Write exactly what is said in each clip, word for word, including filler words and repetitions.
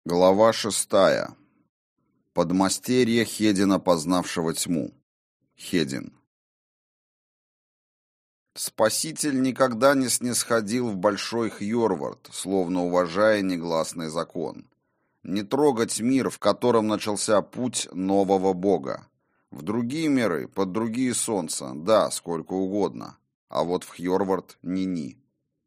Глава шестая. Подмастерье Хедина, познавшего тьму. Хедин. Спаситель никогда не снисходил в Большой Хьорвард, словно уважая негласный закон. Не трогать мир, в котором начался путь нового бога. В другие миры, под другие солнца, да, сколько угодно. А вот в Хьорвард ни-ни.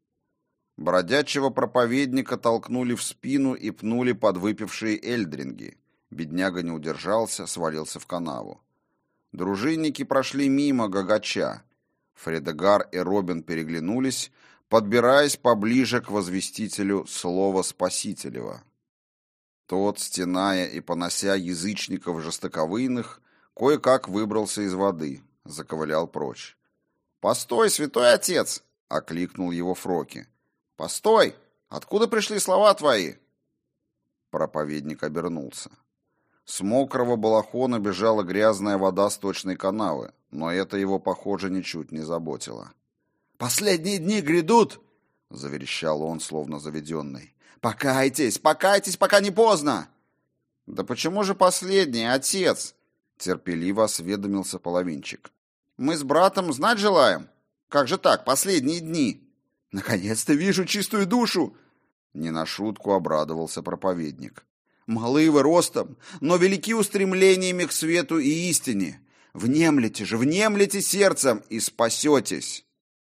Бродячего проповедника толкнули в спину и пнули подвыпившие эльдринги. Бедняга не удержался, свалился в канаву. Дружинники прошли мимо гагача. Фредегар и Робин переглянулись, подбираясь поближе к возвестителю слова Спасителева. Тот, стеная и понося язычников жестоковыйных, кое-как выбрался из воды, заковылял прочь. «Постой, святой отец!» — окликнул его Фроки. «Постой! Откуда пришли слова твои?» Проповедник обернулся. С мокрого балахона бежала грязная вода сточной канавы, но это его, похоже, ничуть не заботило. «Последние дни грядут!» — заверещал он, словно заведенный. «Покайтесь, покайтесь, пока не поздно!» «Да почему же последние, отец?» — терпеливо осведомился половинчик. «Мы с братом знать желаем. Как же так, последние дни?» «Наконец-то вижу чистую душу!» Не на шутку обрадовался проповедник. «Малы вы ростом, но велики устремлениями к свету и истине. Внемлите же, внемлите сердцем и спасетесь!»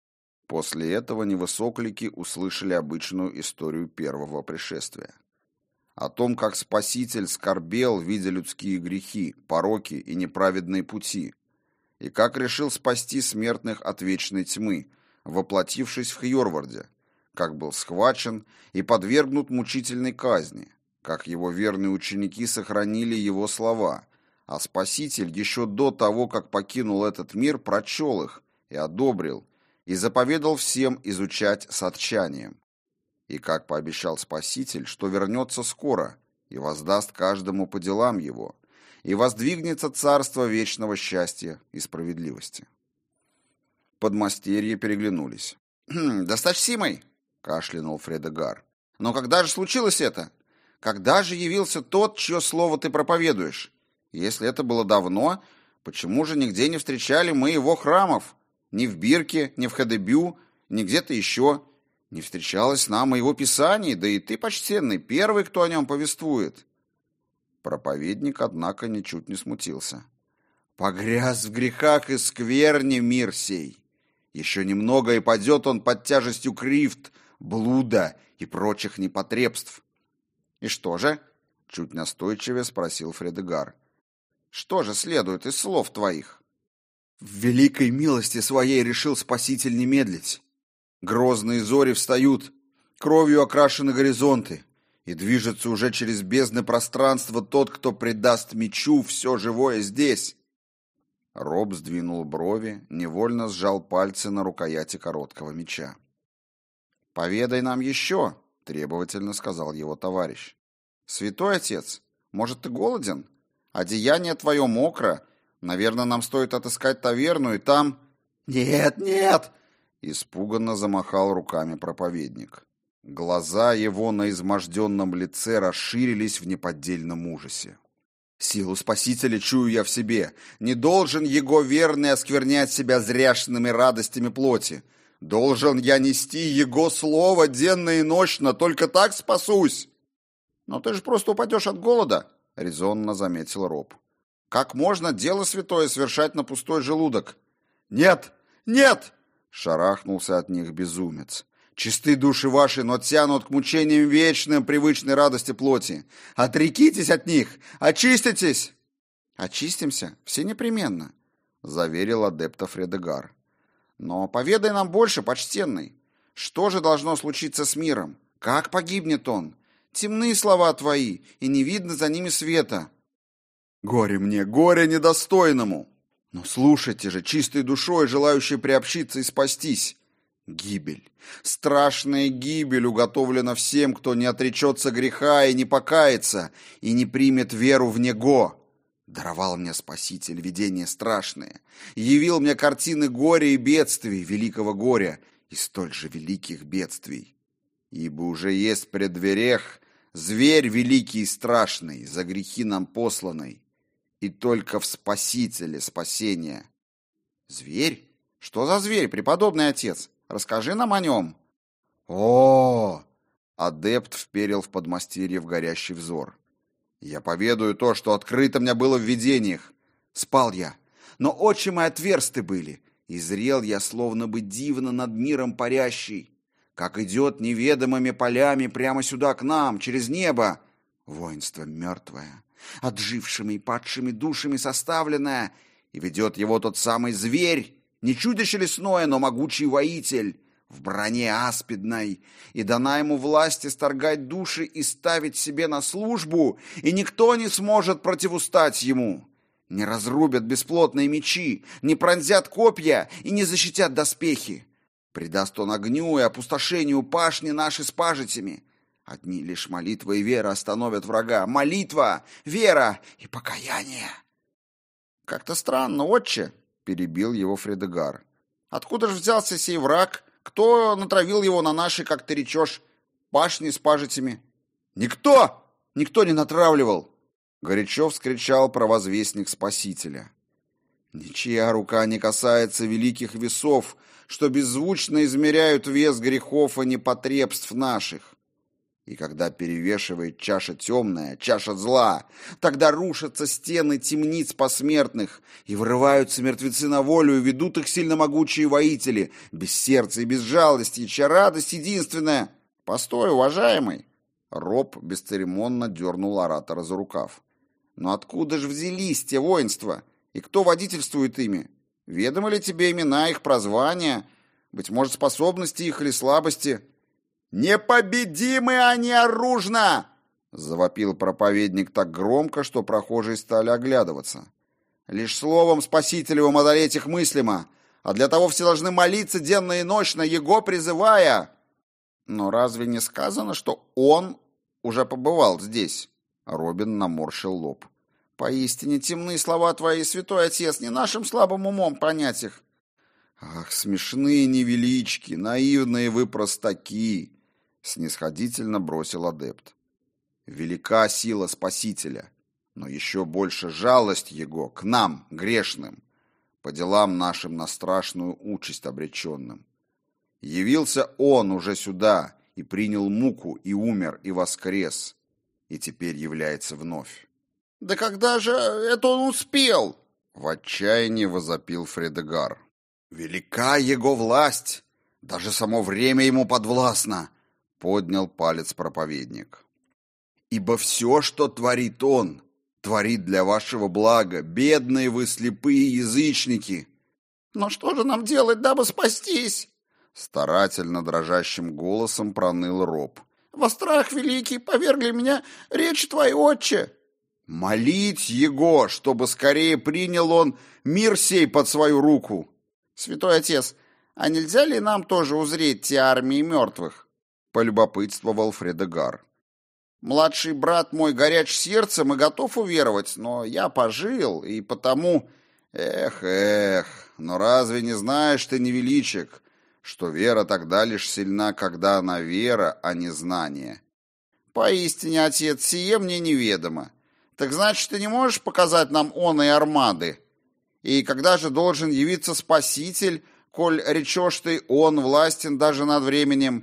После этого невысоклики услышали обычную историю первого пришествия. О том, как Спаситель скорбел, видя людские грехи, пороки и неправедные пути, и как решил спасти смертных от вечной тьмы, воплотившись в Хьорварде, как был схвачен и подвергнут мучительной казни, как его верные ученики сохранили его слова, а Спаситель еще до того, как покинул этот мир, прочел их и одобрил, и заповедал всем изучать с отчаянием. И как пообещал Спаситель, что вернется скоро и воздаст каждому по делам его, и воздвигнется царство вечного счастья и справедливости. Подмастерья переглянулись. «Хм, «Досточтимый!» — кашлянул Фредегар. «Но когда же случилось это? Когда же явился тот, чье слово ты проповедуешь? Если это было давно, почему же нигде не встречали мы его храмов? Ни в Бирке, ни в Хедебю, ни где-то еще. Не встречалось нам и его писаний, да и ты, почтенный, первый, кто о нем повествует». Проповедник, однако, ничуть не смутился. «Погряз в грехах и скверне мир сей. Еще немного, и падет он под тяжестью кривд, блуда и прочих непотребств». «И что же?» — чуть настойчивее спросил Фредегар. «Что же следует из слов твоих?» «В великой милости своей решил Спаситель не медлить. Грозные зори встают, кровью окрашены горизонты, и движется уже через бездны пространства тот, кто предаст мечу все живое здесь». Роб сдвинул брови, невольно сжал пальцы на рукояти короткого меча. «Поведай нам еще», — требовательно сказал его товарищ. «Святой отец, может, ты голоден? Одеяние твое мокро. Наверное, нам стоит отыскать таверну, и там...» «Нет, нет!» — испуганно замахал руками проповедник. Глаза его на изможденном лице расширились в неподдельном ужасе. «Силу Спасителя чую я в себе. Не должен его верный осквернять себя зряшными радостями плоти. Должен я нести его слово денно и ночно, только так спасусь». «Но ты же просто упадешь от голода», — резонно заметил Роб. «Как можно дело святое совершать на пустой желудок?» «Нет, нет!» — шарахнулся от них безумец. «Чисты души ваши, но тянут к мучениям вечным привычной радости плоти. Отрекитесь от них! Очиститесь!» «Очистимся? Все непременно», — заверил адепта Фредегар. «Но поведай нам больше, почтенный. Что же должно случиться с миром? Как погибнет он? Темны слова твои, и не видно за ними света». «Горе мне, горе недостойному! Но слушайте же, чистой душой, желающей приобщиться и спастись. Гибель, страшная гибель уготовлена всем, кто не отречется греха и не покается, и не примет веру в Него. Даровал мне Спаситель видения страшные, явил мне картины горя и бедствий, великого горя и столь же великих бедствий. Ибо уже есть пред дверях Зверь великий и страшный, за грехи нам посланный, и только в Спасителе спасение. Зверь? Что за зверь, преподобный отец? Расскажи нам о нем. О! Адепт вперил в подмастерье в горящий взор. Я поведаю то, что открыто мне было в видениях. Спал я, но очи мои отверсты были, и зрел я, словно бы дивно над миром парящий, как идет неведомыми полями прямо сюда к нам, через небо, воинство мертвое, отжившими и падшими душами составленное, и ведет его тот самый зверь, не чудище лесное, но могучий воитель, в броне аспидной, и дана ему власть исторгать души и ставить себе на службу, и никто не сможет противустать ему. Не разрубят бесплотные мечи, не пронзят копья и не защитят доспехи. Предаст он огню и опустошению пашни наши с пажитями. Одни лишь молитва и вера остановят врага. Молитва, вера и покаяние. Как-то странно, отче, перебил его Фредегар. Откуда же взялся сей враг? Кто натравил его на наши, как ты речешь, пашни с пажитями? Никто! Никто не натравливал! Горячо вскричал провозвестник Спасителя. Ничья рука не касается великих весов, что беззвучно измеряют вес грехов и непотребств наших. И когда перевешивает чаша темная, чаша зла, тогда рушатся стены темниц посмертных, и вырываются мертвецы на волю, и ведут их сильно могучие воители, без сердца и без жалости, чья радость единственная. Постой, уважаемый! Роб бесцеремонно дернул оратора за рукав. Но откуда же взялись те воинства? И кто водительствует ими? Ведомы ли тебе имена их, прозвания? Быть может, способности их или слабости? «Непобедимы они оружно!» — завопил проповедник так громко, что прохожие стали оглядываться. «Лишь словом Спасителевым одолеть их мыслимо, а для того все должны молиться денно и ночно, Его призывая». «Но разве не сказано, что он уже побывал здесь?» Робин наморщил лоб. «Поистине темны слова твои, святой отец, не нашим слабым умом понять их». «Ах, смешные невелички, наивные вы простаки!» Снисходительно бросил адепт. «Велика сила Спасителя, но еще больше жалость Его к нам, грешным, по делам нашим на страшную участь обреченным. Явился Он уже сюда и принял муку, и умер, и воскрес, и теперь является вновь». «Да когда же это он успел?» В отчаянии возопил Фредегар. «Велика Его власть, даже само время Ему подвластно», — поднял палец проповедник. «Ибо все, что творит Он, творит для вашего блага, бедные вы слепые язычники». «Но что же нам делать, дабы спастись?» Старательно дрожащим голосом проныл Роб. «Во страх великий повергли меня речь твои, отче». «Молить Его, чтобы скорее принял Он мир сей под свою руку». «Святой отец, а нельзя ли нам тоже узреть те армии мертвых?» — полюбопытствовал Фредегар. «Младший брат мой горяч сердцем и готов уверовать, но я пожил, и потому...» «Эх, эх, но разве не знаешь ты, невеличек, что вера тогда лишь сильна, когда она вера, а не знание?» «Поистине, отец, сие мне неведомо. Так значит, ты не можешь показать нам он и армады? И когда же должен явиться Спаситель, коль речешь ты, он властен даже над временем?»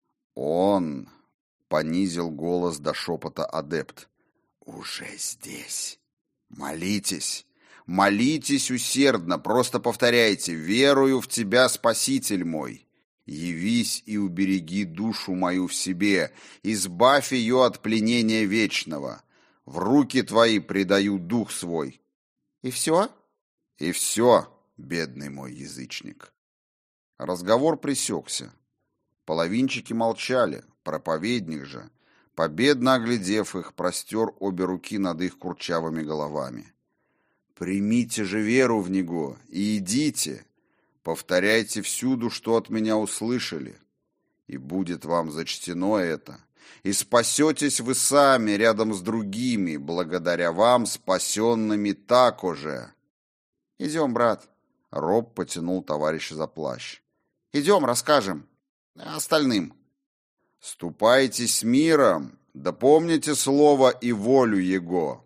«Он», — понизил голос до шепота адепт, — «уже здесь. Молитесь, молитесь усердно, просто повторяйте: верую в тебя, Спаситель мой. Явись и убереги душу мою в себе, избавь ее от пленения вечного. В руки твои предаю дух свой». «И все?» «И все, бедный мой язычник». Разговор пресекся. Половинчики молчали, проповедник же, победно оглядев их, простер обе руки над их курчавыми головами. «Примите же веру в Него и идите, повторяйте всюду, что от меня услышали, и будет вам зачтено это, и спасетесь вы сами рядом с другими, благодаря вам, спасенными тако же». «Идем, брат». Роб потянул товарища за плащ. «Идем, расскажем остальным». «Ступайте с миром, Да помните слово и волю его.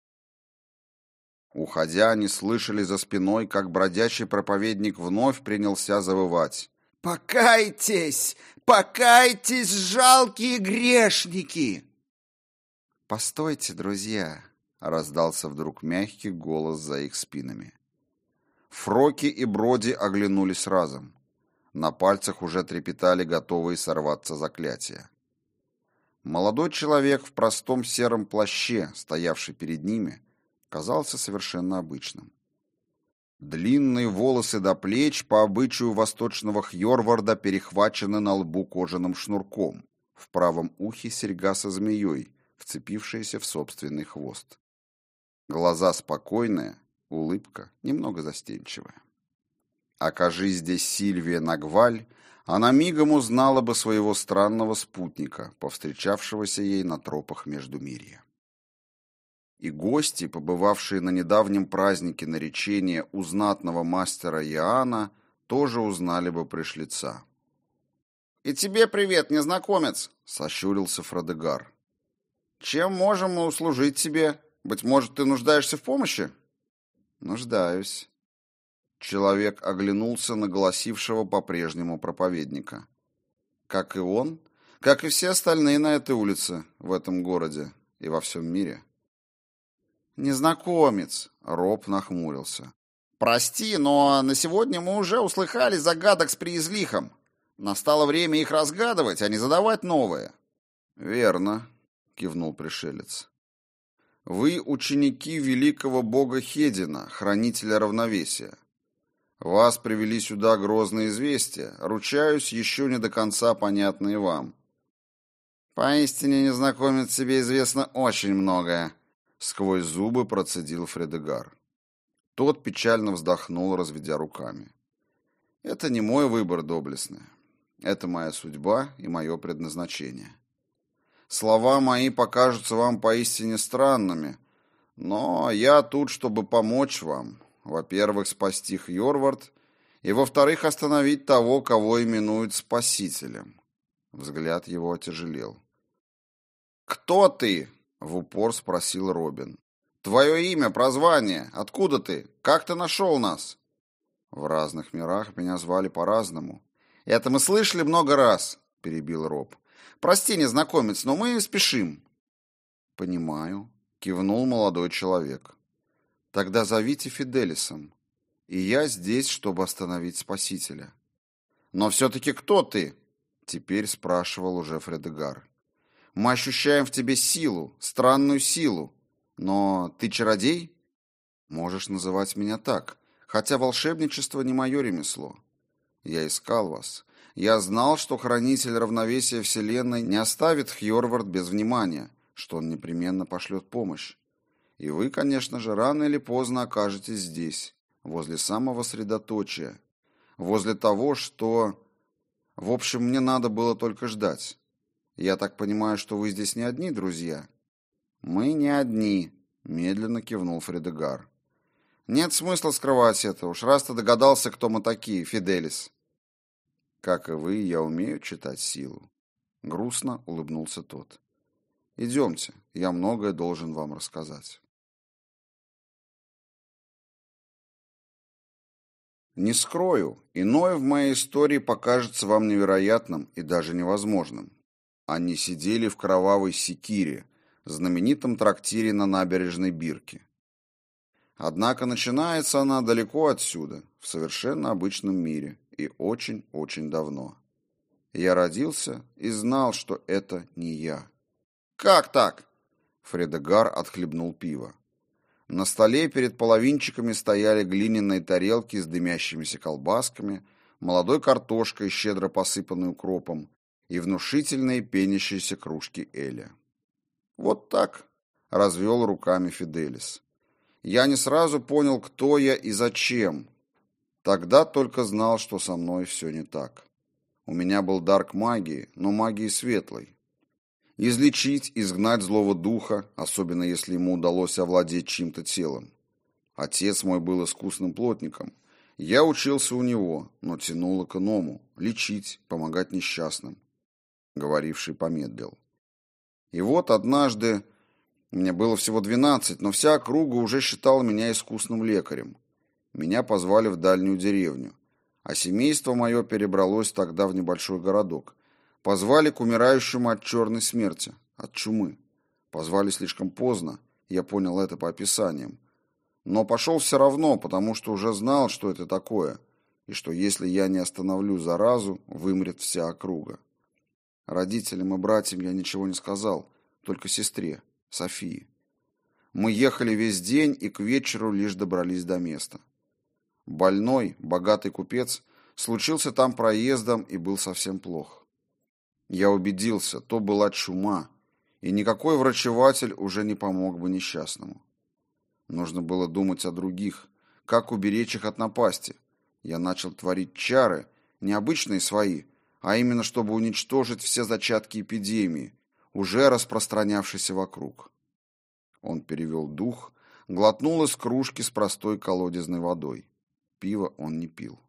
Уходя, они слышали за спиной, как бродячий проповедник вновь принялся завывать. «Покайтесь! Покайтесь, жалкие грешники!» «Постойте, друзья!» — раздался вдруг мягкий голос за их спинами. Фроки и Броди оглянулись разом. На пальцах уже трепетали готовые сорваться заклятия. Молодой человек в простом сером плаще, стоявший перед ними, казался совершенно обычным. Длинные волосы до плеч по обычаю восточного Хьорварда перехвачены на лбу кожаным шнурком, в правом ухе серьга со змеей, вцепившаяся в собственный хвост. Глаза спокойные, улыбка немного застенчивая. Окажись здесь Сильвия Нагваль, она мигом узнала бы своего странного спутника, повстречавшегося ей на тропах Междумирья. И гости, побывавшие на недавнем празднике наречения у знатного мастера Иоанна, тоже узнали бы пришлеца. «И тебе привет, незнакомец!» — сощурился Фредегар. «Чем можем мы услужить тебе? Быть может, ты нуждаешься в помощи?» «Нуждаюсь». Человек оглянулся на голосившего по-прежнему проповедника. Как и он, как и все остальные на этой улице, в этом городе и во всем мире. «Незнакомец!» — Роб нахмурился. «Прости, но на сегодня мы уже услыхали загадок с приизлихом. Настало время их разгадывать, а не задавать новые». «Верно», — кивнул пришелец. «Вы ученики великого бога Хедина, хранителя равновесия. Вас привели сюда грозные известия, ручаюсь, еще не до конца понятные вам». «Поистине, незнакомец, тебе известно очень многое», — сквозь зубы процедил Фредегар. Тот печально вздохнул, разведя руками. «Это не мой выбор, доблестный. Это моя судьба и мое предназначение. Слова мои покажутся вам поистине странными, но я тут, чтобы помочь вам, во-первых, спасти Хьорвард, и, во-вторых, остановить того, кого именуют Спасителем». Взгляд его отяжелел. «Кто ты?» — в упор спросил Робин. «Твое имя, прозвание, откуда ты? Как ты нашел нас?» «В разных мирах меня звали по-разному». «Это мы слышали много раз», — перебил Роб. «Прости, незнакомец, но мы спешим». «Понимаю», — кивнул молодой человек. «Тогда зовите Фиделисом, и я здесь, чтобы остановить Спасителя». «Но все-таки кто ты?» — теперь спрашивал уже Фредегар. «Мы ощущаем в тебе силу, странную силу. Но ты чародей?» «Можешь называть меня так, хотя волшебничество не мое ремесло. Я искал вас. Я знал, что хранитель равновесия Вселенной не оставит Хьорвард без внимания, что он непременно пошлет помощь. И вы, конечно же, рано или поздно окажетесь здесь, возле самого средоточия, возле того, что... В общем, мне надо было только ждать. Я так понимаю, что вы здесь не одни, друзья?» «Мы не одни», — медленно кивнул Фредегар. «Нет смысла скрывать это, уж раз ты догадался, кто мы такие, Фиделис». «Как и вы, я умею читать силу», — грустно улыбнулся тот. «Идемте, я многое должен вам рассказать». Не скрою, иное в моей истории покажется вам невероятным и даже невозможным. Они сидели в кровавой секире, знаменитом трактире на набережной Бирки. Однако начинается она далеко отсюда, в совершенно обычном мире, и очень-очень давно. Я родился и знал, что это не я. «Как так?» Фредегар отхлебнул пиво. На столе перед половинчиками стояли глиняные тарелки с дымящимися колбасками, молодой картошкой, щедро посыпанной укропом, и внушительные пенящиеся кружки эля. «Вот так», — развел руками Фиделис. «Я не сразу понял, кто я и зачем. Тогда только знал, что со мной все не так. У меня был дар к магии, но магии светлой. Излечить, изгнать злого духа, особенно если ему удалось овладеть чьим-то телом. Отец мой был искусным плотником. Я учился у него, но тянуло к иному — лечить, помогать несчастным». Говоривший помедлил. И вот однажды, мне было всего двенадцать, но вся округа уже считала меня искусным лекарем. Меня позвали в дальнюю деревню, а семейство мое перебралось тогда в небольшой городок. Позвали к умирающему от черной смерти, от чумы. Позвали слишком поздно, я понял это по описаниям. Но пошел все равно, потому что уже знал, что это такое, и что если я не остановлю заразу, вымрет вся округа. Родителям и братьям я ничего не сказал, только сестре, Софии. Мы ехали весь день и к вечеру лишь добрались до места. Больной, богатый купец, случился там проездом и был совсем плох. Я убедился, то была чума, и никакой врачеватель уже не помог бы несчастному. Нужно было думать о других, как уберечь их от напасти. Я начал творить чары, не обычные свои, а именно чтобы уничтожить все зачатки эпидемии, уже распространявшейся вокруг. Он перевел дух, глотнул из кружки с простой колодезной водой. Пива он не пил.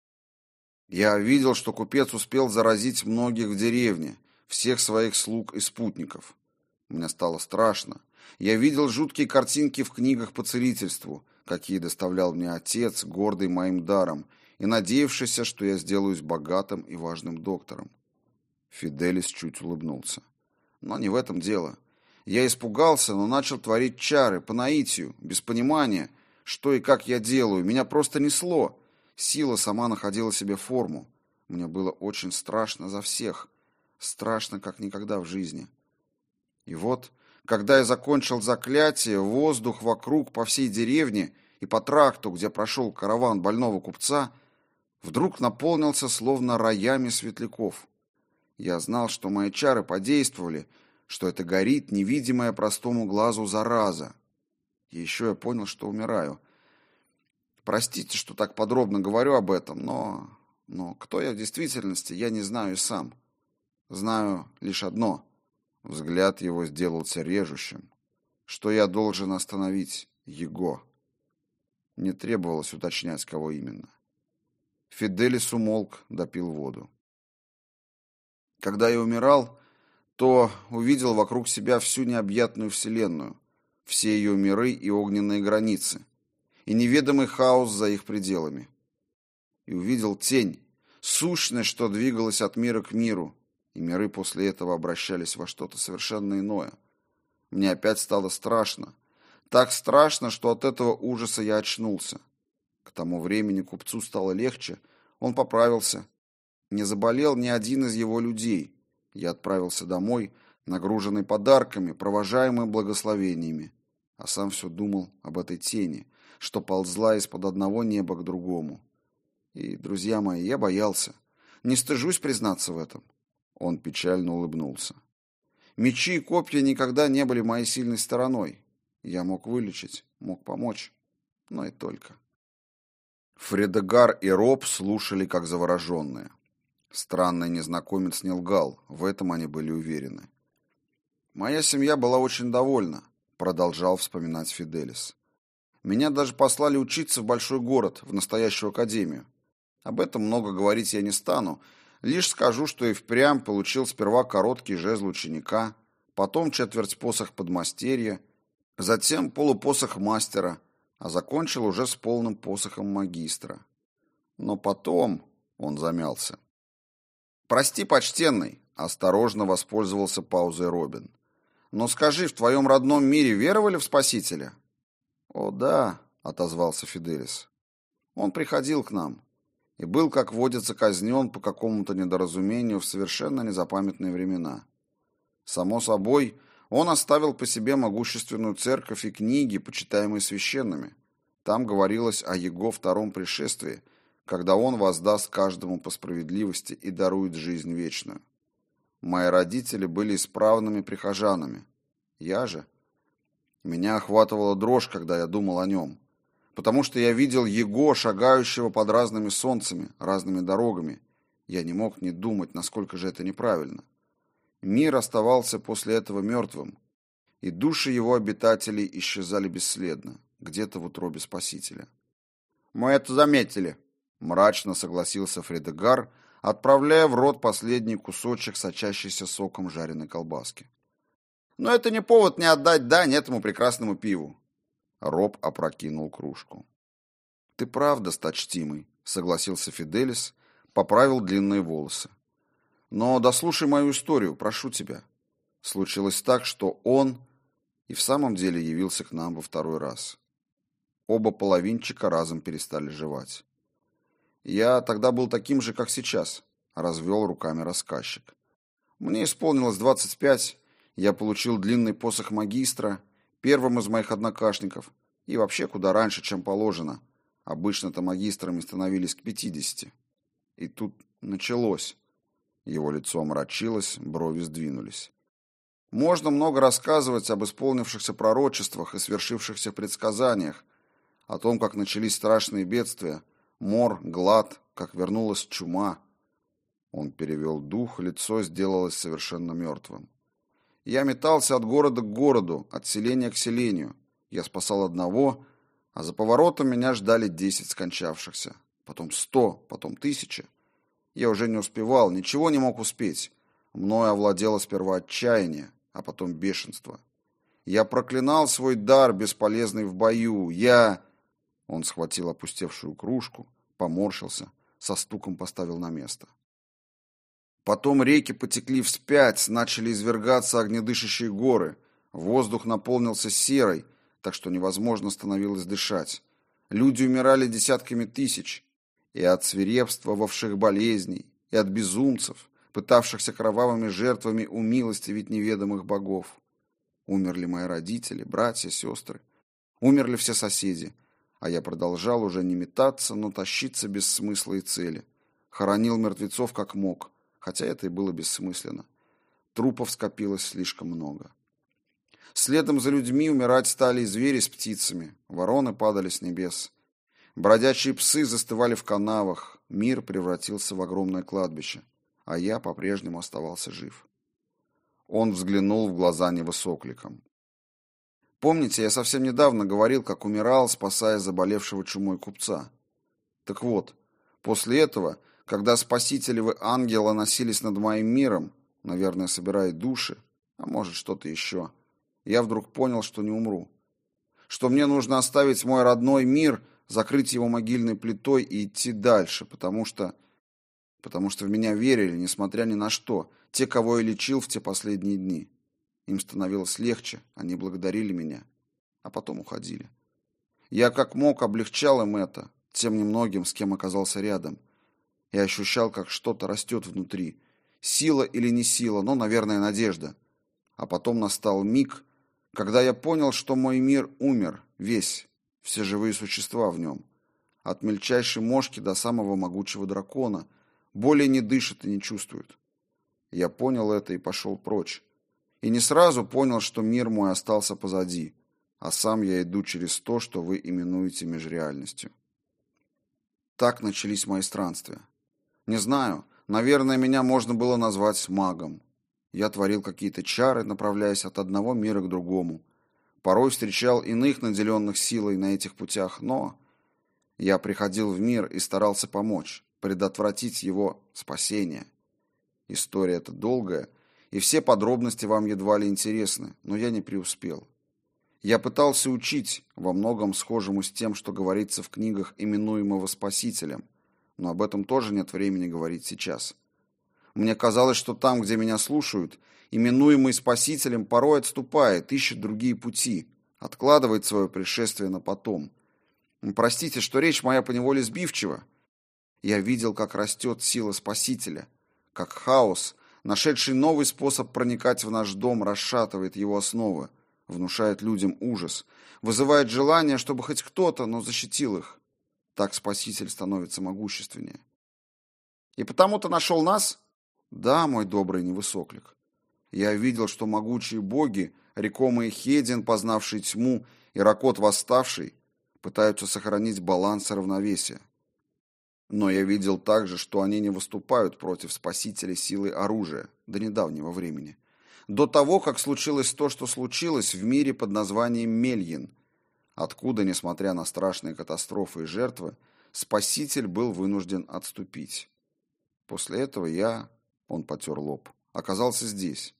Я видел, что купец успел заразить многих в деревне, всех своих слуг и спутников. Мне стало страшно. Я видел жуткие картинки в книгах по целительству, какие доставлял мне отец, гордый моим даром, и надеявшийся, что я сделаюсь богатым и важным доктором. Фиделис чуть улыбнулся. Но не в этом дело. Я испугался, но начал творить чары по наитию, без понимания, что и как я делаю. Меня просто несло. Сила сама находила себе форму. Мне было очень страшно за всех. Страшно, как никогда в жизни. И вот, когда я закончил заклятие, воздух вокруг по всей деревне и по тракту, где прошел караван больного купца, вдруг наполнился словно роями светляков. Я знал, что мои чары подействовали, что это горит невидимая простому глазу зараза. И еще я понял, что умираю. Простите, что так подробно говорю об этом, но... Но кто я в действительности, я не знаю и сам. Знаю лишь одно. Взгляд его сделался режущим. Что я должен остановить его. Не требовалось уточнять, кого именно. Фиделис умолк, допил воду. Когда я умирал, то увидел вокруг себя всю необъятную вселенную, все ее миры и огненные границы, и неведомый хаос за их пределами. И увидел тень, сущность, что двигалась от мира к миру, и миры после этого обращались во что-то совершенно иное. Мне опять стало страшно. Так страшно, что от этого ужаса я очнулся. К тому времени купцу стало легче, он поправился. Не заболел ни один из его людей. Я отправился домой, нагруженный подарками, провожаемый благословениями, а сам все думал об этой тени, что ползла из-под одного неба к другому. И, друзья мои, я боялся. Не стыжусь признаться в этом. Он печально улыбнулся. Мечи и копья никогда не были моей сильной стороной. Я мог вылечить, мог помочь, но и только. Фредегар и Роб слушали, как завороженные. Странный незнакомец не лгал, в этом они были уверены. «Моя семья была очень довольна», — продолжал вспоминать Фиделис. «Меня даже послали учиться в большой город, в настоящую академию. Об этом много говорить я не стану, лишь скажу, что и впрямь получил сперва короткий жезл ученика, потом четверть посох подмастерья, затем полупосох мастера, а закончил уже с полным посохом магистра. Но потом он замялся. «Прости, почтенный», — осторожно воспользовался паузой Робин. «Но скажи, в твоем родном мире веровали в Спасителя?» «О, да», — отозвался Фиделис. «Он приходил к нам и был, как водится, казнен по какому-то недоразумению в совершенно незапамятные времена. Само собой, он оставил по себе могущественную церковь и книги, почитаемые священными. Там говорилось о его втором пришествии, когда он воздаст каждому по справедливости и дарует жизнь вечную. Мои родители были исправными прихожанами. Я же... Меня охватывала дрожь, когда я думал о нем, потому что я видел его, шагающего под разными солнцами, разными дорогами. Я не мог не думать, насколько же это неправильно. Мир оставался после этого мертвым, и души его обитателей исчезали бесследно, где-то в утробе Спасителя. «Мы это заметили», — мрачно согласился Фредегар, отправляя в рот последний кусочек сочащейся соком жареной колбаски. Но это не повод не отдать дань этому прекрасному пиву. Роб опрокинул кружку. Ты прав, досточтимый, согласился Фиделис, поправил длинные волосы. Но дослушай мою историю, прошу тебя. Случилось так, что он и в самом деле явился к нам во второй раз. Оба половинчика разом перестали жевать. Я тогда был таким же, как сейчас, развел руками рассказчик. Мне исполнилось двадцать пять, я получил длинный посох магистра, первым из моих однокашников, и вообще куда раньше, чем положено. Обычно-то магистрами становились к пятидесяти. И тут началось. Его лицо омрачилось, брови сдвинулись. Можно много рассказывать об исполнившихся пророчествах и свершившихся предсказаниях, о том, как начались страшные бедствия, мор, глад, как вернулась чума. Он перевел дух, лицо сделалось совершенно мертвым. Я метался от города к городу, от селения к селению. Я спасал одного, а за поворотом меня ждали десять скончавшихся, потом сто, потом тысяча. Я уже не успевал, ничего не мог успеть. Мною овладело сперва отчаяние, а потом бешенство. Я проклинал свой дар, бесполезный в бою. Я... Он схватил опустевшую кружку, поморщился, со стуком поставил на место. Потом реки потекли вспять, начали извергаться огнедышащие горы. Воздух наполнился серой, так что невозможно становилось дышать. Люди умирали десятками тысяч. И от свирепствовавших болезней, и от безумцев, пытавшихся кровавыми жертвами умилостивить неведомых богов. Умерли мои родители, братья, сестры. Умерли все соседи. А я продолжал уже не метаться, но тащиться без смысла и цели. Хоронил мертвецов как мог, хотя это и было бессмысленно. Трупов скопилось слишком много. Следом за людьми умирать стали и звери с птицами. Вороны падали с небес. Бродячие псы застывали в канавах, мир превратился в огромное кладбище, а я по-прежнему оставался жив. Он взглянул в глаза невысокликом. Помните, я совсем недавно говорил, как умирал, спасая заболевшего чумой купца? Так вот, после этого, когда спасителевы ангела носились над моим миром, наверное, собирая души, а может что-то еще, я вдруг понял, что не умру. Что мне нужно оставить мой родной мир, закрыть его могильной плитой и идти дальше, потому что... потому что в меня верили, несмотря ни на что, те, кого я лечил в те последние дни. Им становилось легче, они благодарили меня, а потом уходили. Я как мог облегчал им это, тем немногим, с кем оказался рядом. Я ощущал, как что-то растет внутри. Сила или не сила, но, наверное, надежда. А потом настал миг, когда я понял, что мой мир умер, весь, все живые существа в нем. От мельчайшей мошки до самого могучего дракона. Более не дышат и не чувствуют. Я понял это и пошел прочь. И не сразу понял, что мир мой остался позади, а сам я иду через то, что вы именуете межреальностью. Так начались мои странствия. Не знаю, наверное, меня можно было назвать магом. Я творил какие-то чары, направляясь от одного мира к другому. Порой встречал иных, наделенных силой на этих путях, но я приходил в мир и старался помочь, предотвратить его спасение. История эта долгая, и все подробности вам едва ли интересны, но я не преуспел. Я пытался учить, во многом схожему с тем, что говорится в книгах именуемого Спасителем, но об этом тоже нет времени говорить сейчас. Мне казалось, что там, где меня слушают, именуемый Спасителем порой отступает, ищет другие пути, откладывает свое пришествие на потом. Простите, что речь моя поневоле сбивчива. Я видел, как растет сила Спасителя, как хаос, нашедший новый способ проникать в наш дом, расшатывает его основы, внушает людям ужас, вызывает желание, чтобы хоть кто-то, но защитил их. Так Спаситель становится могущественнее. И потому ты нашел нас? Да, мой добрый невысоклик. Я видел, что могучие боги, рекомые Хедин, познавший тьму, и Ракот восставший, пытаются сохранить баланс и равновесие. Но я видел также, что они не выступают против Спасителя силой оружия до недавнего времени. До того, как случилось то, что случилось в мире под названием Мельин, откуда, несмотря на страшные катастрофы и жертвы, Спаситель был вынужден отступить. После этого я, он потер лоб, оказался здесь.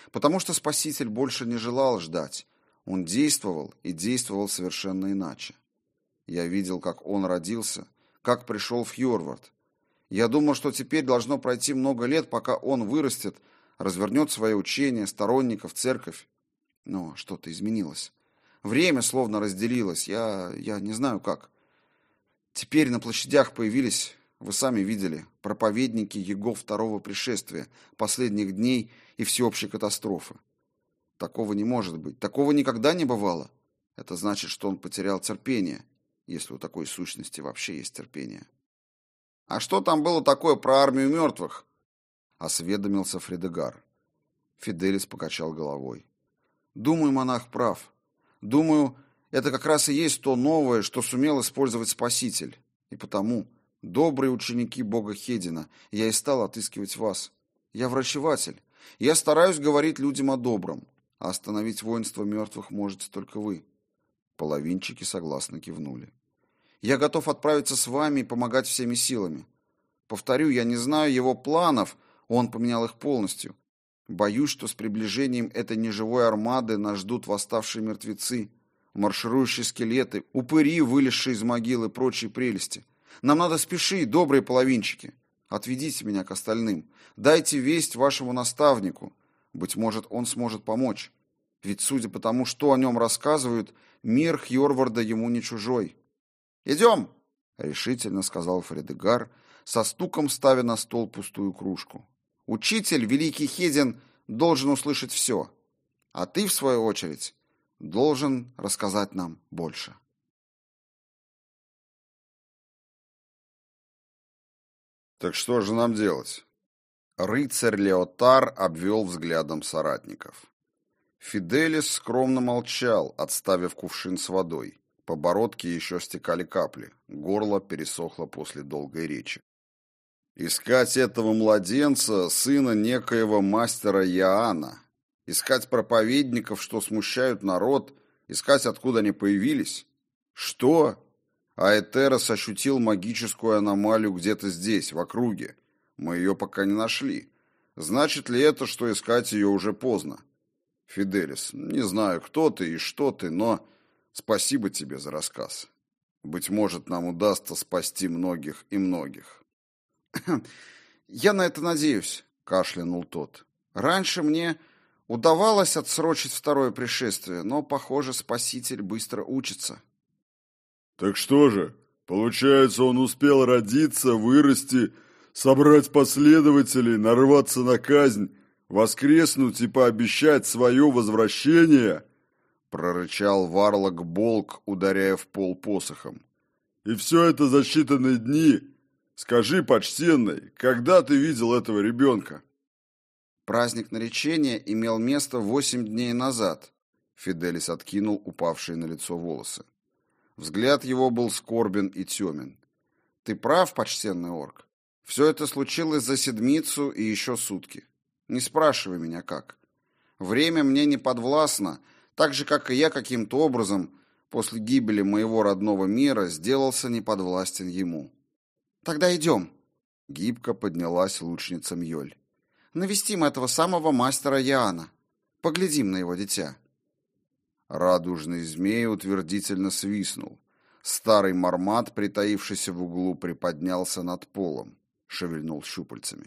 Потому что Спаситель больше не желал ждать. Он действовал и действовал совершенно иначе. Я видел, как он родился, как пришел в Хьорвард. Я думал, что теперь должно пройти много лет, пока он вырастет, развернет свое учение, сторонников, церковь. Но что-то изменилось. Время словно разделилось, я, я не знаю как. Теперь на площадях появились, вы сами видели, проповедники его второго пришествия, последних дней и всеобщей катастрофы. Такого не может быть, такого никогда не бывало. Это значит, что он потерял терпение, если у такой сущности вообще есть терпение. «А что там было такое про армию мертвых?» — осведомился Фредегар. Фиделис покачал головой. «Думаю, монах прав. Думаю, это как раз и есть то новое, что сумел использовать Спаситель. И потому, добрые ученики Бога Хедина, я и стал отыскивать вас. Я врачеватель. Я стараюсь говорить людям о добром, а остановить воинство мертвых можете только вы». Половинчики согласно кивнули. «Я готов отправиться с вами и помогать всеми силами. Повторю, я не знаю его планов, он поменял их полностью. Боюсь, что с приближением этой неживой армады нас ждут восставшие мертвецы, марширующие скелеты, упыри, вылезшие из могил и прочие прелести. Нам надо спешить, добрые половинчики. Отведите меня к остальным. Дайте весть вашему наставнику. Быть может, он сможет помочь. Ведь, судя по тому, что о нем рассказывают, мир Хьорварда ему не чужой». «Идем!» — решительно сказал Фредегар, со стуком ставя на стол пустую кружку. «Учитель, великий Хедин, должен услышать все. А ты, в свою очередь, должен рассказать нам больше». «Так что же нам делать?» Рыцарь Леотар обвел взглядом соратников. Фиделис скромно молчал, отставив кувшин с водой. По бородке еще стекали капли, горло пересохло после долгой речи. «Искать этого младенца, сына некоего мастера Яана, искать проповедников, что смущают народ, искать, откуда они появились? Что?» Аэтерос ощутил магическую аномалию где-то здесь, в округе. Мы ее пока не нашли. Значит ли это, что искать ее уже поздно? Фиделис, не знаю, кто ты и что ты, но спасибо тебе за рассказ. Быть может, нам удастся спасти многих и многих. «Я на это надеюсь», — кашлянул тот. «Раньше мне удавалось отсрочить второе пришествие, но, похоже, Спаситель быстро учится». «Так что же, получается, он успел родиться, вырасти, собрать последователей, нарваться на казнь, воскреснуть и пообещать свое возвращение?» Прорычал Варлок Болк, ударяя в пол посохом. «И все это за считанные дни? Скажи, почтенный, когда ты видел этого ребенка?» «Праздник наречения имел место восемь дней назад», — Фиделис откинул упавшие на лицо волосы. Взгляд его был скорбен и темен. «Ты прав, почтенный орк. Все это случилось за седмицу и еще сутки. Не спрашивай меня, как. Время мне не подвластно, так же, как и я каким-то образом после гибели моего родного мира сделался неподвластен ему». «Тогда идем», — гибко поднялась лучница Мьёль. «Навестим этого самого мастера Яана. Поглядим на его дитя». Радужный змей утвердительно свистнул. Старый мармат, притаившийся в углу, приподнялся над полом, шевельнул щупальцами.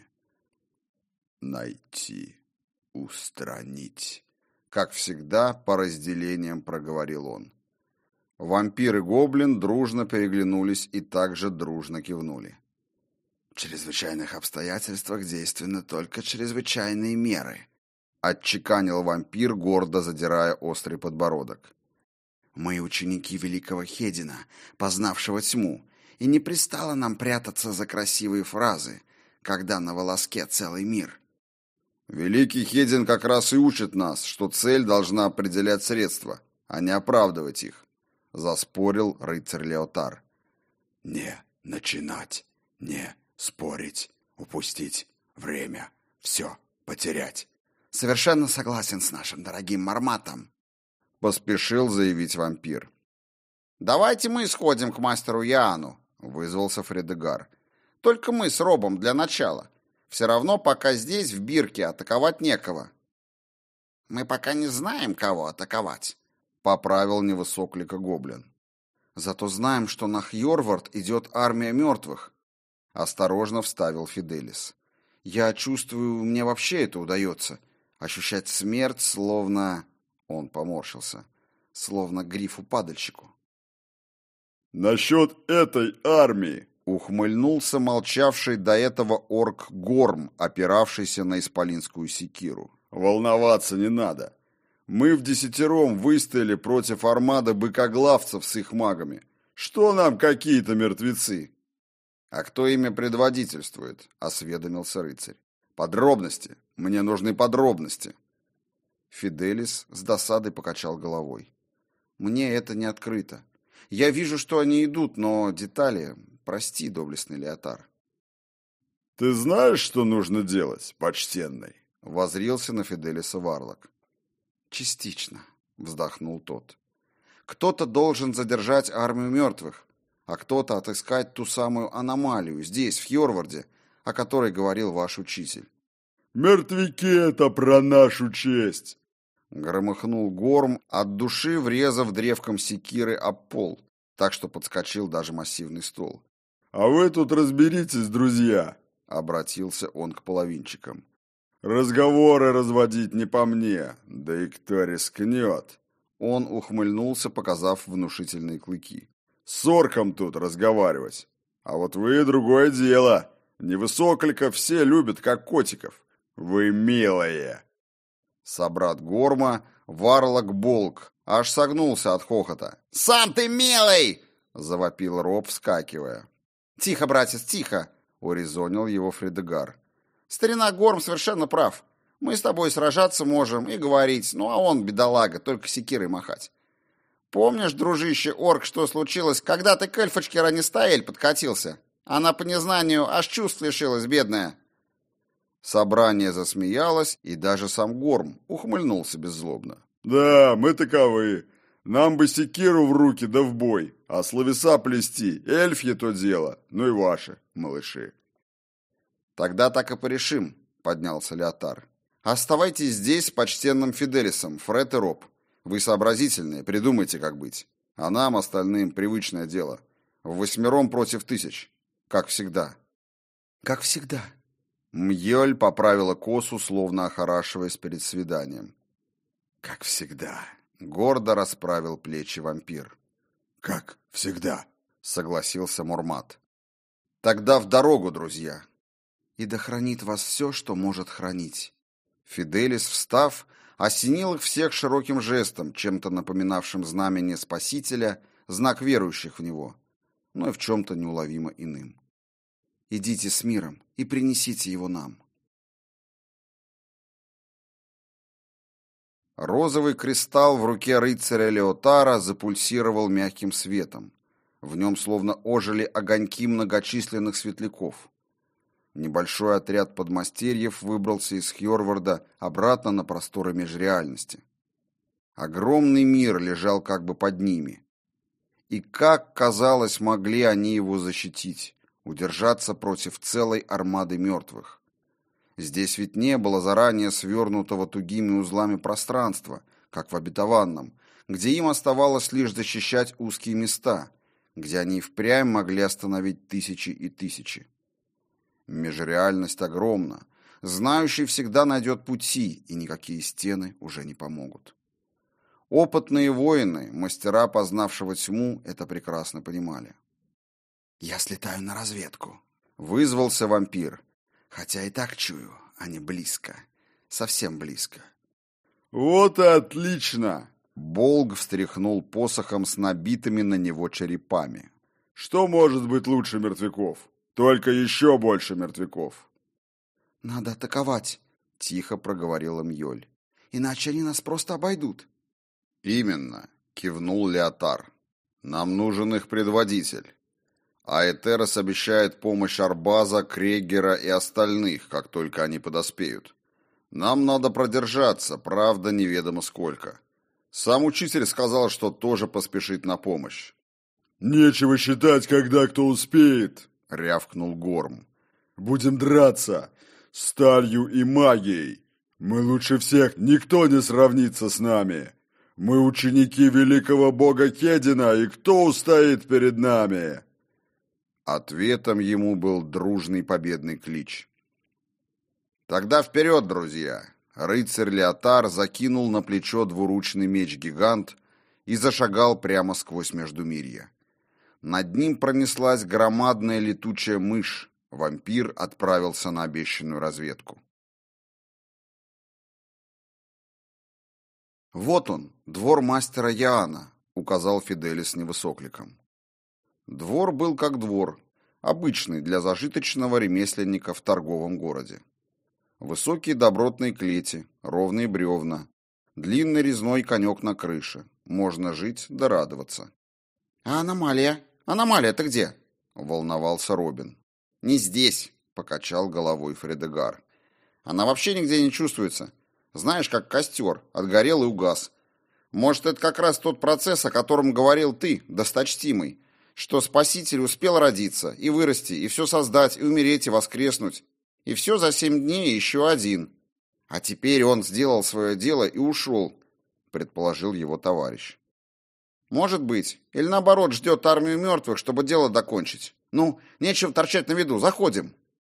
«Найти, устранить», — как всегда, по разделениям проговорил он. Вампир и гоблин дружно переглянулись и также дружно кивнули. «В чрезвычайных обстоятельствах действенны только чрезвычайные меры», — отчеканил вампир, гордо задирая острый подбородок. «Мы ученики великого Хедина, познавшего тьму, и не пристало нам прятаться за красивые фразы, когда на волоске целый мир». «Великий Хедин как раз и учит нас, что цель должна определять средства, а не оправдывать их», — заспорил рыцарь Леотар. «Не начинать, не спорить, упустить время, все потерять. Совершенно согласен с нашим дорогим Марматом», — поспешил заявить вампир. «Давайте мы сходим к мастеру Яану», — вызвался Фредегар. «Только мы с Робом для начала. Все равно пока здесь, в Бирке, атаковать некого». Мы пока не знаем, кого атаковать, поправил невысоклика гоблин. Зато знаем, что на Хьорвард идет армия мертвых, осторожно вставил Фиделис. Я чувствую, мне вообще это удается. Ощущать смерть, словно... Он поморщился. Словно грифу-падальщику. «Насчет этой армии!» — ухмыльнулся молчавший до этого орк Горм, опиравшийся на исполинскую секиру. «Волноваться не надо. Мы в десятером выстояли против армады быкоглавцев с их магами. Что нам какие-то мертвецы?» «А кто ими предводительствует?» — осведомился рыцарь. «Подробности. Мне нужны подробности». Фиделис с досадой покачал головой. «Мне это не открыто. Я вижу, что они идут, но детали... Прости, доблестный Леотар». «Ты знаешь, что нужно делать, почтенный?» — воззрился на Фиделиса Варлок. «Частично», — вздохнул тот. «Кто-то должен задержать армию мертвых, а кто-то отыскать ту самую аномалию здесь, в Хьорварде, о которой говорил ваш учитель». «Мертвяки — это про нашу честь!» Громыхнул Горм, от души врезав древком секиры об пол, так что подскочил даже массивный стол. «А вы тут разберитесь, друзья!» — обратился он к половинчикам. «Разговоры разводить не по мне, да и кто рискнет?» Он ухмыльнулся, показав внушительные клыки. «С орком тут разговаривать. А вот вы другое дело. Невысокликов все любят, как котиков. Вы милые!» Собрат Горма, Варлок Болк, аж согнулся от хохота. «Сам ты милый!» — завопил Роб, вскакивая. «Тихо, братец, тихо!» — урезонил его Фредегар. «Старина Горм совершенно прав. Мы с тобой сражаться можем и говорить, ну а он, бедолага, только секирой махать. Помнишь, дружище орк, что случилось, когда ты к эльфочке Ранистаэль подкатился? Она по незнанию аж чувств лишилась, бедная». Собрание засмеялось, и даже сам Горм ухмыльнулся беззлобно. «Да, мы таковы. Нам бы секиру в руки да в бой, а словеса плести, эльфье то дело, ну и ваши, малыши». «Тогда так и порешим», — поднялся Леотар. «Оставайтесь здесь с почтенным Фиделисом, Фред и Роб. Вы сообразительные, придумайте, как быть. А нам, остальным, привычное дело. В восьмером против тысяч. Как всегда». «Как всегда», Мьёль поправила косу, словно охорашиваясь перед свиданием. «Как всегда», — гордо расправил плечи вампир. «Как всегда», — согласился Мурмат. «Тогда в дорогу, друзья. И да хранит вас все, что может хранить». Фиделис, встав, осенил их всех широким жестом, чем-то напоминавшим знамение Спасителя, знак верующих в него, но и в чем-то неуловимо иным. «Идите с миром и принесите его нам». Розовый кристалл в руке рыцаря Леотара запульсировал мягким светом. В нем словно ожили огоньки многочисленных светляков. Небольшой отряд подмастерьев выбрался из Хьорварда обратно на просторы межреальности. Огромный мир лежал как бы под ними. И как, казалось, могли они его защитить? Удержаться против целой армады мертвых. Здесь ведь не было заранее свернутого тугими узлами пространства, как в обетованном, где им оставалось лишь защищать узкие места, где они впрямь могли остановить тысячи и тысячи. Межреальность огромна, знающий всегда найдет пути, и никакие стены уже не помогут. Опытные воины, мастера познавшего тьму, это прекрасно понимали. «Я слетаю на разведку», — вызвался вампир. «Хотя и так чую, они близко, совсем близко». «Вот и отлично!» Болг встряхнул посохом с набитыми на него черепами. «Что может быть лучше мертвяков? Только еще больше мертвяков!» «Надо атаковать», — тихо проговорила Мьёль. «Иначе они нас просто обойдут». «Именно», — кивнул Леотар. «Нам нужен их предводитель. А Этерос обещает помощь Арбаза, Крегера и остальных, как только они подоспеют. Нам надо продержаться, правда, неведомо сколько. Сам учитель сказал, что тоже поспешит на помощь». «Нечего считать, когда кто успеет», — рявкнул Горм. «Будем драться сталью и магией. Мы лучше всех, никто не сравнится с нами. Мы ученики великого бога Кедина, и кто устоит перед нами?» Ответом ему был дружный победный клич. «Тогда вперед, друзья!» Рыцарь Леотар закинул на плечо двуручный меч-гигант и зашагал прямо сквозь Междумирье. Над ним пронеслась громадная летучая мышь. Вампир отправился на обещанную разведку. «Вот он, двор мастера Яана», — указал Фиделис невысокликом. Двор был как двор, обычный для зажиточного ремесленника в торговом городе. Высокие добротные клети, ровные бревна, длинный резной конек на крыше. Можно жить да радоваться. «А аномалия? Аномалия, ты где?» — волновался Робин. «Не здесь», — покачал головой Фредегар. «Она вообще нигде не чувствуется. Знаешь, как костер, отгорел и угас. Может, это как раз тот процесс, о котором говорил ты, досточтимый, что Спаситель успел родиться и вырасти, и все создать, и умереть, и воскреснуть. И все за семь дней еще один. А теперь он сделал свое дело и ушел», — предположил его товарищ. «Может быть. Или наоборот, ждет армию мертвых, чтобы дело докончить. Ну, нечего торчать на виду. Заходим».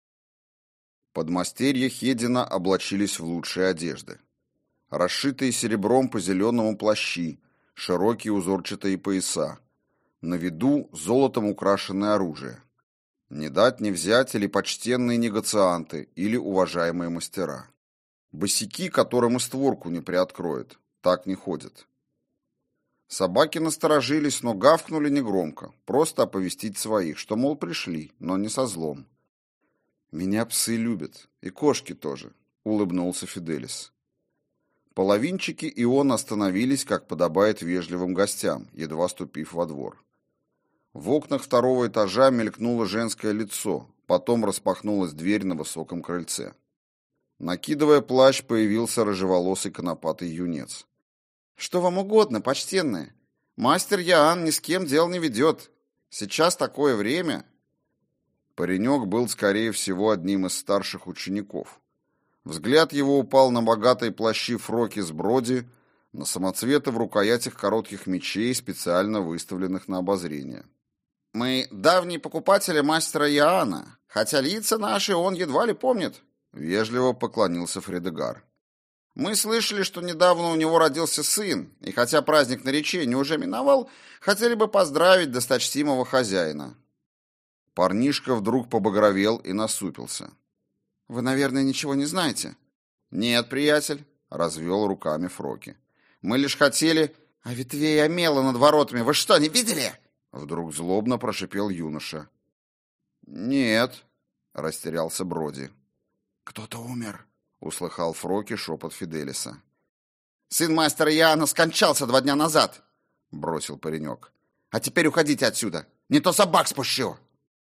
Подмастерья Хедина облачились в лучшие одежды. Расшитые серебром по зеленому плащи, широкие узорчатые пояса. На виду золотом украшенное оружие. Не дать не взять или почтенные негацианты, или уважаемые мастера. Босяки, которым и створку не приоткроют, так не ходят. Собаки насторожились, но гавкнули негромко, просто оповестить своих, что, мол, пришли, но не со злом. «Меня псы любят, и кошки тоже», — улыбнулся Фиделис. Половинчики и он остановились, как подобает вежливым гостям, едва ступив во двор. В окнах второго этажа мелькнуло женское лицо, потом распахнулась дверь на высоком крыльце. Накидывая плащ, появился рыжеволосый конопатый юнец. «Что вам угодно, почтенные? Мастер Яан ни с кем дел не ведет. Сейчас такое время...» Паренек был, скорее всего, одним из старших учеников. Взгляд его упал на богатые плащи фроки с броди, на самоцветы в рукоятях коротких мечей, специально выставленных на обозрение. «Мы давние покупатели мастера Яана, хотя лица наши он едва ли помнит», — вежливо поклонился Фредегар. «Мы слышали, что недавно у него родился сын, и хотя праздник наречения уже миновал, хотели бы поздравить досточтимого хозяина». Парнишка вдруг побагровел и насупился. «Вы, наверное, ничего не знаете?» «Нет, приятель», — развел руками Фроки. «Мы лишь хотели...» «А ветвей омела над воротами вы что, не видели?» Вдруг злобно прошипел юноша. «Нет», — растерялся Броди. «Кто-то умер», — услыхал Фроки шепот Фиделиса. «Сын мастера Яана скончался два дня назад», — бросил паренек. «А теперь уходите отсюда, не то собак спущу».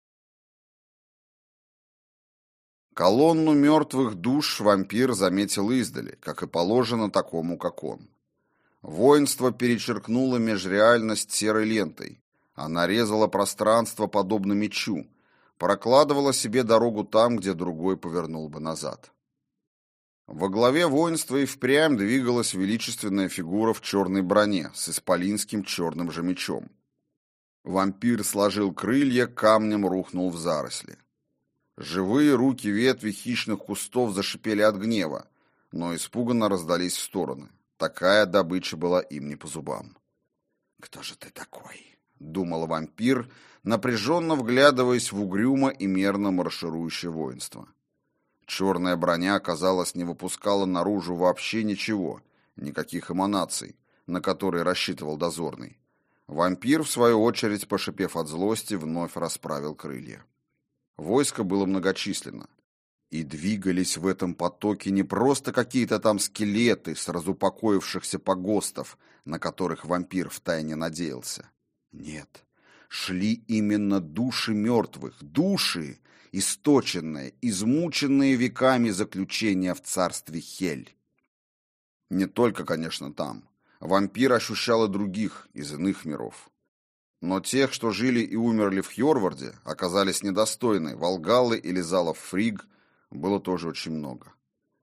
Колонну мертвых душ вампир заметил издали, как и положено такому, как он. Воинство перечеркнуло межреальность серой лентой. Она резала пространство подобно мечу, прокладывала себе дорогу там, где другой повернул бы назад. Во главе воинства и впрямь двигалась величественная фигура в черной броне с исполинским черным же мечом. Вампир сложил крылья, камнем рухнул в заросли. Живые руки ветви хищных кустов зашипели от гнева, но испуганно раздались в стороны. Такая добыча была им не по зубам. «Кто же ты такой?» — думал вампир, напряженно вглядываясь в угрюмо и мерно марширующее воинство. Черная броня, казалось, не выпускала наружу вообще ничего, никаких эманаций, на которые рассчитывал дозорный. Вампир, в свою очередь, пошипев от злости, вновь расправил крылья. Войско было многочисленно, и двигались в этом потоке не просто какие-то там скелеты с разупокоившихся погостов, на которых вампир втайне надеялся. Нет, шли именно души мертвых, души, источенные, измученные веками заключения в царстве Хель. Не только, конечно, там. Вампир ощущал и других, из иных миров. Но тех, что жили и умерли в Хьорварде, оказались недостойны Волгаллы или залов Фриг, было тоже очень много.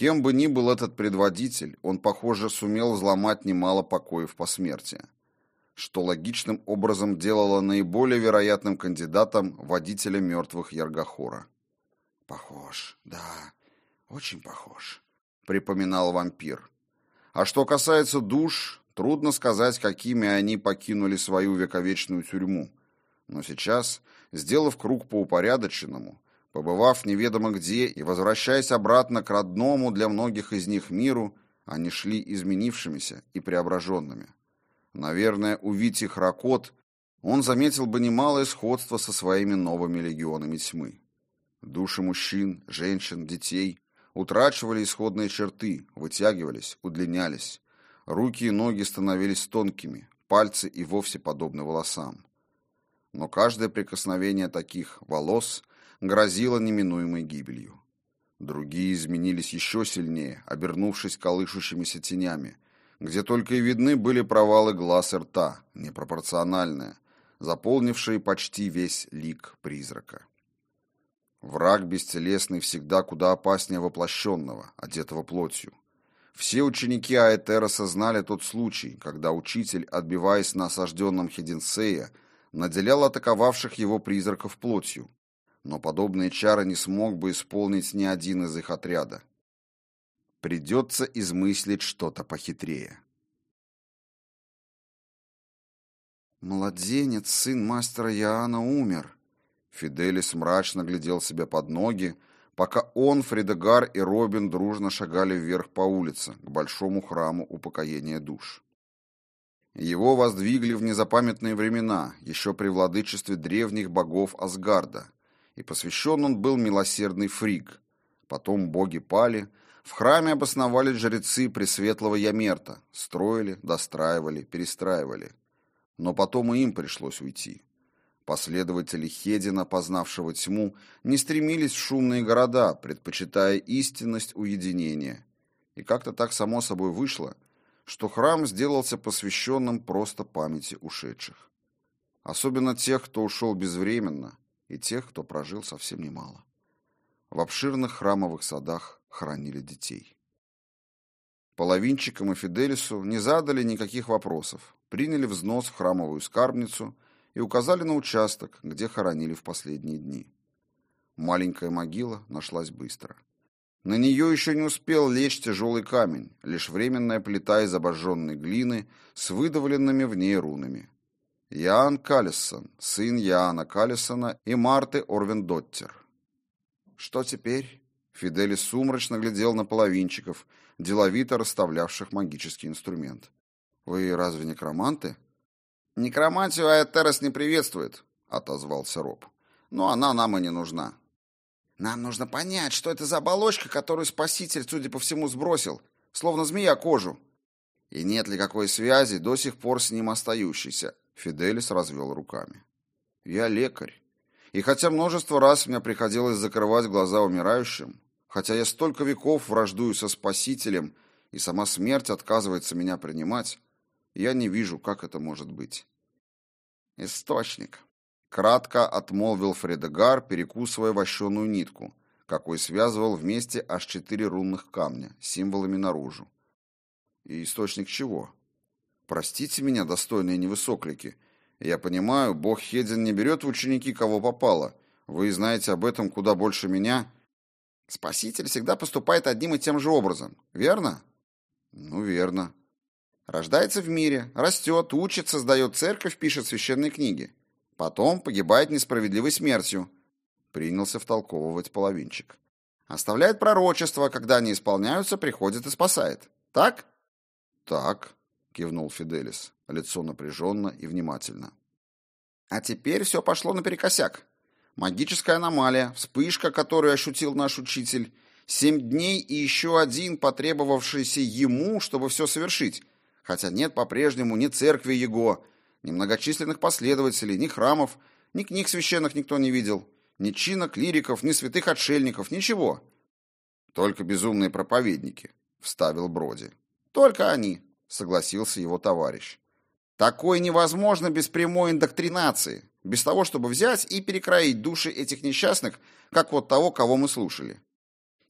Кем бы ни был этот предводитель, он, похоже, сумел взломать немало покоев посмертия, что логичным образом делало наиболее вероятным кандидатом водителя мертвых Яргахора. «Похож, да, очень похож», — припоминал вампир. А что касается душ, трудно сказать, какими они покинули свою вековечную тюрьму. Но сейчас, сделав круг по упорядоченному, побывав неведомо где и возвращаясь обратно к родному для многих из них миру, они шли изменившимися и преображенными. Наверное, увидев их Ракот, он заметил бы немалое сходство со своими новыми легионами тьмы. Души мужчин, женщин, детей утрачивали исходные черты, вытягивались, удлинялись. Руки и ноги становились тонкими, пальцы и вовсе подобны волосам. Но каждое прикосновение таких волос грозило неминуемой гибелью. Другие изменились еще сильнее, обернувшись колышущимися тенями, где только и видны были провалы глаз и рта, непропорциональные, заполнившие почти весь лик призрака. Враг бестелесный всегда куда опаснее воплощенного, одетого плотью. Все ученики Аэтероса знали тот случай, когда учитель, отбиваясь на осажденном Хединсее, наделял атаковавших его призраков плотью, но подобные чары не смог бы исполнить ни один из их отряда. Придется измыслить что-то похитрее. «Младенец, сын мастера Яана, умер». Фиделис мрачно глядел себе под ноги, пока он, Фредегар и Робин дружно шагали вверх по улице, к большому храму упокоения душ. Его воздвигли в незапамятные времена, еще при владычестве древних богов Асгарда, и посвящен он был милосердный Фригг. Потом боги пали, в храме обосновались жрецы Пресветлого Ямерта, строили, достраивали, перестраивали. Но потом и им пришлось уйти. Последователи Хедина, познавшего тьму, не стремились в шумные города, предпочитая истинность уединения. И как-то так само собой вышло, что храм сделался посвященным просто памяти ушедших. Особенно тех, кто ушел безвременно, и тех, кто прожил совсем немало. В обширных храмовых садах хоронили детей. Половинчикам и Фиделису не задали никаких вопросов, приняли взнос в храмовую скарбницу и указали на участок, где хоронили в последние дни. Маленькая могила нашлась быстро. На нее еще не успел лечь тяжелый камень, лишь временная плита из обожженной глины с выдавленными в ней рунами. Яан Каллессон, сын Яана Каллессона и Марты Орвендоттер. Что теперь? Фиделис сумрачно глядел на половинчиков, деловито расставлявших магический инструмент. Вы разве некроманты? Некромантию Аэтерос не приветствует, отозвался Роб. Но она нам и не нужна. Нам нужно понять, что это за оболочка, которую Спаситель, судя по всему, сбросил, словно змея кожу. И нет ли какой связи, до сих пор с ним остающейся? Фиделис развел руками. Я лекарь. И хотя множество раз мне приходилось закрывать глаза умирающим, хотя я столько веков враждую со Спасителем, и сама смерть отказывается меня принимать, я не вижу, как это может быть. Источник. Кратко отмолвил Фредегар, перекусывая вощеную нитку, какой связывал вместе аж четыре рунных камня, символами наружу. И источник чего? Простите меня, достойные невысоклики. Я понимаю, бог Хедин не берет в ученики, кого попало. Вы знаете об этом куда больше меня. Спаситель всегда поступает одним и тем же образом, верно? Ну, верно. Рождается в мире, растет, учится, создает церковь, пишет священные книги. Потом погибает несправедливой смертью. Принялся втолковывать половинчик. Оставляет пророчества, когда они исполняются, приходит и спасает. Так? Так, кивнул Фиделис, лицо напряженно и внимательно. А теперь все пошло наперекосяк. Магическая аномалия, вспышка, которую ощутил наш учитель, семь дней и еще один, потребовавшийся ему, чтобы все совершить. Хотя нет по-прежнему ни церкви его, ни многочисленных последователей, ни храмов, ни книг священных никто не видел, ни чина клириков, ни святых отшельников, ничего. Только безумные проповедники, вставил Броди. Только они, согласился его товарищ. Такое невозможно без прямой индоктринации, без того, чтобы взять и перекроить души этих несчастных, как вот того, кого мы слушали.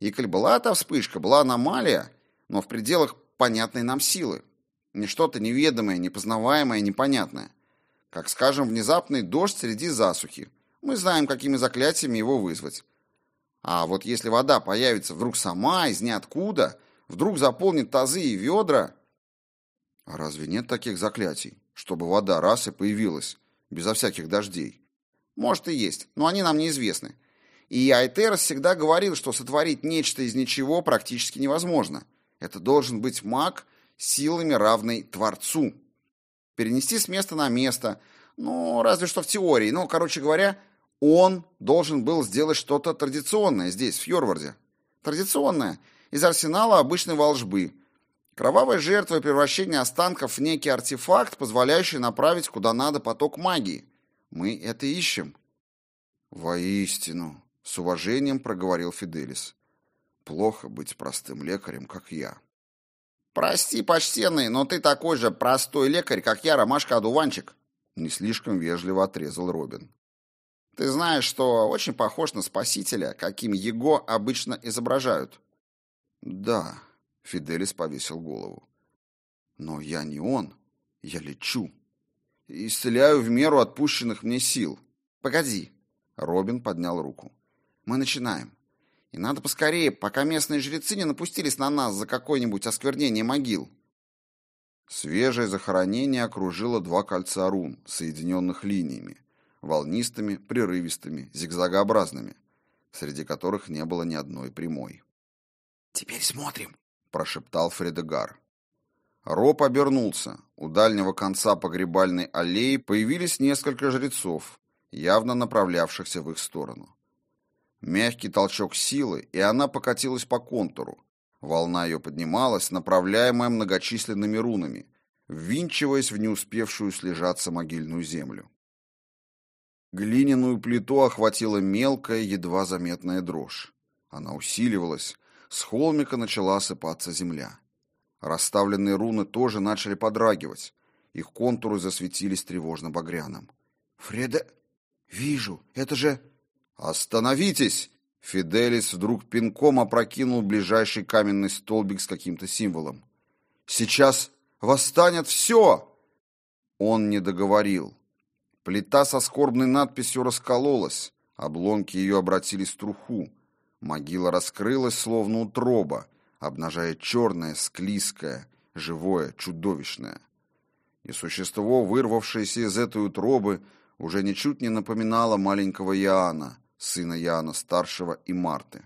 И коль была та вспышка, была аномалия, но в пределах понятной нам силы. Не что-то неведомое, непознаваемое, непонятное. Как, скажем, внезапный дождь среди засухи. Мы знаем, какими заклятиями его вызвать. А вот если вода появится вдруг сама, из ниоткуда, вдруг заполнит тазы и ведра... А разве нет таких заклятий, чтобы вода раз и появилась, безо всяких дождей? Может и есть, но они нам неизвестны. И Айтерос всегда говорил, что сотворить нечто из ничего практически невозможно. Это должен быть маг силами, равной Творцу. Перенести с места на место, ну, разве что в теории. Ну, короче говоря, он должен был сделать что-то традиционное здесь, в Фьорварде. Традиционное, из арсенала обычной волжбы. Кровавая жертва и превращение останков в некий артефакт, позволяющий направить куда надо поток магии. Мы это ищем. Воистину, с уважением проговорил Фиделис. Плохо быть простым лекарем, как я. Прости, почтенный, но ты такой же простой лекарь, как я, ромашка-одуванчик. Не слишком вежливо отрезал Робин. Ты знаешь, что очень похож на спасителя, каким его обычно изображают. Да, Фиделис повесил голову. Но я не он, я лечу. Исцеляю в меру отпущенных мне сил. Погоди. Робин поднял руку. Мы начинаем. И надо поскорее, пока местные жрецы не напустились на нас за какое-нибудь осквернение могил. Свежее захоронение окружило два кольца рун, соединенных линиями, волнистыми, прерывистыми, зигзагообразными, среди которых не было ни одной прямой. «Теперь смотрим», — прошептал Фредегар. Роб обернулся. У дальнего конца погребальной аллеи появились несколько жрецов, явно направлявшихся в их сторону. Мягкий толчок силы, и она покатилась по контуру. Волна ее поднималась, направляемая многочисленными рунами, ввинчиваясь в не успевшую слежаться могильную землю. Глиняную плиту охватила мелкая, едва заметная дрожь. Она усиливалась, с холмика начала осыпаться земля. Расставленные руны тоже начали подрагивать, их контуры засветились тревожно-багряным. «Фреда... Вижу, это же...» «Остановитесь!» Фиделис вдруг пинком опрокинул ближайший каменный столбик с каким-то символом. «Сейчас восстанет все!» Он не договорил. Плита со скорбной надписью раскололась, обломки ее обратились в труху. Могила раскрылась, словно утроба, обнажая черное, склизкое, живое, чудовищное. И существо, вырвавшееся из этой утробы, уже ничуть не напоминало маленького Иоанна, сына Иоанна-старшего и Марты.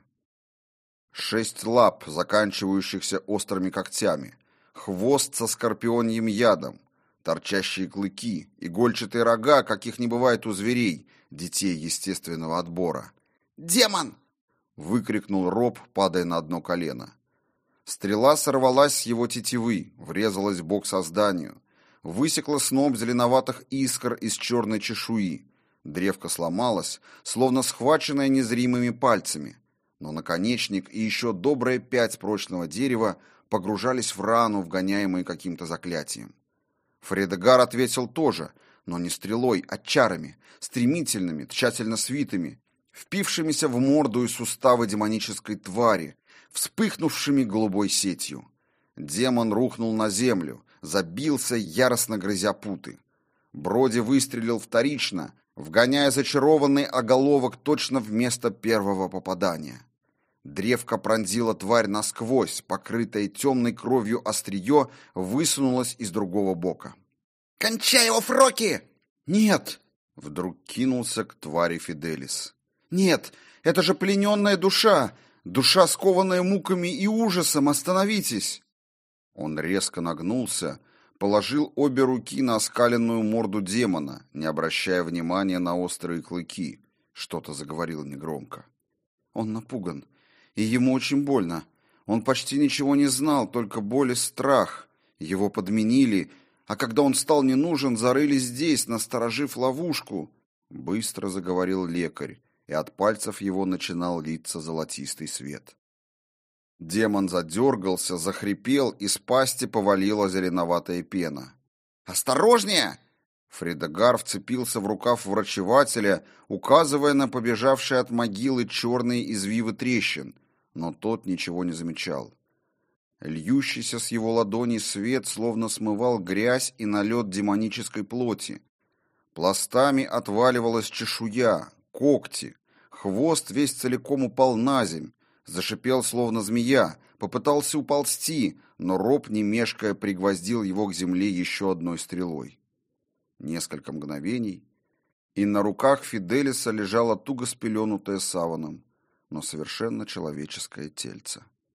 Шесть лап, заканчивающихся острыми когтями, хвост со скорпионьим ядом, торчащие клыки, игольчатые рога, каких не бывает у зверей, детей естественного отбора. «Демон!» — выкрикнул Роб, падая на одно колено. Стрела сорвалась с его тетивы, врезалась в бок созданию, высекла сноп зеленоватых искр из черной чешуи. Древко сломалось, словно схваченное незримыми пальцами, но наконечник и еще добрые пять прочного дерева погружались в рану, вгоняемые каким-то заклятием. Фредегар ответил тоже, но не стрелой, а чарами, стремительными, тщательно свитыми, впившимися в морду и суставы демонической твари, вспыхнувшими голубой сетью. Демон рухнул на землю, забился, яростно грызя путы. Броди выстрелил вторично, вгоняя зачарованный оголовок точно в место первого попадания. Древко пронзило тварь насквозь, покрытое темной кровью острие высунулось из другого бока. «Кончай его, Фроки!» «Нет!» — вдруг кинулся к твари Фиделис. «Нет, это же плененная душа! Душа, скованная муками и ужасом! Остановитесь!» Он резко нагнулся, положил обе руки на оскаленную морду демона, не обращая внимания на острые клыки. Что-то заговорил негромко. Он напуган, и ему очень больно. Он почти ничего не знал, только боль и страх. Его подменили, а когда он стал не нужен, зарыли здесь, насторожив ловушку. Быстро заговорил лекарь, и от пальцев его начинал литься золотистый свет. Демон задергался, захрипел, из пасти повалила зеленоватая пена. «Осторожнее!» Фредегар вцепился в рукав врачевателя, указывая на побежавшие от могилы черные извивы трещин. но тот ничего не замечал. Льющийся с его ладоней свет словно смывал грязь и налет демонической плоти. Пластами отваливалась чешуя, когти, хвост весь целиком упал на земь, зашипел словно змея, попытался уползти, но роб, не мешкая, пригвоздил его к земле еще одной стрелой. Несколько мгновений, и на руках Фиделиса лежало туго спеленутое саваном, но совершенно человеческое тельце.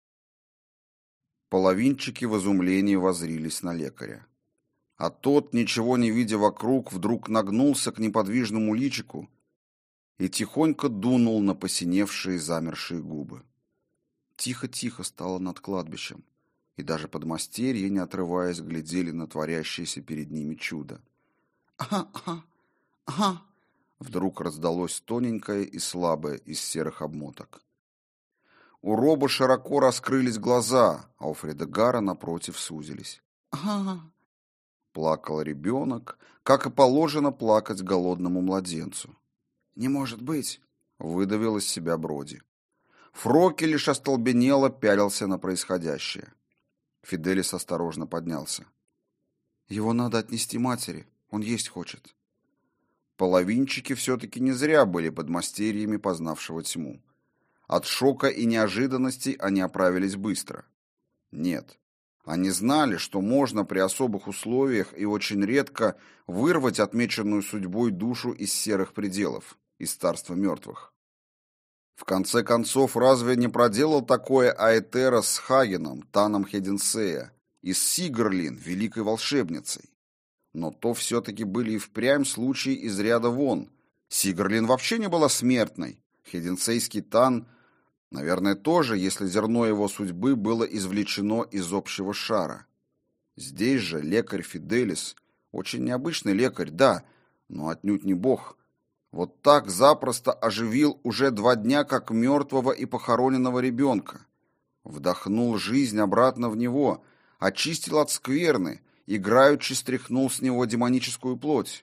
Половинчики в изумлении воззрились на лекаря. А тот, ничего не видя вокруг, вдруг нагнулся к неподвижному личику и тихонько дунул на посиневшие замершие губы. Тихо-тихо стало над кладбищем, и даже подмастерья, не отрываясь, глядели на творящееся перед ними чудо. «Ага, ага, ага!» Вдруг раздалось тоненькое и слабое из серых обмоток. У Роба широко раскрылись глаза, а у Фредегара напротив сузились. «Ага!» Плакал ребенок, как и положено плакать голодному младенцу. «Не может быть!» — выдавил из себя Броди. Фроки лишь остолбенело пялился на происходящее. Фиделис осторожно поднялся. «Его надо отнести матери, он есть хочет». Половинчики все-таки не зря были подмастерьями познавшего тьму. От шока и неожиданности они оправились быстро. Нет, они знали, что можно при особых условиях и очень редко вырвать отмеченную судьбой душу из серых пределов, из царства мертвых. В конце концов, разве не проделал такое Аэтера с Хагеном, Таном Хеденсея, и с Сигрлин, великой волшебницей? Но то все-таки были и впрямь случаи из ряда вон. Сигрлин вообще не была смертной. Хеденсейский Тан, наверное, тоже, если зерно его судьбы было извлечено из общего шара. Здесь же лекарь Фиделис, очень необычный лекарь, да, но отнюдь не бог, вот так запросто оживил уже два дня как мертвого и похороненного ребенка. Вдохнул жизнь обратно в него, очистил от скверны, играючи стряхнул с него демоническую плоть.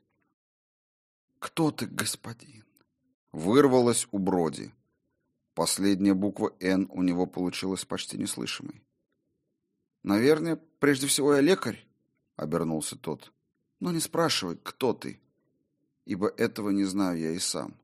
«Кто ты, господин?» Вырвалось у Броди. Последняя буква «Н» у него получилась почти неслышимой. «Наверное, прежде всего я лекарь», — обернулся тот. «Но не спрашивай, кто ты, ибо этого не знаю я и сам».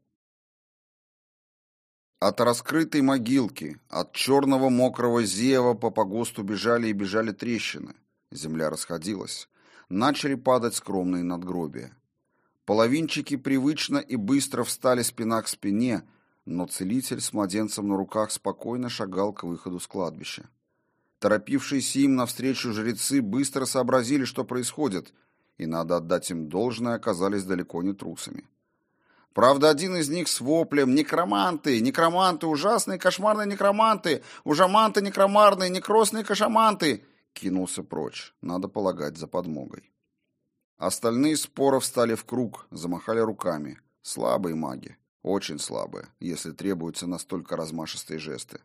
От раскрытой могилки, от черного мокрого зева по погосту бежали и бежали трещины. Земля расходилась. Начали падать скромные надгробия. Половинчики привычно и быстро встали спина к спине, но целитель с младенцем на руках спокойно шагал к выходу с кладбища. Торопившиеся им навстречу жрецы быстро сообразили, что происходит, и, надо отдать им должное, оказались далеко не трусами. Правда, один из них с воплем «Некроманты! Некроманты! Ужасные кошмарные некроманты! Ужаманты некромарные! Некросные кошаманты!» кинулся прочь, надо полагать, за подмогой. Остальные споро встали в круг, замахали руками. Слабые маги, очень слабые, если требуются настолько размашистые жесты.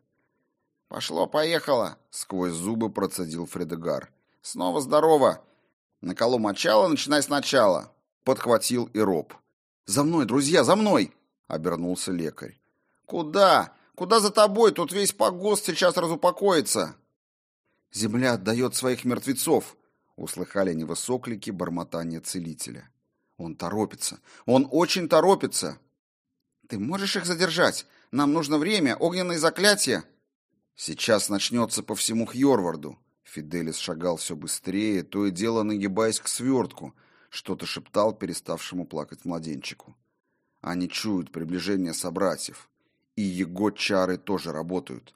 «Пошло-поехало!» — сквозь зубы процедил Фредегар. «Снова здорово! Наколу мочало, начинай сначала!» — подхватил и Роб. «За мной, друзья, за мной!» — обернулся лекарь. «Куда? Куда за тобой? Тут весь погост сейчас разупокоится!» «Земля отдает своих мертвецов!» — услыхали невысоклики бормотания целителя. «Он торопится! Он очень торопится!» «Ты можешь их задержать? Нам нужно время, огненные заклятия!» «Сейчас начнется по всему Хьорварду!» Фиделис шагал все быстрее, то и дело нагибаясь к свертку, что-то шептал переставшему плакать младенчику. Они чуют приближение собратьев. И его чары тоже работают.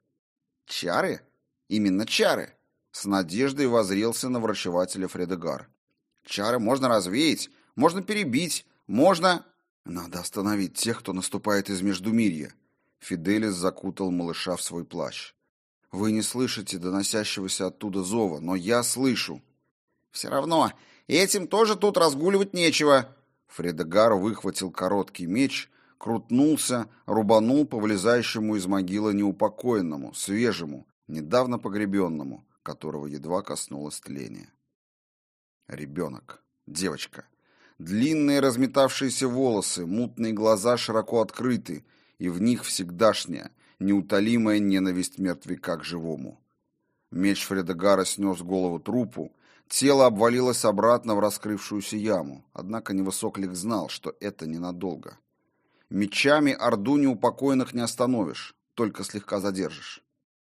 «Чары? Именно чары!» С надеждой воззрелся на врачевателя Фредегар. «Чары можно развеять, можно перебить, можно...» «Надо остановить тех, кто наступает из Междумирья». Фиделис закутал малыша в свой плащ. «Вы не слышите доносящегося оттуда зова, но я слышу». «Все равно, этим тоже тут разгуливать нечего». Фредегар выхватил короткий меч, крутнулся, рубанул по вылезающему из могилы неупокоенному, свежему, недавно погребенному, которого едва коснулось тления. Ребенок, девочка. Длинные разметавшиеся волосы, мутные глаза широко открыты, и в них всегдашняя, неутолимая ненависть мертвяка к живому. Меч Фредегара снес голову трупу, тело обвалилось обратно в раскрывшуюся яму, однако невысоклик знал, что это ненадолго. Мечами орду неупокоенных не остановишь, только слегка задержишь.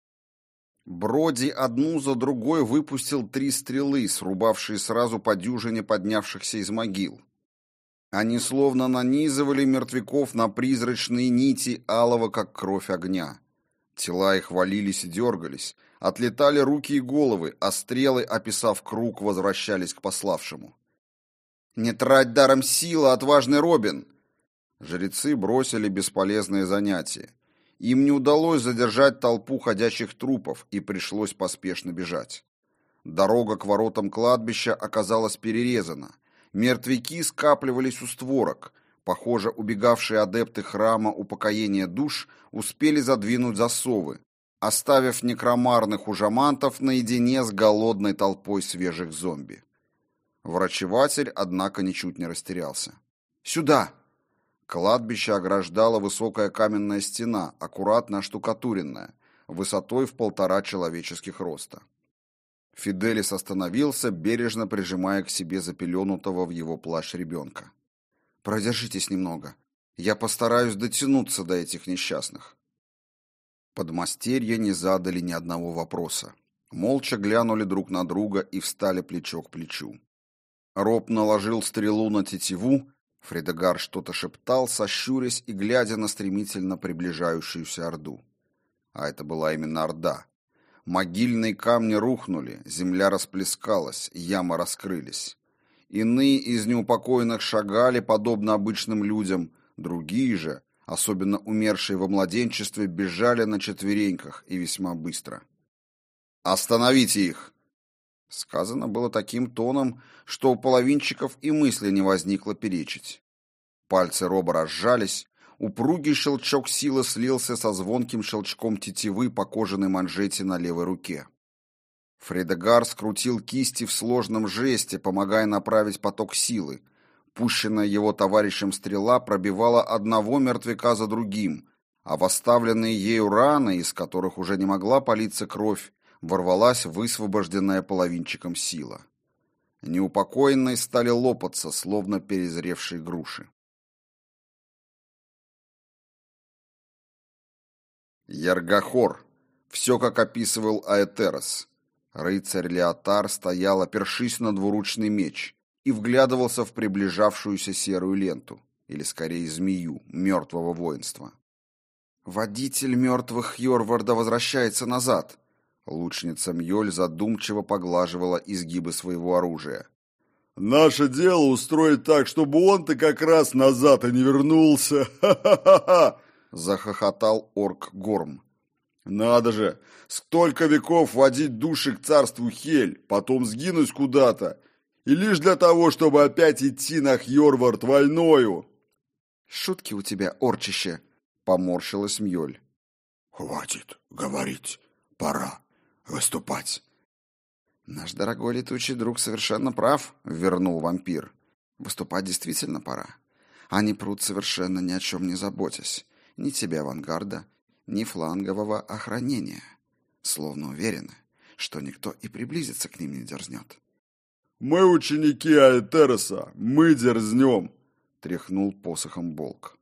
Броди одну за другой выпустил три стрелы, срубавшие сразу по дюжине поднявшихся из могил. Они словно нанизывали мертвяков на призрачные нити алого, как кровь огня. Тела их валились и дергались, отлетали руки и головы, а стрелы, описав круг, возвращались к пославшему. «Не трать даром силы, отважный Робин!» Жрецы бросили бесполезное занятие. Им не удалось задержать толпу ходячих трупов, и пришлось поспешно бежать. Дорога к воротам кладбища оказалась перерезана. Мертвяки скапливались у створок. Похоже, убегавшие адепты храма упокоения душ успели задвинуть засовы, оставив некромарных ужамантов наедине с голодной толпой свежих зомби. Врачеватель, однако, ничуть не растерялся. «Сюда!» Кладбище ограждала высокая каменная стена, аккуратно оштукатуренная, высотой в полтора человеческих роста. Фиделис остановился, бережно прижимая к себе запеленутого в его плащ ребенка. «Продержитесь немного. Я постараюсь дотянуться до этих несчастных». Подмастерья не задали ни одного вопроса. Молча глянули друг на друга и встали плечо к плечу. Роб наложил стрелу на тетиву, Фредегар что-то шептал, сощурясь и глядя на стремительно приближающуюся орду. А это была именно орда. Могильные камни рухнули, земля расплескалась, ямы раскрылись. Иные из неупокоенных шагали, подобно обычным людям, другие же, особенно умершие во младенчестве, бежали на четвереньках и весьма быстро. «Остановите их!» Сказано было таким тоном, что у половинчиков и мысли не возникло перечить. Пальцы Роба разжались, упругий щелчок силы слился со звонким щелчком тетивы по кожаной манжете на левой руке. Фредегар скрутил кисти в сложном жесте, помогая направить поток силы. Пущенная его товарищем стрела пробивала одного мертвяка за другим, а в оставленные ею раны, из которых уже не могла палиться кровь, ворвалась высвобожденная половинчиком сила. Неупокоенные стали лопаться, словно перезревшие груши. Яргахор. Все, как описывал Аэтерос. Рыцарь Леотар стоял, опершись на двуручный меч, и вглядывался в приближавшуюся серую ленту, или скорее змею, мертвого воинства. «Водитель мертвых Йорварда возвращается назад!» Лучница Мьёль задумчиво поглаживала изгибы своего оружия. «Наше дело устроить так, чтобы он-то как раз назад и не вернулся! Ха-ха-ха-ха!» — захохотал орк Горм. «Надо же! Столько веков водить души к царству Хель, потом сгинуть куда-то, и лишь для того, чтобы опять идти на Хьорвард вольною!» «Шутки у тебя, орчище!» — поморщилась Мьёль. «Хватит говорить, пора выступать!» «Наш дорогой летучий друг совершенно прав», — вернул вампир. «Выступать действительно пора. Они прут совершенно ни о чем не заботясь. Ни тебе авангарда, ни флангового охранения. Словно уверены, что никто и приблизиться к ним не дерзнет». «Мы ученики Аэтероса, мы дерзнем!» — тряхнул посохом Болк.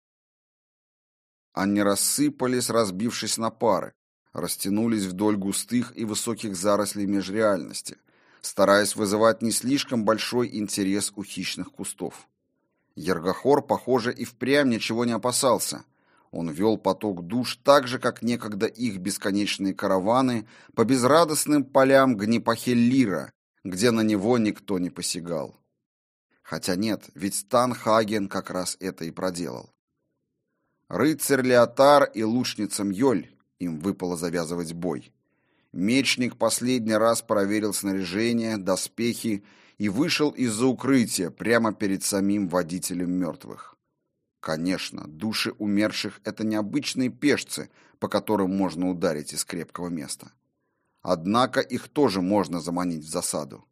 Они рассыпались, разбившись на пары, растянулись вдоль густых и высоких зарослей межреальности, стараясь вызывать не слишком большой интерес у хищных кустов. Яргахор, похоже, и впрямь ничего не опасался. Он вел поток душ так же, как некогда их бесконечные караваны по безрадостным полям Гнипахеллира, где на него никто не посягал. Хотя нет, ведь Танхаген как раз это и проделал. Рыцарь Леотар и лучница Мьёль, им выпало завязывать бой. Мечник последний раз проверил снаряжение, доспехи и вышел из-за укрытия прямо перед самим водителем мертвых. Конечно, души умерших — это необычные пешцы, по которым можно ударить из крепкого места. Однако их тоже можно заманить в засаду.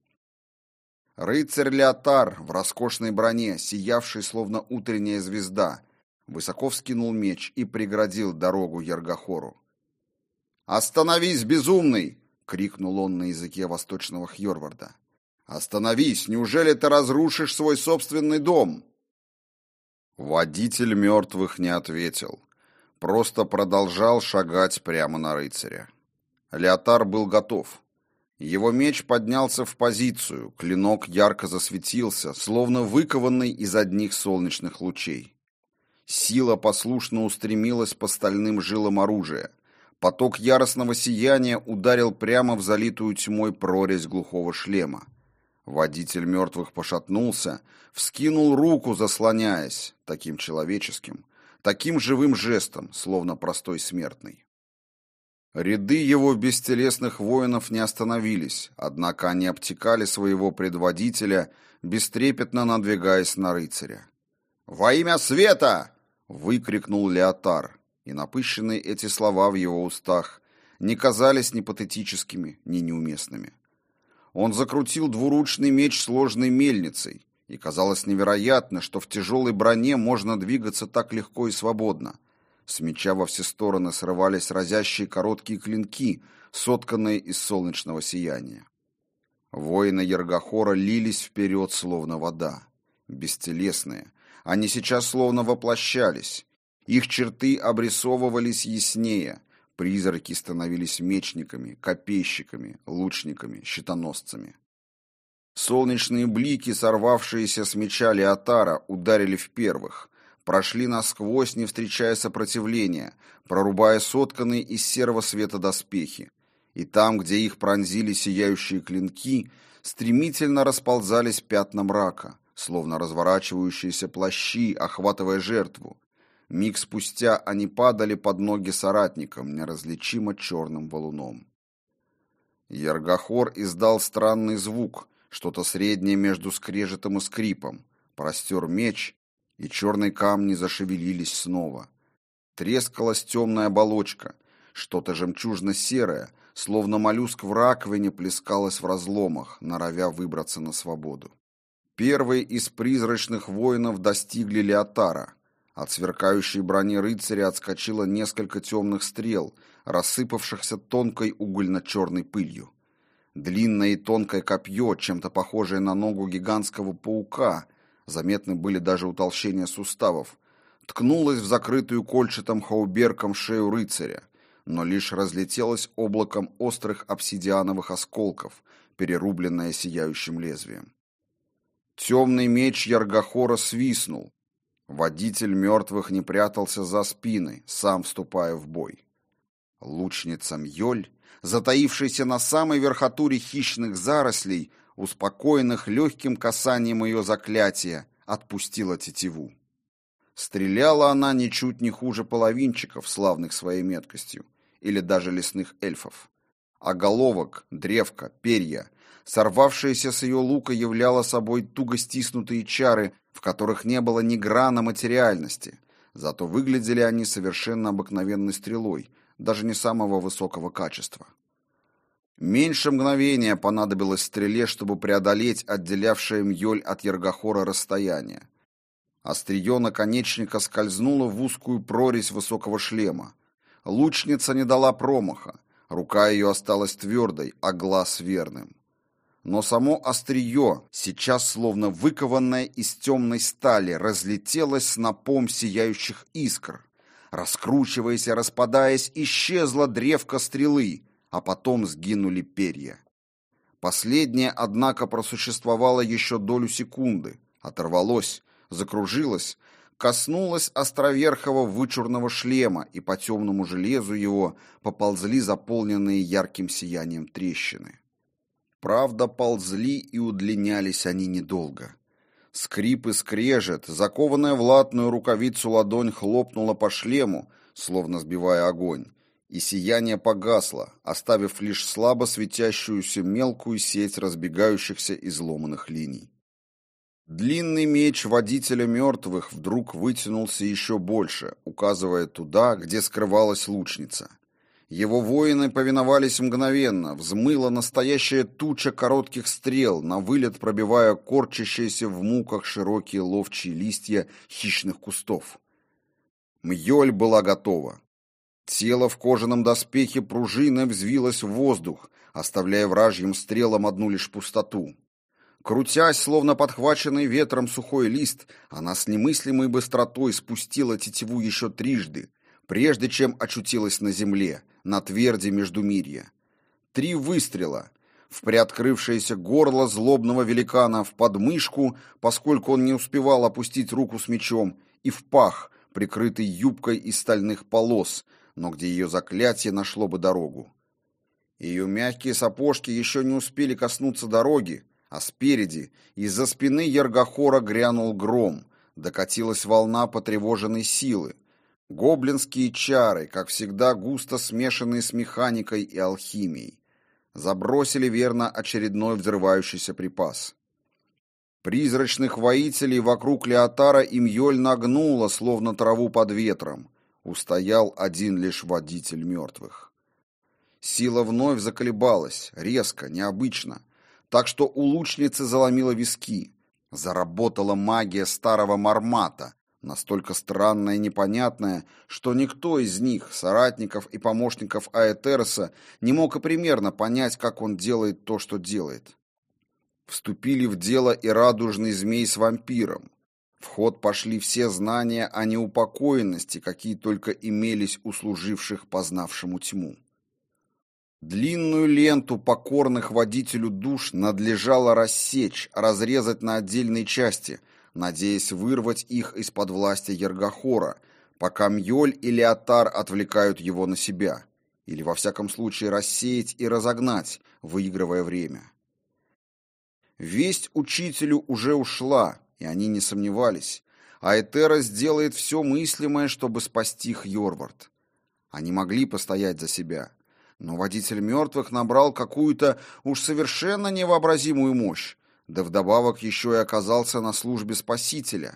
Рыцарь Леотар в роскошной броне, сиявший словно утренняя звезда, высоко вскинул меч и преградил дорогу Яргахору. «Остановись, безумный!» — крикнул он на языке восточного Хьорварда. «Остановись! Неужели ты разрушишь свой собственный дом?» Водитель мертвых не ответил, просто продолжал шагать прямо на рыцаря. Леотар был готов. Его меч поднялся в позицию, клинок ярко засветился, словно выкованный из одних солнечных лучей. Сила послушно устремилась по стальным жилам оружия. Поток яростного сияния ударил прямо в залитую тьмой прорезь глухого шлема. Водитель мертвых пошатнулся, вскинул руку, заслоняясь, таким человеческим, таким живым жестом, словно простой смертный. Ряды его бестелесных воинов не остановились, однако они обтекали своего предводителя, бестрепетно надвигаясь на рыцаря. «Во имя света!» — выкрикнул Леотар, и напыщенные эти слова в его устах не казались ни патетическими, ни неуместными. Он закрутил двуручный меч сложной мельницей, и казалось невероятно, что в тяжелой броне можно двигаться так легко и свободно. С меча во все стороны срывались разящие короткие клинки, сотканные из солнечного сияния. Воины Яргахора лились вперед, словно вода. Бестелесные, они сейчас словно воплощались. Их черты обрисовывались яснее, призраки становились мечниками, копейщиками, лучниками, щитоносцами. Солнечные блики, сорвавшиеся с меча Леотара, ударили в первых, прошли насквозь, не встречая сопротивления, прорубая сотканные из серого света доспехи, и там, где их пронзили сияющие клинки, стремительно расползались пятна мрака, словно разворачивающиеся плащи, охватывая жертву. Миг спустя они падали под ноги соратникам, неразличимо черным валуном. Яргахор издал странный звук, что-то среднее между скрежетом и скрипом, простер меч, и черные камни зашевелились снова. Трескалась темная оболочка, что-то жемчужно-серое, словно моллюск в раковине, плескалось в разломах, норовя выбраться на свободу. Первые из призрачных воинов достигли Леотара. От сверкающей брони рыцаря отскочило несколько темных стрел, рассыпавшихся тонкой угольно-черной пылью. Длинное и тонкое копье, чем-то похожее на ногу гигантского паука, заметны были даже утолщения суставов, ткнулось в закрытую кольчатым хауберком шею рыцаря, но лишь разлетелось облаком острых обсидиановых осколков, перерубленное сияющим лезвием. Темный меч Яргахора свистнул. Водитель мертвых не прятался за спиной, сам вступая в бой. Лучница Мьёль, затаившаяся на самой верхотуре хищных зарослей, успокоенных легким касанием ее заклятия, отпустила тетиву. Стреляла она ничуть не хуже половинчиков, славных своей меткостью, или даже лесных эльфов. А головок, древко, перья, сорвавшаяся с ее лука, являла собой туго стиснутые чары, в которых не было ни грана материальности, зато выглядели они совершенно обыкновенной стрелой, даже не самого высокого качества. Меньше мгновения понадобилось стреле, чтобы преодолеть отделявшее Мьёль от Яргахора расстояние. Острие наконечника скользнуло в узкую прорезь высокого шлема. Лучница не дала промаха, рука ее осталась твердой, а глаз верным. Но само острие, сейчас словно выкованное из темной стали, разлетелось снопом сияющих искр. Раскручиваясь и распадаясь, исчезла древко стрелы, а потом сгинули перья. Последнее, однако, просуществовало еще долю секунды, оторвалось, закружилось, коснулось островерхого вычурного шлема, и по темному железу его поползли заполненные ярким сиянием трещины. Правда, ползли и удлинялись они недолго. Скрип и скрежет, закованная в латную рукавицу ладонь хлопнула по шлему, словно сбивая огонь, и сияние погасло, оставив лишь слабо светящуюся мелкую сеть разбегающихся изломанных линий. Длинный меч водителя мертвых вдруг вытянулся еще больше, указывая туда, где скрывалась лучница. Его воины повиновались мгновенно, взмыла настоящая туча коротких стрел, на вылет пробивая корчащиеся в муках широкие ловчие листья хищных кустов. Мьёль была готова. Тело в кожаном доспехе пружиной взвилось в воздух, оставляя вражьим стрелам одну лишь пустоту. Крутясь, словно подхваченный ветром сухой лист, она с немыслимой быстротой спустила тетиву еще трижды, прежде чем очутилась на земле, на тверди Междумирья. Три выстрела в приоткрывшееся горло злобного великана, в подмышку, поскольку он не успевал опустить руку с мечом, и в пах, прикрытый юбкой из стальных полос, но где ее заклятие нашло бы дорогу. Ее мягкие сапожки еще не успели коснуться дороги, а спереди, из-за спины Ергохора грянул гром, докатилась волна потревоженной силы. Гоблинские чары, как всегда густо смешанные с механикой и алхимией, забросили верно очередной взрывающийся припас. Призрачных воителей вокруг Леотара и Мьёль нагнуло, словно траву под ветром. Устоял один лишь водитель мертвых. Сила вновь заколебалась, резко, необычно, так что у лучницы заломило виски. Заработала магия старого Мармата, настолько странная и непонятная, что никто из них, соратников и помощников Аэтероса, не мог и примерно понять, как он делает то, что делает. Вступили в дело и радужный змей с вампиром. В ход пошли все знания о неупокоенности, какие только имелись у служивших познавшему тьму. Длинную ленту покорных водителю душ надлежало рассечь, разрезать на отдельные части, надеясь вырвать их из-под власти Ергохора, пока Мьёль и Леотар отвлекают его на себя, или во всяком случае рассеять и разогнать, выигрывая время. Весть учителю уже ушла, и они не сомневались. Аэтера сделает все мыслимое, чтобы спасти Хьорвард. Они могли постоять за себя, но водитель мертвых набрал какую-то уж совершенно невообразимую мощь, да вдобавок еще и оказался на службе спасителя.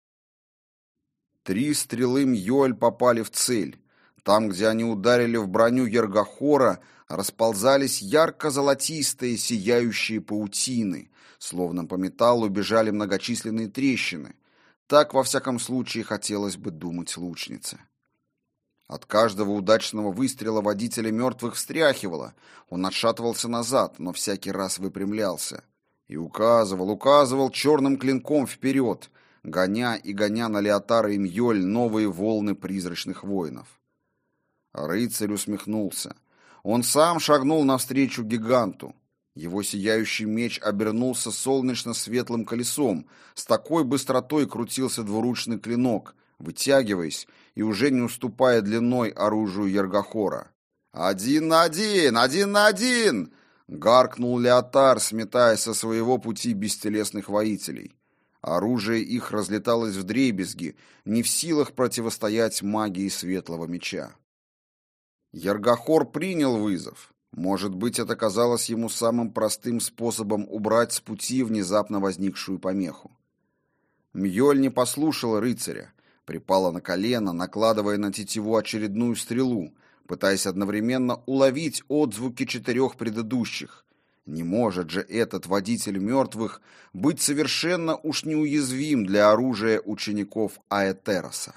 Три стрелы Мьёль попали в цель. Там, где они ударили в броню Ергохора, расползались ярко-золотистые сияющие паутины, словно по металлу бежали многочисленные трещины. Так, во всяком случае, хотелось бы думать лучнице. От каждого удачного выстрела водителя мертвых встряхивало. Он отшатывался назад, но всякий раз выпрямлялся. И указывал, указывал черным клинком вперед, гоня и гоня на Леотара и Мьёль новые волны призрачных воинов. Рыцарь усмехнулся. Он сам шагнул навстречу гиганту. Его сияющий меч обернулся солнечно-светлым колесом. С такой быстротой крутился двуручный клинок, вытягиваясь и уже не уступая длиной оружию Ергохора. «Один на один! Один на один!» — гаркнул Леотар, сметая со своего пути бестелесных воителей. Оружие их разлеталось вдребезги, не в силах противостоять магии светлого меча. Ергохор принял вызов. Может быть, это казалось ему самым простым способом убрать с пути внезапно возникшую помеху. Мьёль не послушала рыцаря, припала на колено, накладывая на тетиву очередную стрелу, пытаясь одновременно уловить отзвуки четырех предыдущих. Не может же этот водитель мертвых быть совершенно уж неуязвим для оружия учеников Аэтероса.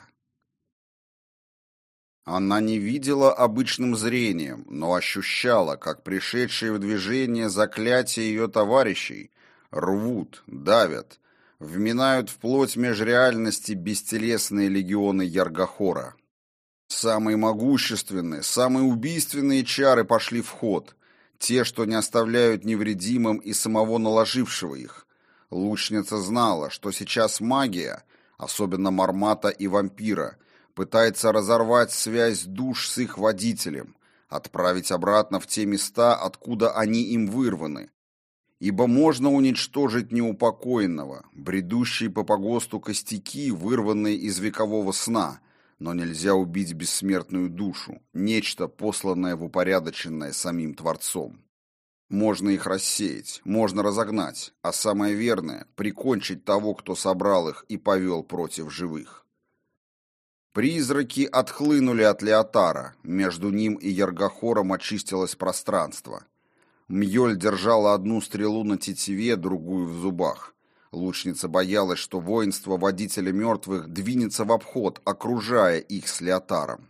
Она не видела обычным зрением, но ощущала, как пришедшие в движение заклятия ее товарищей рвут, давят, вминают в плоть межреальности бестелесные легионы Ергохора. Самые могущественные, самые убийственные чары пошли в ход, те, что не оставляют невредимым и самого наложившего их. Лучница знала, что сейчас магия, особенно Мармата и вампира, пытается разорвать связь душ с их водителем, отправить обратно в те места, откуда они им вырваны. Ибо можно уничтожить неупокоенного, бредущие по погосту костяки, вырванные из векового сна, но нельзя убить бессмертную душу, нечто, посланное в упорядоченное самим Творцом. Можно их рассеять, можно разогнать, а самое верное — прикончить того, кто собрал их и повел против живых. Призраки отхлынули от Леотара, между ним и Ергохором очистилось пространство. Мьёль держала одну стрелу на тетиве, другую в зубах. Лучница боялась, что воинство водителя мертвых двинется в обход, окружая их с Леотаром.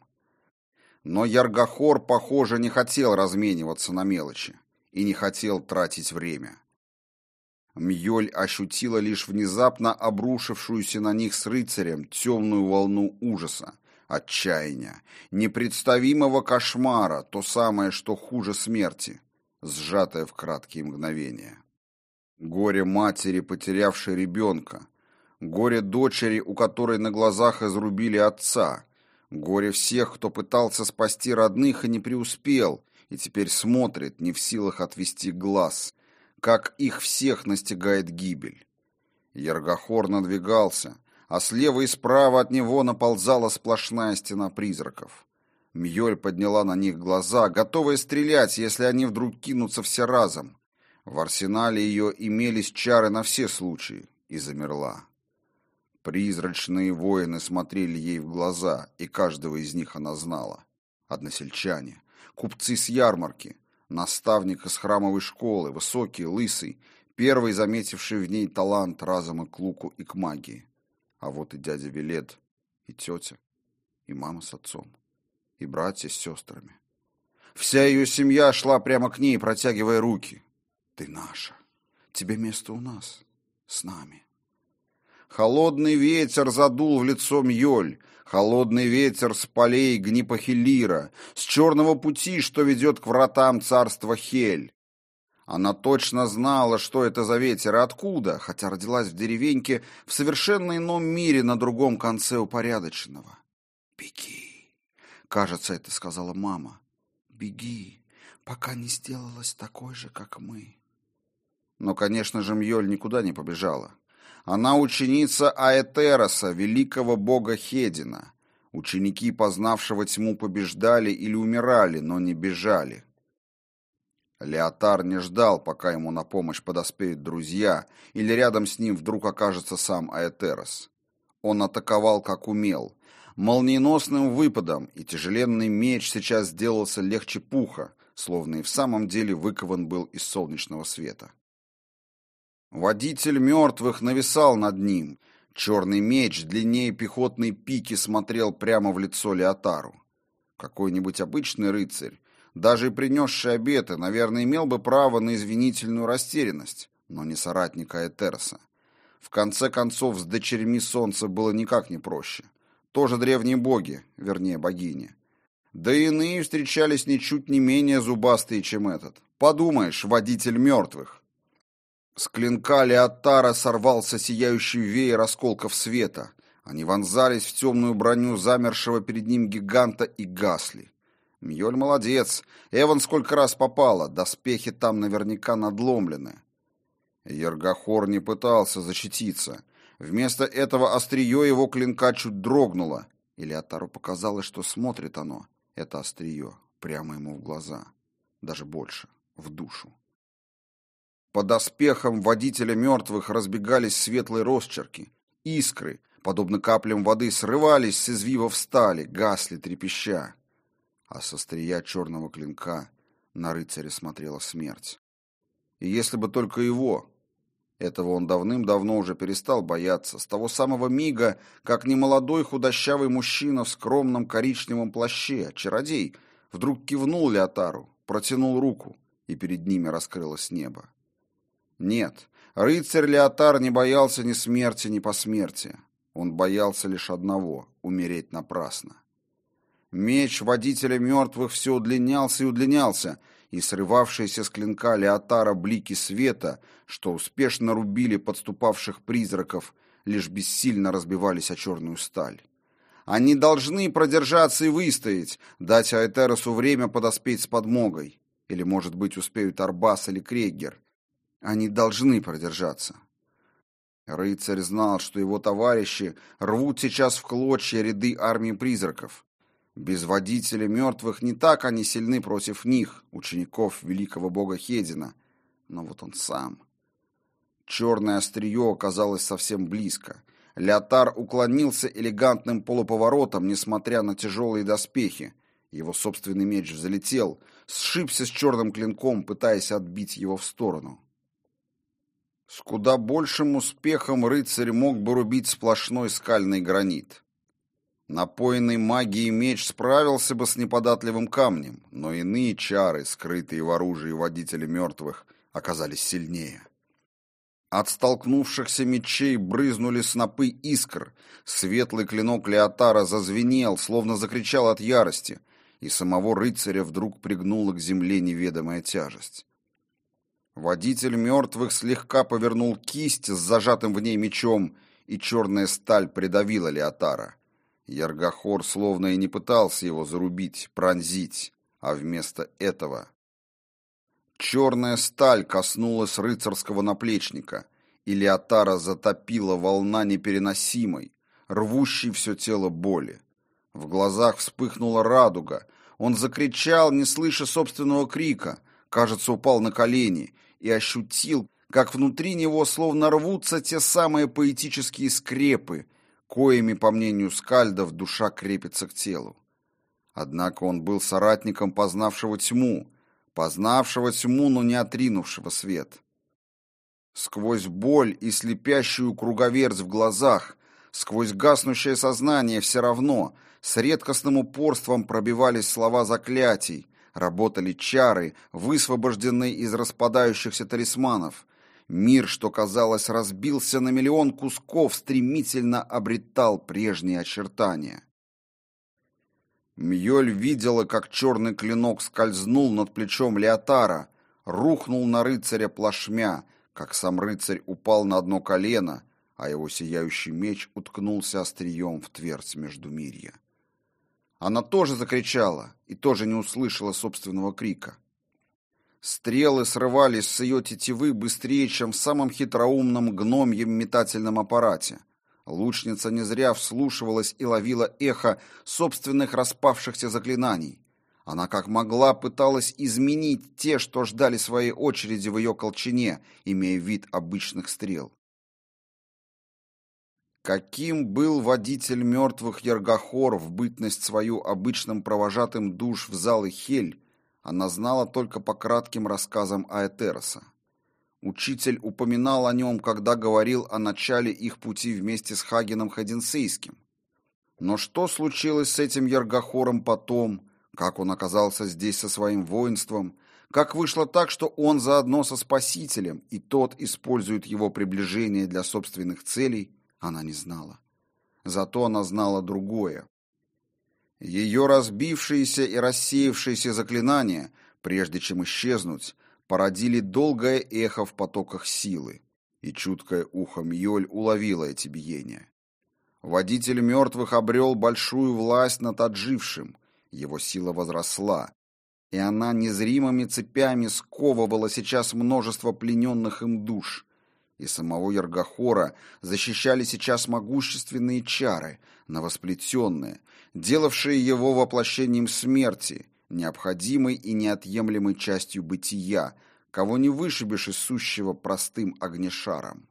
Но Яргохор, похоже, не хотел размениваться на мелочи и не хотел тратить время. Мьёль ощутила лишь внезапно обрушившуюся на них с рыцарем темную волну ужаса, отчаяния, непредставимого кошмара, то самое, что хуже смерти, сжатое в краткие мгновения. Горе матери, потерявшей ребенка, горе дочери, у которой на глазах изрубили отца, горе всех, кто пытался спасти родных и не преуспел, и теперь смотрит, не в силах отвести глаз, как их всех настигает гибель. Яргохор надвигался, а слева и справа от него наползала сплошная стена призраков. Мьёль подняла на них глаза, готовая стрелять, если они вдруг кинутся все разом. В арсенале ее имелись чары на все случаи, и замерла. Призрачные воины смотрели ей в глаза, и каждого из них она знала. Односельчане, купцы с ярмарки, наставник из храмовой школы, высокий, лысый, первый заметивший в ней талант разума к луку и к магии. А вот и дядя Велед, и тетя, и мама с отцом, и братья с сестрами. Вся ее семья шла прямо к ней, протягивая руки. «Ты наша. Тебе место у нас. С нами». Холодный ветер задул в лицо Мьёль, холодный ветер с полей Гнипохелира, с черного пути, что ведет к вратам царства Хель. Она точно знала, что это за ветер и откуда, хотя родилась в деревеньке в совершенно ином мире на другом конце упорядоченного. «Беги!» — кажется, это сказала мама. «Беги, пока не сделалась такой же, как мы». Но, конечно же, Мьёль никуда не побежала. Она ученица Аэтероса, великого бога Хедина. Ученики, познавшего тьму, побеждали или умирали, но не бежали. Леотар не ждал, пока ему на помощь подоспеют друзья, или рядом с ним вдруг окажется сам Аэтерос. Он атаковал, как умел, молниеносным выпадом, и тяжеленный меч сейчас сделался легче пуха, словно и в самом деле выкован был из солнечного света. Водитель мертвых нависал над ним. Черный меч длиннее пехотной пики смотрел прямо в лицо Леотару. Какой-нибудь обычный рыцарь, даже и принесший обеты, наверное, имел бы право на извинительную растерянность, но не соратник Аэтероса. В конце концов, с дочерьми солнца было никак не проще. Тоже древние боги, вернее, богини. Да и иные встречались ничуть не менее зубастые, чем этот. Подумаешь, водитель мертвых. С клинка Леотара сорвался сияющий веер осколков света. Они вонзались в темную броню замершего перед ним гиганта и гасли. Мьёль молодец. Эван сколько раз попала, доспехи там наверняка надломлены. Яргохор не пытался защититься. Вместо этого острие его клинка чуть дрогнуло, и Леотару показалось, что смотрит оно, это острие, прямо ему в глаза. Даже больше, в душу. По доспехам водителя мертвых разбегались светлые росчерки. Искры, подобно каплям воды, срывались с извивов стали, гасли трепеща. А со острия черного клинка на рыцаря смотрела смерть. И если бы только его... Этого он давным-давно уже перестал бояться, с того самого мига, как немолодой худощавый мужчина в скромном коричневом плаще, чародей, вдруг кивнул Леотару, протянул руку, и перед ними раскрылось небо. Нет, рыцарь Леотар не боялся ни смерти, ни посмертия. Он боялся лишь одного — умереть напрасно. Меч водителя мертвых все удлинялся и удлинялся, и срывавшиеся с клинка Леотара блики света, что успешно рубили подступавших призраков, лишь бессильно разбивались о черную сталь. Они должны продержаться и выстоять, дать Аэтеросу время подоспеть с подмогой. Или, может быть, успеют Арбас или Крейгер. Они должны продержаться. Рыцарь знал, что его товарищи рвут сейчас в клочья ряды армии призраков. Без водителя мертвых не так они сильны против них, учеников великого бога Хедина. Но вот он сам. Черное острие оказалось совсем близко. Леотар уклонился элегантным полуповоротом, несмотря на тяжелые доспехи. Его собственный меч взлетел, сшибся с черным клинком, пытаясь отбить его в сторону. С куда большим успехом рыцарь мог бы рубить сплошной скальный гранит. Напоенный магией меч справился бы с неподатливым камнем, но иные чары, скрытые в оружии водителя мертвых, оказались сильнее. От столкнувшихся мечей брызнули снопы искр, светлый клинок Леотара зазвенел, словно закричал от ярости, и самого рыцаря вдруг пригнула к земле неведомая тяжесть. Водитель мертвых слегка повернул кисть с зажатым в ней мечом, и черная сталь придавила Леотара. Яргохор словно и не пытался его зарубить, пронзить, а вместо этого... Черная сталь коснулась рыцарского наплечника, и Леотара затопила волна непереносимой, рвущей все тело боли. В глазах вспыхнула радуга, он закричал, не слыша собственного крика, кажется, упал на колени и ощутил, как внутри него словно рвутся те самые поэтические скрепы, коими, по мнению скальдов, душа крепится к телу. Однако он был соратником познавшего тьму, познавшего тьму, но не отринувшего свет. Сквозь боль и слепящую круговерть в глазах, сквозь гаснущее сознание все равно, с редкостным упорством пробивались слова заклятий, работали чары, высвобожденные из распадающихся талисманов. Мир, что, казалось, разбился на миллион кусков, стремительно обретал прежние очертания. Мьёль видела, как черный клинок скользнул над плечом Леотара, рухнул на рыцаря плашмя, как сам рыцарь упал на одно колено, а его сияющий меч уткнулся острием в твердь междумирья. Она тоже закричала и тоже не услышала собственного крика. Стрелы срывались с ее тетивы быстрее, чем в самом хитроумном гномьем метательном аппарате. Лучница не зря вслушивалась и ловила эхо собственных распавшихся заклинаний. Она как могла пыталась изменить те, что ждали своей очереди в ее колчане, имея вид обычных стрел. Каким был водитель мертвых Яргохор в бытность свою обычным провожатым душ в залы Хель, она знала только по кратким рассказам Аэтероса. Учитель упоминал о нем, когда говорил о начале их пути вместе с Хагеном Хединсейским. Но что случилось с этим Яргохором потом, как он оказался здесь со своим воинством, как вышло так, что он заодно со Спасителем, и тот использует его приближение для собственных целей, она не знала. Зато она знала другое. Ее разбившиеся и рассеявшиеся заклинания, прежде чем исчезнуть, породили долгое эхо в потоках силы, и чуткое ухо Мьёль уловило эти биения. Водитель мертвых обрел большую власть над отжившим, его сила возросла, и она незримыми цепями сковывала сейчас множество плененных им душ, и самого Яргохора защищали сейчас могущественные чары, новосплетенные, делавшие его воплощением смерти, необходимой и неотъемлемой частью бытия, кого не вышибешь из сущего простым огнешаром.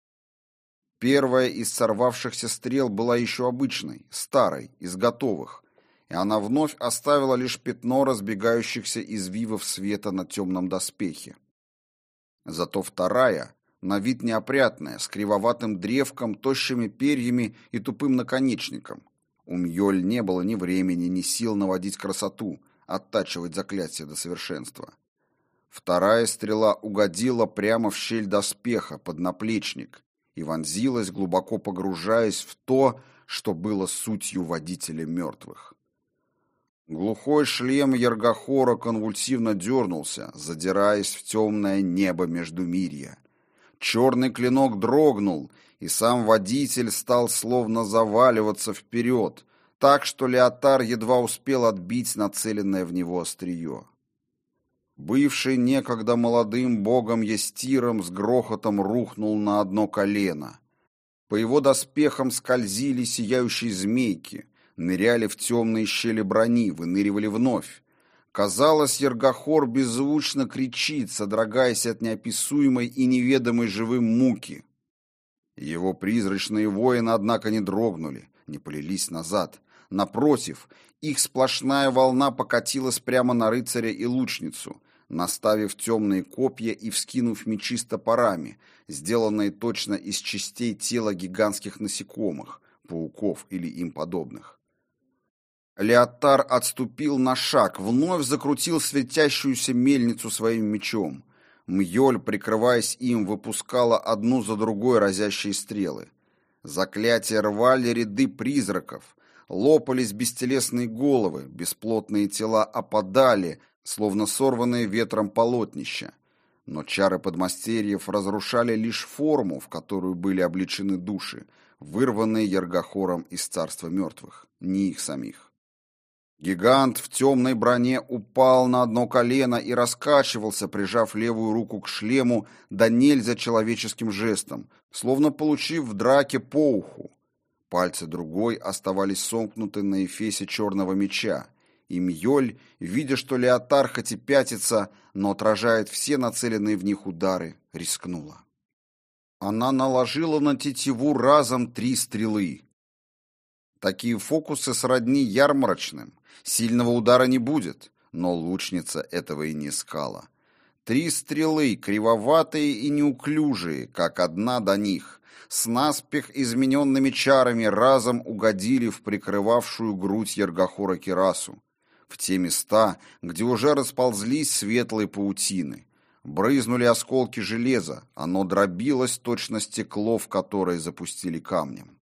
Первая из сорвавшихся стрел была еще обычной, старой, из готовых, и она вновь оставила лишь пятно разбегающихся извивов света на темном доспехе. Зато вторая, на вид неопрятная, с кривоватым древком, тощими перьями и тупым наконечником. У Мьёль не было ни времени, ни сил наводить красоту, оттачивать заклятие до совершенства. Вторая стрела угодила прямо в щель доспеха, под наплечник, и вонзилась, глубоко погружаясь в то, что было сутью водителя мертвых. Глухой шлем Яргохора конвульсивно дернулся, задираясь в темное небо Междумирья. Черный клинок дрогнул, и сам водитель стал словно заваливаться вперед, так что Леотар едва успел отбить нацеленное в него острие. Бывший некогда молодым богом Естиром с грохотом рухнул на одно колено. По его доспехам скользили сияющие змейки, ныряли в темные щели брони, выныривали вновь. Казалось, Яргохор беззвучно кричит, содрогаясь от неописуемой и неведомой живым муки. Его призрачные воины, однако, не дрогнули, не полились назад. Напротив, их сплошная волна покатилась прямо на рыцаря и лучницу, наставив темные копья и вскинув мечи с топорами, сделанные точно из частей тела гигантских насекомых, пауков или им подобных. Леотар отступил на шаг, вновь закрутил светящуюся мельницу своим мечом. Мьёль, прикрываясь им, выпускала одну за другой разящие стрелы. Заклятия рвали ряды призраков, лопались бестелесные головы, бесплотные тела опадали, словно сорванные ветром полотнища. Но чары подмастерьев разрушали лишь форму, в которую были облечены души, вырванные Ергохором из царства мертвых, не их самих. Гигант в темной броне упал на одно колено и раскачивался, прижав левую руку к шлему да нельзя человеческим жестом, словно получив в драке по уху. Пальцы другой оставались сомкнуты на эфесе черного меча, и Мьёль, видя, что Леотар хоть и пятится, но отражает все нацеленные в них удары, рискнула. Она наложила на тетиву разом три стрелы. Такие фокусы сродни ярмарочным. Сильного удара не будет, но лучница этого и не искала. Три стрелы, кривоватые и неуклюжие, как одна до них, с наспех измененными чарами разом угодили в прикрывавшую грудь Ергохора кирасу, в те места, где уже расползлись светлые паутины. Брызнули осколки железа, оно дробилось точно стекло, в которое запустили камнем.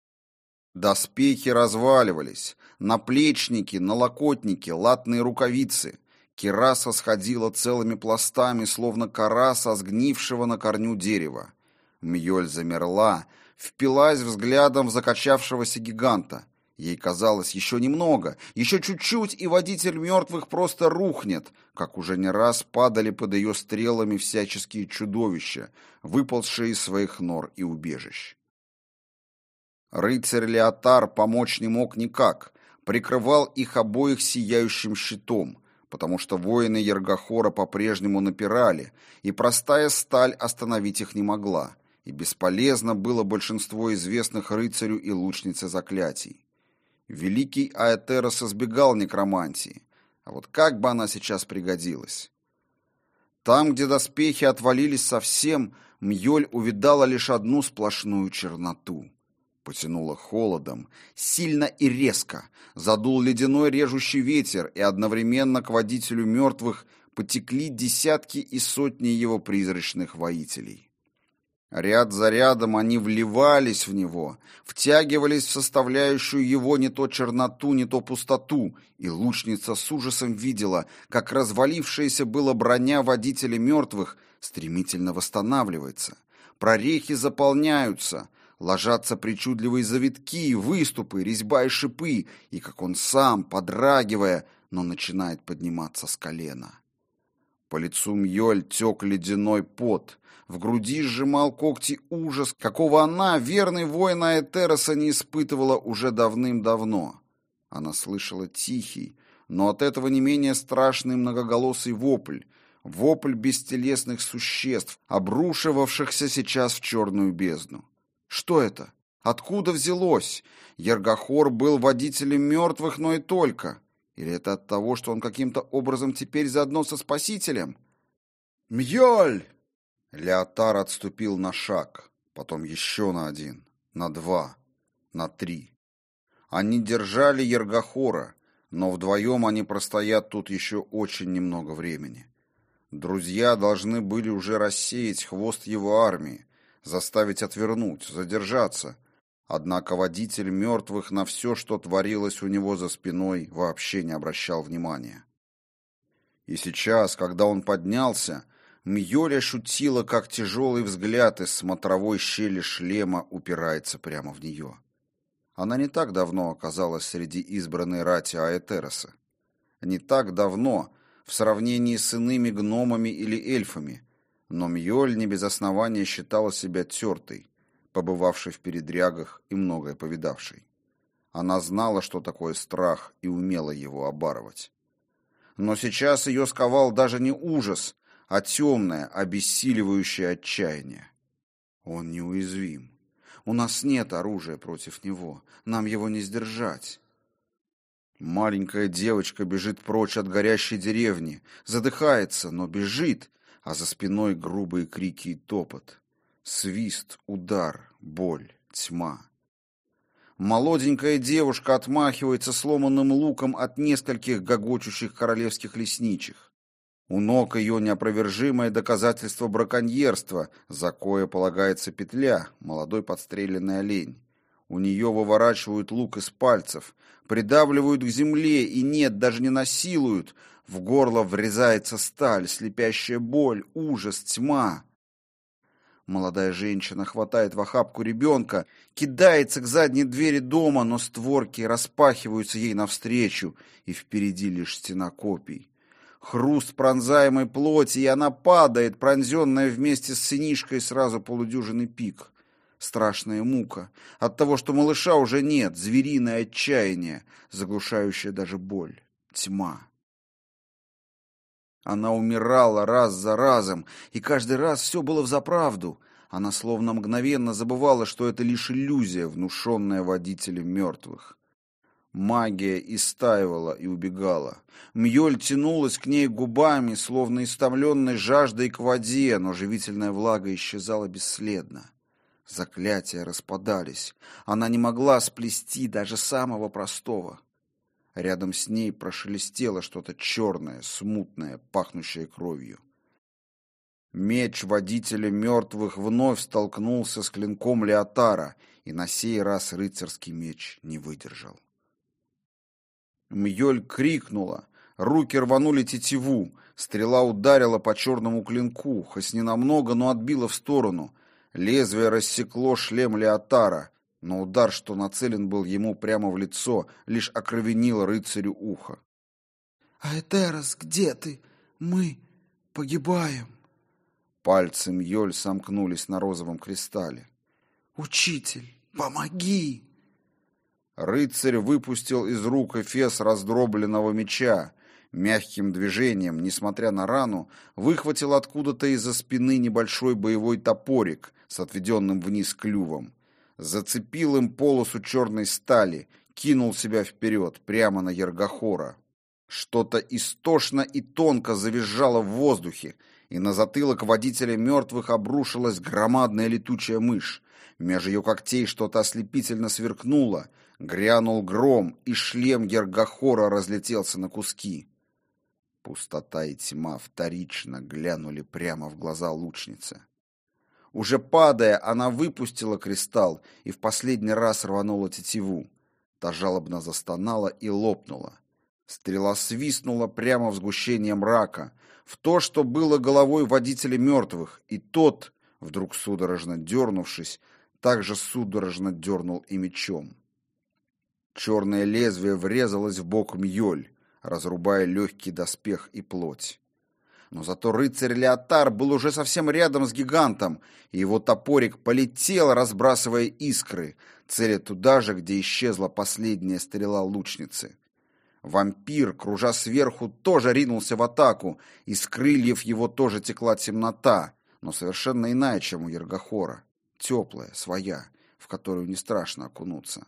Доспехи разваливались, наплечники, налокотники, латные рукавицы. Кираса сходила целыми пластами, словно кора со сгнившего на корню дерева. Мьёль замерла, впилась взглядом в закачавшегося гиганта. Ей казалось, еще немного, еще чуть-чуть, и водитель мертвых просто рухнет, как уже не раз падали под ее стрелами всяческие чудовища, выползшие из своих нор и убежищ. Рыцарь Леотар помочь не мог никак, прикрывал их обоих сияющим щитом, потому что воины Ергохора по-прежнему напирали, и простая сталь остановить их не могла, и бесполезно было большинство известных рыцарю и лучнице заклятий. Великий Аэтерос избегал некромантии, а вот как бы она сейчас пригодилась? Там, где доспехи отвалились совсем, Мьёль увидала лишь одну сплошную черноту. Потянуло холодом, сильно и резко, задул ледяной режущий ветер, и одновременно к водителю мертвых потекли десятки и сотни его призрачных воителей. Ряд за рядом они вливались в него, втягивались в составляющую его не то черноту, не то пустоту, и лучница с ужасом видела, как развалившаяся была броня водителя мертвых стремительно восстанавливается. Прорехи заполняются, ложатся причудливые завитки, выступы, резьба и шипы, и как он сам, подрагивая, но начинает подниматься с колена. По лицу Мьёль тек ледяной пот, в груди сжимал когти ужас, какого она, верный воин Аэтероса, не испытывала уже давным-давно. Она слышала тихий, но от этого не менее страшный многоголосый вопль, вопль бестелесных существ, обрушивавшихся сейчас в черную бездну. Что это? Откуда взялось? Ергохор был водителем мертвых, но и только. Или это от того, что он каким-то образом теперь заодно со Спасителем? «Мьёль!» Леотар отступил на шаг, потом еще на один, на два, на три. Они держали Ергохора, но вдвоем они простоят тут еще очень немного времени. Друзья должны были уже рассеять хвост его армии, заставить отвернуть, задержаться. Однако водитель мертвых на все, что творилось у него за спиной, вообще не обращал внимания. И сейчас, когда он поднялся, Мьёль ощутила, как тяжелый взгляд из смотровой щели шлема упирается прямо в нее. Она не так давно оказалась среди избранной рати Аэтероса. Не так давно, в сравнении с иными гномами или эльфами, но Мьёль не без основания считала себя тертой, побывавшей в передрягах и многое повидавшей. Она знала, что такое страх, и умела его обарывать. Но сейчас ее сковал даже не ужас, а темное, обессиливающее отчаяние. Он неуязвим. У нас нет оружия против него. Нам его не сдержать. Маленькая девочка бежит прочь от горящей деревни, задыхается, но бежит, а за спиной грубые крики и топот. Свист, удар, боль, тьма. Молоденькая девушка отмахивается сломанным луком от нескольких гогочущих королевских лесничих. У ног ее неопровержимое доказательство браконьерства, за кое полагается петля, молодой подстреленный олень. У нее выворачивают лук из пальцев, придавливают к земле и нет, даже не насилуют. В горло врезается сталь, слепящая боль, ужас, тьма. Молодая женщина хватает в охапку ребенка, кидается к задней двери дома, но створки распахиваются ей навстречу, и впереди лишь стена копий. Хруст пронзаемой плоти, и она падает, пронзенная вместе с сынишкой сразу полудюжины пик. Страшная мука от того, что малыша уже нет, звериное отчаяние, заглушающее даже боль, тьма. Она умирала раз за разом, и каждый раз все было взаправду. Она словно мгновенно забывала, что это лишь иллюзия, внушенная водителем мертвых. Магия истаивала и убегала. Мьёль тянулась к ней губами, словно истомленной жаждой к воде, но живительная влага исчезала бесследно. Заклятия распадались. Она не могла сплести даже самого простого. Рядом с ней прошелестело что-то черное, смутное, пахнущее кровью. Меч водителя мертвых вновь столкнулся с клинком Леотара, и на сей раз рыцарский меч не выдержал. Мьёль крикнула, руки рванули тетиву, стрела ударила по черному клинку, хоть ненамного, но отбила в сторону. Лезвие рассекло шлем Леотара, но удар, что нацелен был ему прямо в лицо, лишь окровенил рыцарю ухо. «Аэтерос, где ты? Мы погибаем!» Пальцы Мьёль сомкнулись на розовом кристалле. «Учитель, помоги!» Рыцарь выпустил из рук эфес раздробленного меча. Мягким движением, несмотря на рану, выхватил откуда-то из-за спины небольшой боевой топорик с отведенным вниз клювом. Зацепил им полосу черной стали, кинул себя вперед, прямо на Ергохора. Что-то истошно и тонко завизжало в воздухе, и на затылок водителя мертвых обрушилась громадная летучая мышь. Меж ее когтей что-то ослепительно сверкнуло, грянул гром, и шлем Ергохора разлетелся на куски. Пустота и тьма вторично глянули прямо в глаза лучницы. Уже падая, она выпустила кристалл и в последний раз рванула тетиву. Та жалобно застонала и лопнула. Стрела свистнула прямо в сгущение мрака, в то, что было головой водителя мертвых, и тот, вдруг судорожно дернувшись, также судорожно дернул и мечом. Черное лезвие врезалось в бок Мьёль, разрубая легкий доспех и плоть. Но зато рыцарь Леотар был уже совсем рядом с гигантом, и его топорик полетел, разбрасывая искры, целя туда же, где исчезла последняя стрела лучницы. Вампир, кружа сверху, тоже ринулся в атаку, и с крыльев его тоже текла темнота, но совершенно иная, чем у Ергохора, теплая, своя, в которую не страшно окунуться.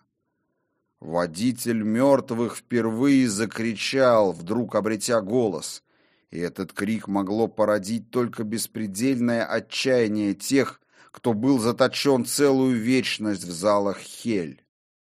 Водитель мертвых впервые закричал, вдруг обретя голос, и этот крик могло породить только беспредельное отчаяние тех, кто был заточен целую вечность в залах Хель.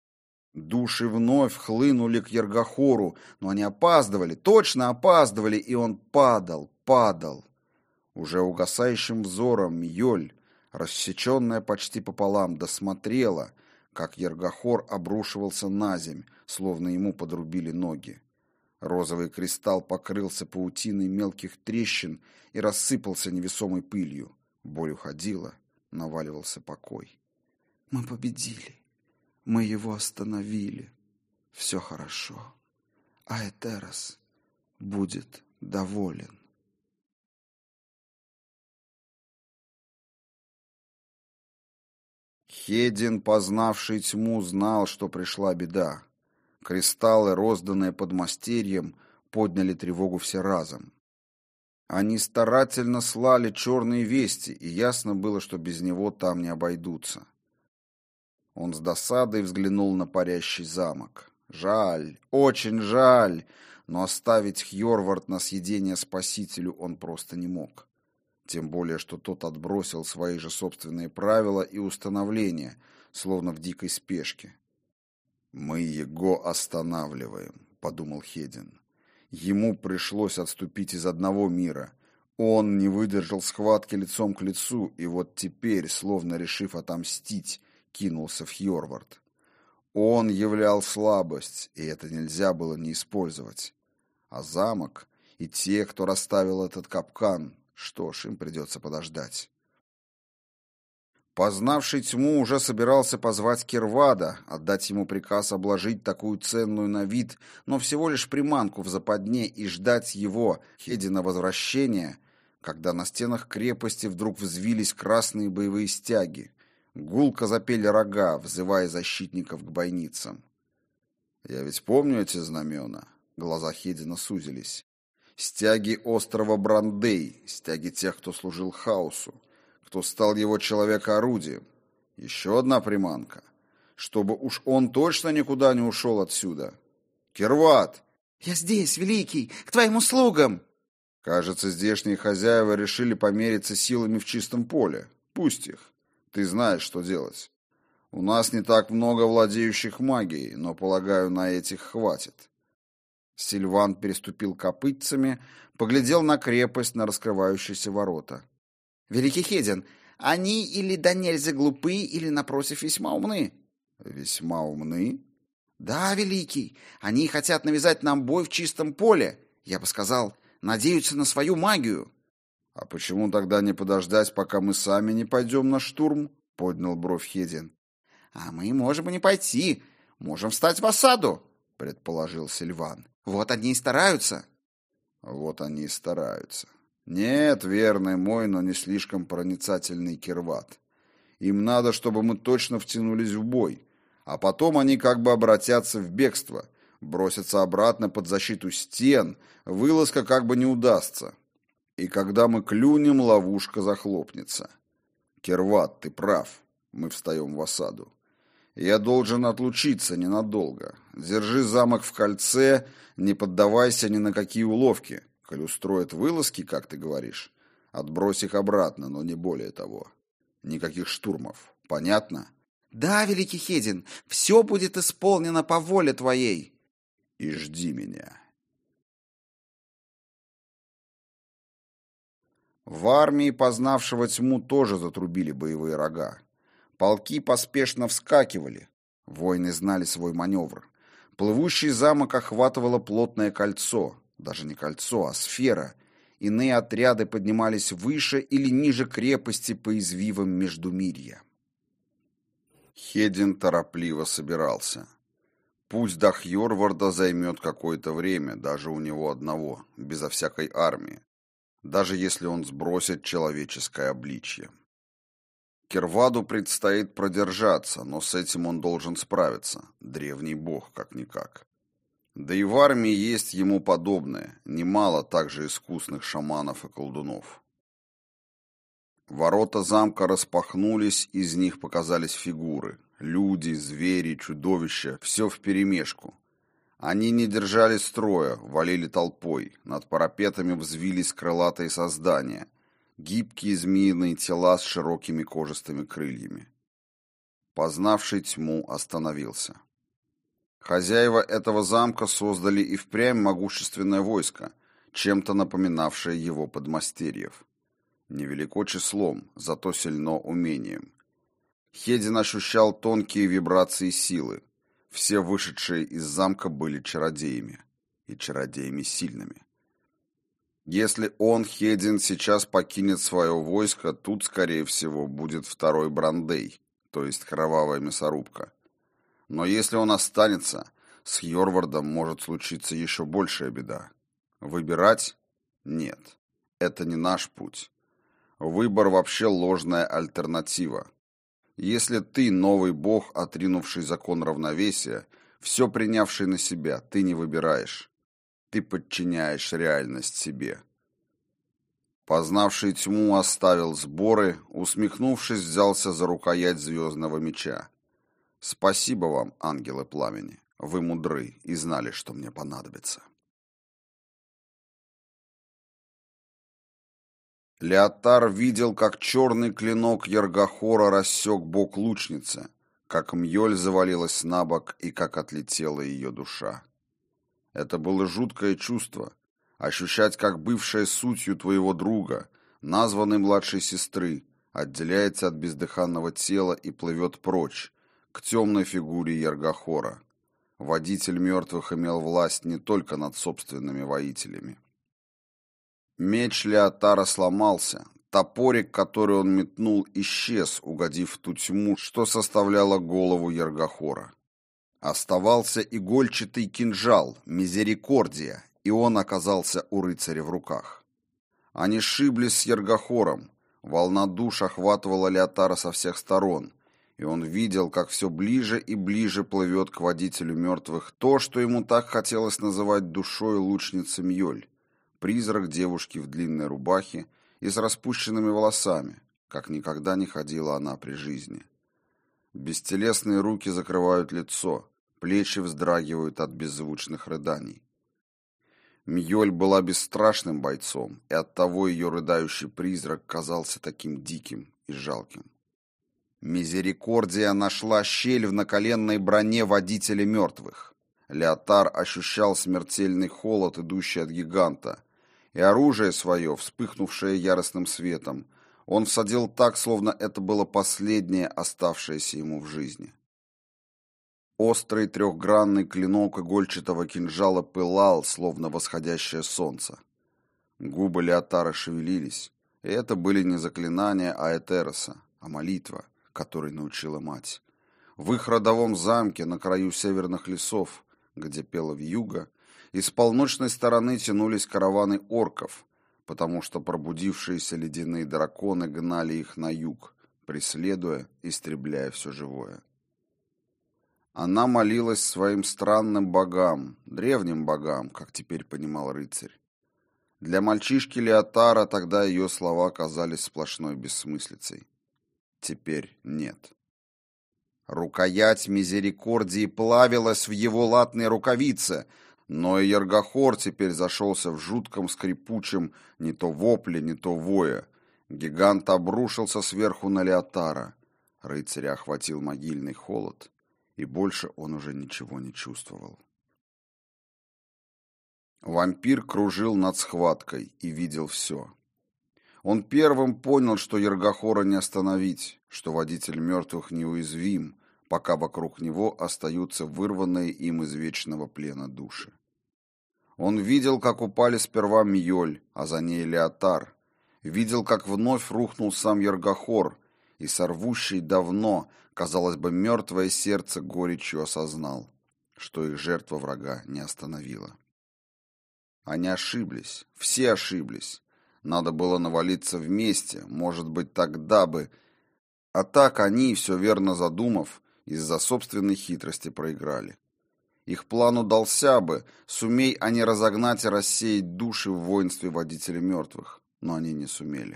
Души вновь хлынули к Ергохору, но они опаздывали, точно опаздывали, и он падал, падал. Уже угасающим взором Мьёль, рассеченная почти пополам, досмотрела, как Ергохор обрушивался на земь, словно ему подрубили ноги. Розовый кристалл покрылся паутиной мелких трещин и рассыпался невесомой пылью. Боль уходила, наваливался покой. «Мы победили. Мы его остановили. Все хорошо. Аэтерос будет доволен». Хедин, познавший тьму, знал, что пришла беда. Кристаллы, розданные подмастерьем, подняли тревогу все разом. Они старательно слали черные вести, и ясно было, что без него там не обойдутся. Он с досадой взглянул на парящий замок. Жаль, очень жаль, но оставить Хьорвард на съедение спасителю он просто не мог. Тем более, что тот отбросил свои же собственные правила и установления, словно в дикой спешке. «Мы его останавливаем», — подумал Хедин. Ему пришлось отступить из одного мира. Он не выдержал схватки лицом к лицу, и вот теперь, словно решив отомстить, кинулся в Хьорвард. Он являл слабость, и это нельзя было не использовать. А замок и те, кто расставил этот капкан, что ж, им придется подождать. Познавший тьму уже собирался позвать Кирвада, отдать ему приказ обложить такую ценную на вид, но всего лишь приманку в западне и ждать его, Хедина, возвращения, когда на стенах крепости вдруг взвились красные боевые стяги. Гулко запели рога, взывая защитников к бойницам. «Я ведь помню эти знамена», — глаза Хедина сузились. «Стяги острова Брандей, стяги тех, кто служил хаосу, кто стал его человека-орудием. Еще одна приманка, чтобы уж он точно никуда не ушел отсюда. Кирвад!» «Я здесь, Великий, к твоим услугам!» «Кажется, здешние хозяева решили помериться силами в чистом поле. Пусть их. Ты знаешь, что делать. У нас не так много владеющих магией, но, полагаю, на этих хватит». Сильван переступил копытцами, поглядел на крепость, на раскрывающиеся ворота. «Великий Хедин, они или до нельзя глупы, или, напротив, весьма умны». «Весьма умны?» «Да, Великий, они хотят навязать нам бой в чистом поле. Я бы сказал, надеются на свою магию». «А почему тогда не подождать, пока мы сами не пойдем на штурм?» — поднял бровь Хедин. «А мы можем и не пойти. Можем встать в осаду», — предположил Сильван. «Вот они и стараются». «Вот они и стараются. Нет, верный мой, но не слишком проницательный Кирвад. Им надо, чтобы мы точно втянулись в бой, а потом они как бы обратятся в бегство, бросятся обратно под защиту стен, вылазка как бы не удастся. И когда мы клюнем, ловушка захлопнется. Кирвад, ты прав, мы встаем в осаду. Я должен отлучиться ненадолго. Держи замок в кольце, не поддавайся ни на какие уловки. Коль устроят вылазки, как ты говоришь, отбрось их обратно, но не более того. Никаких штурмов. Понятно?» «Да, Великий Хедин, все будет исполнено по воле твоей». «И жди меня». В армии, познавшего тьму, тоже затрубили боевые рога. Полки поспешно вскакивали. Воины знали свой маневр. Плывущий замок охватывало плотное кольцо. Даже не кольцо, а сфера. Иные отряды поднимались выше или ниже крепости по извивам Междумирья. Хедин торопливо собирался. Пусть до Хьорварда займет какое-то время, даже у него одного, безо всякой армии, даже если он сбросит человеческое обличье. Кирваду предстоит продержаться, но с этим он должен справиться, древний бог как-никак. Да и в армии есть ему подобное, немало также искусных шаманов и колдунов. Ворота замка распахнулись, из них показались фигуры. Люди, звери, чудовища, все вперемешку. Они не держали строя, валили толпой, над парапетами взвились крылатые создания, гибкие змеиные тела с широкими кожистыми крыльями. Познавший тьму остановился. Хозяева этого замка создали и впрямь могущественное войско, чем-то напоминавшее его подмастерьев. Невелико числом, зато сильно умением. Хедин ощущал тонкие вибрации силы. Все вышедшие из замка были чародеями, и чародеями сильными. Если он, Хедин, сейчас покинет свое войско, тут, скорее всего, будет второй Брандей, то есть кровавая мясорубка. Но если он останется, с Хьорвардом может случиться еще большая беда. Выбирать? Нет. Это не наш путь. Выбор вообще ложная альтернатива. Если ты новый бог, отринувший закон равновесия, все принявший на себя, ты не выбираешь. Ты подчиняешь реальность себе. Познавший тьму оставил сборы, усмехнувшись, взялся за рукоять звездного меча. Спасибо вам, ангелы пламени. Вы мудры и знали, что мне понадобится. Леотар видел, как черный клинок Ергохора рассек бок лучницы, как Мьёль завалилась на бок и как отлетела ее душа. Это было жуткое чувство — ощущать, как бывшая сутью твоего друга, названной младшей сестры, отделяется от бездыханного тела и плывет прочь, к темной фигуре Ергохора. Водитель мертвых имел власть не только над собственными воителями. Меч Леотара сломался, топорик, который он метнул, исчез, угодив в ту тьму, что составляла голову Ергохора. Оставался игольчатый кинжал, мизерикордия, и он оказался у рыцаря в руках. Они сшиблись с Ергохором, волна душ охватывала Леотара со всех сторон, и он видел, как все ближе и ближе плывет к водителю мертвых то, что ему так хотелось называть душой лучницы Мьёль, призрак девушки в длинной рубахе и с распущенными волосами, как никогда не ходила она при жизни. Бестелесные руки закрывают лицо, плечи вздрагивают от беззвучных рыданий. Мьёль была бесстрашным бойцом, и оттого ее рыдающий призрак казался таким диким и жалким. Мизерикордия нашла щель в наколенной броне водителя мертвых. Леотар ощущал смертельный холод, идущий от гиганта, и оружие свое, вспыхнувшее яростным светом, он всадил так, словно это было последнее, оставшееся ему в жизни. Острый трехгранный клинок игольчатого кинжала пылал, словно восходящее солнце. Губы Леотара шевелились, и это были не заклинания Аэтероса, а молитва, которой научила мать. В их родовом замке на краю северных лесов, где пела вьюга, и с полночной стороны тянулись караваны орков, потому что пробудившиеся ледяные драконы гнали их на юг, преследуя, истребляя все живое. Она молилась своим странным богам, древним богам, как теперь понимал рыцарь. Для мальчишки Леотара тогда ее слова казались сплошной бессмыслицей. Теперь нет. Рукоять мизерикордии плавилась в его латной рукавице, но и Ергохор теперь зашелся в жутком скрипучем не то вопле, не то вое. Гигант обрушился сверху на Леотара. Рыцаря охватил могильный холод, и больше он уже ничего не чувствовал. Вампир кружил над схваткой и видел все. Он первым понял, что Ергохора не остановить, что водитель мертвых неуязвим, пока вокруг него остаются вырванные им из вечного плена души. Он видел, как упали сперва Мьёль, а за ней Леотар, видел, как вновь рухнул сам Ергохор, и сорвущий давно, казалось бы, мертвое сердце горечью осознал, что их жертва врага не остановила. Они ошиблись, все ошиблись. Надо было навалиться вместе, может быть, тогда бы... А так они, все верно задумав, из-за собственной хитрости проиграли. Их план удался бы, сумей они разогнать и рассеять души в воинстве водителей мертвых, но они не сумели.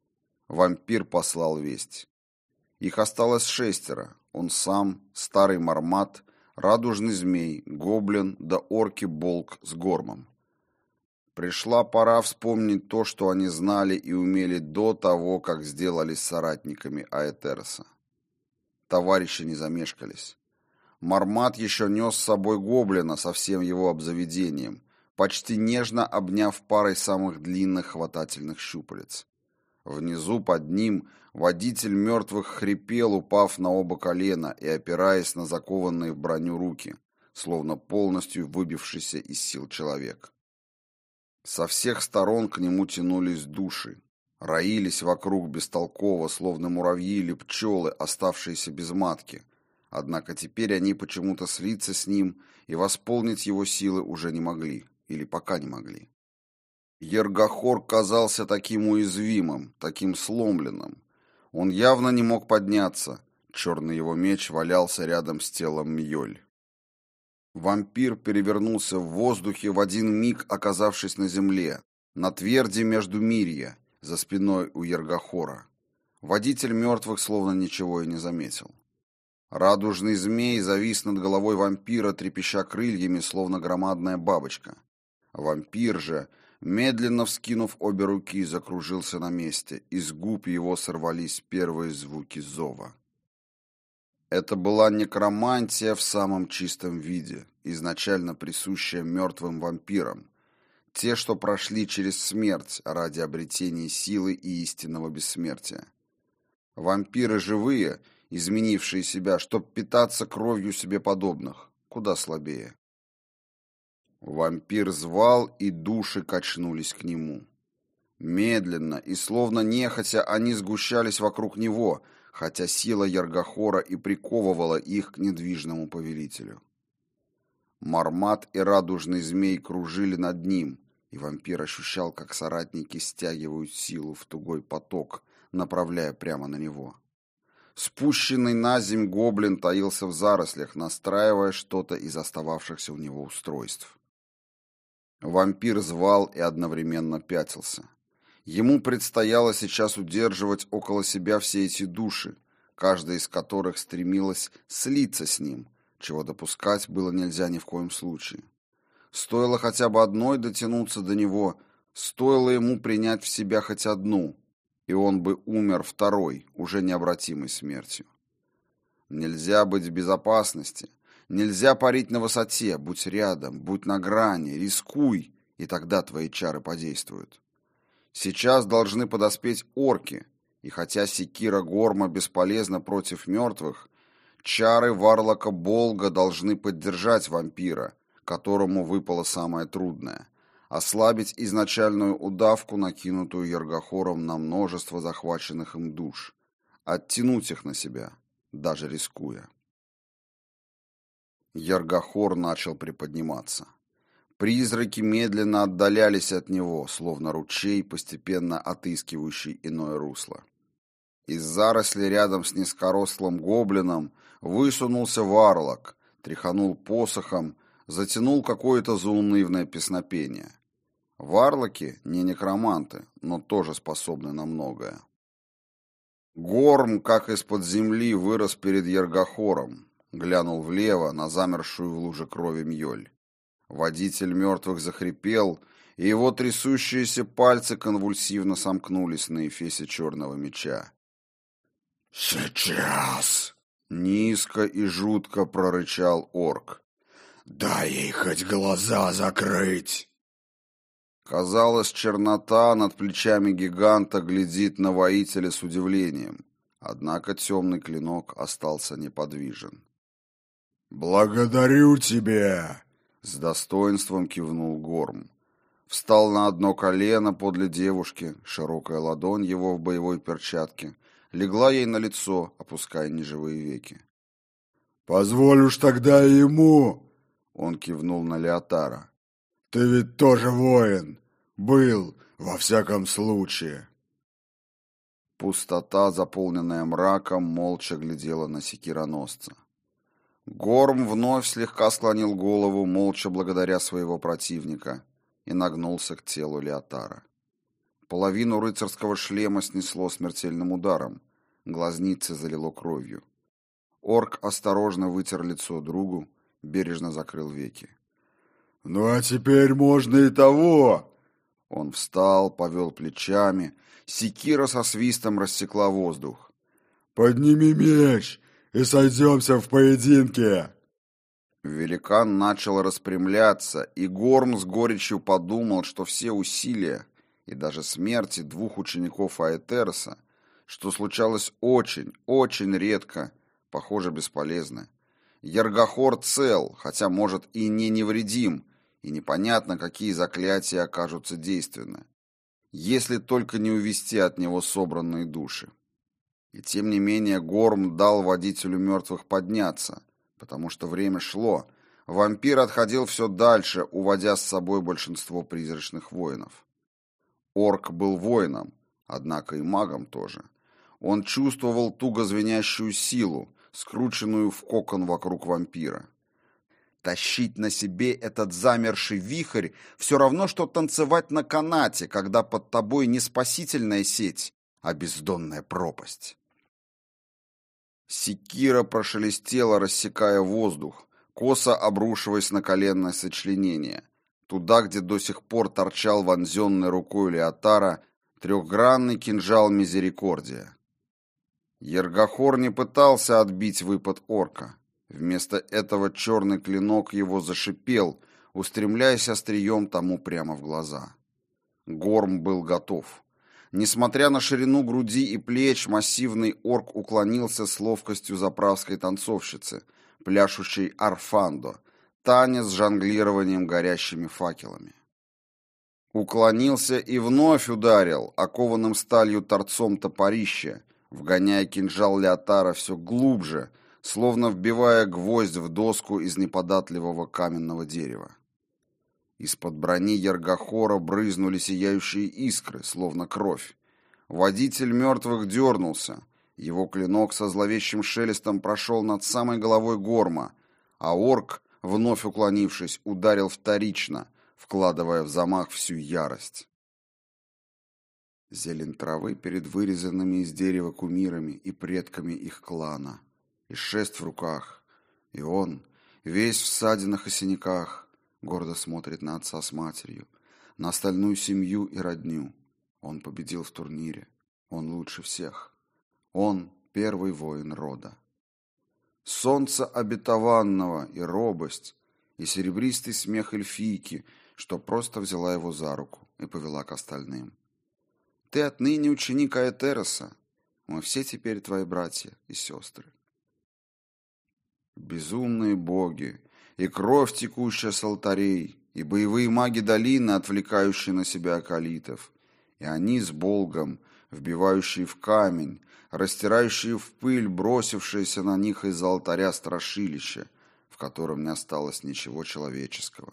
Вампир послал весть. Их осталось шестеро, он сам, старый Мармат, радужный змей, гоблин да орки-болк с гормом. Пришла пора вспомнить то, что они знали и умели до того, как сделались соратниками Аэтероса. Товарищи не замешкались. Мармат еще нес с собой гоблина со всем его обзаведением, почти нежно обняв парой самых длинных хватательных щупалец. Внизу под ним водитель мертвых хрипел, упав на оба колена и опираясь на закованные в броню руки, словно полностью выбившийся из сил человек. Со всех сторон к нему тянулись души, роились вокруг бестолково, словно муравьи или пчелы, оставшиеся без матки. Однако теперь они почему-то слиться с ним и восполнить его силы уже не могли, или пока не могли. Ергохор казался таким уязвимым, таким сломленным. Он явно не мог подняться, черный его меч валялся рядом с телом Мьёль. Вампир перевернулся в воздухе, в один миг оказавшись на земле, на тверди Междумирья, за спиной у Ергохора. Водитель мертвых словно ничего и не заметил. Радужный змей завис над головой вампира, трепеща крыльями, словно громадная бабочка. Вампир же, медленно вскинув обе руки, закружился на месте, и с губ его сорвались первые звуки зова. Это была некромантия в самом чистом виде, изначально присущая мертвым вампирам, те, что прошли через смерть ради обретения силы и истинного бессмертия. Вампиры живые, изменившие себя, чтобы питаться кровью себе подобных, куда слабее. Вампир звал, и души качнулись к нему. Медленно и словно нехотя они сгущались вокруг него, хотя сила Яргохора и приковывала их к недвижному повелителю. Мармат и радужный змей кружили над ним, и вампир ощущал, как соратники стягивают силу в тугой поток, направляя прямо на него. Спущенный на земь гоблин таился в зарослях, настраивая что-то из остававшихся у него устройств. Вампир звал и одновременно пятился. Ему предстояло сейчас удерживать около себя все эти души, каждая из которых стремилась слиться с ним, чего допускать было нельзя ни в коем случае. Стоило хотя бы одной дотянуться до него, стоило ему принять в себя хоть одну, и он бы умер второй, уже необратимой смертью. Нельзя быть в безопасности, нельзя парить на высоте, будь рядом, будь на грани, рискуй, и тогда твои чары подействуют. Сейчас должны подоспеть орки, и хотя секира Горма бесполезна против мертвых, чары Варлока Болга должны поддержать вампира, которому выпало самое трудное — ослабить изначальную удавку, накинутую Яргохором на множество захваченных им душ, оттянуть их на себя, даже рискуя. Яргохор начал приподниматься. Призраки медленно отдалялись от него, словно ручей, постепенно отыскивающий иное русло. Из заросли рядом с низкорослым гоблином высунулся Варлок, тряханул посохом, затянул какое-то заунывное песнопение. Варлоки не некроманты, но тоже способны на многое. Горм, как из-под земли, вырос перед Яргохором, глянул влево на замершую в луже крови Мьёль. Водитель мертвых захрипел, и его трясущиеся пальцы конвульсивно сомкнулись на эфесе черного меча. «Сейчас!» — низко и жутко прорычал орк. «Дай ей хоть глаза закрыть!» Казалось, чернота над плечами гиганта глядит на воителя с удивлением, однако темный клинок остался неподвижен. «Благодарю тебя!» — с достоинством кивнул Горм. Встал на одно колено подле девушки, широкая ладонь его в боевой перчатке легла ей на лицо, опуская неживые веки. «Позволь уж тогда и ему!» — он кивнул на Леотара. «Ты ведь тоже воин! Был, во всяком случае!» Пустота, заполненная мраком, молча глядела на секироносца. Горм вновь слегка склонил голову, молча благодаря своего противника, и нагнулся к телу Леотара. Половину рыцарского шлема снесло смертельным ударом, глазницы залило кровью. Орк осторожно вытер лицо другу, бережно закрыл веки. «Ну а теперь можно и того!» Он встал, повел плечами, секира со свистом рассекла воздух. «Подними меч и сойдемся в поединке!» Великан начал распрямляться, и Горм с горечью подумал, что все усилия и даже смерти двух учеников Аэтероса, что случалось очень, очень редко, похоже, бесполезны. Яргохор цел, хотя, может, и не невредим, и непонятно, какие заклятия окажутся действенны, если только не увести от него собранные души. И тем не менее Горм дал водителю мертвых подняться, потому что время шло, вампир отходил все дальше, уводя с собой большинство призрачных воинов. Орк был воином, однако и магом тоже. Он чувствовал туго звенящую силу, скрученную в кокон вокруг вампира. Тащить на себе этот замерший вихрь все равно, что танцевать на канате, когда под тобой не спасительная сеть, а бездонная пропасть. Секира прошелестела, рассекая воздух, косо обрушиваясь на коленное сочленение, туда, где до сих пор торчал вонзенной рукой Леотара трехгранный кинжал Мизерикордия. Ергохор не пытался отбить выпад орка. Вместо этого черный клинок его зашипел, устремляясь острием тому прямо в глаза. Горм был готов. Несмотря на ширину груди и плеч, массивный орк уклонился с ловкостью заправской танцовщицы, пляшущей арфандо, танец с жонглированием горящими факелами. Уклонился и вновь ударил, окованным сталью торцом топорища, вгоняя кинжал Леотара все глубже, словно вбивая гвоздь в доску из неподатливого каменного дерева. Из-под брони Ергохора брызнули сияющие искры, словно кровь. Водитель мертвых дернулся. Его клинок со зловещим шелестом прошел над самой головой Горма, а орк, вновь уклонившись, ударил вторично, вкладывая в замах всю ярость. Зелень травы перед вырезанными из дерева кумирами и предками их клана, и шест в руках, и он, весь в ссадинах и синяках, гордо смотрит на отца с матерью, на остальную семью и родню. Он победил в турнире. Он лучше всех. Он первый воин рода. Солнце обетованного и робость, и серебристый смех эльфийки, что просто взяла его за руку и повела к остальным. Ты отныне ученик Аэтероса. Мы все теперь твои братья и сестры. Безумные боги, и кровь, текущая с алтарей, и боевые маги долины, отвлекающие на себя акалитов, и они с Болгом, вбивающие в камень, растирающие в пыль бросившиеся на них из-за алтаря страшилища, в котором не осталось ничего человеческого.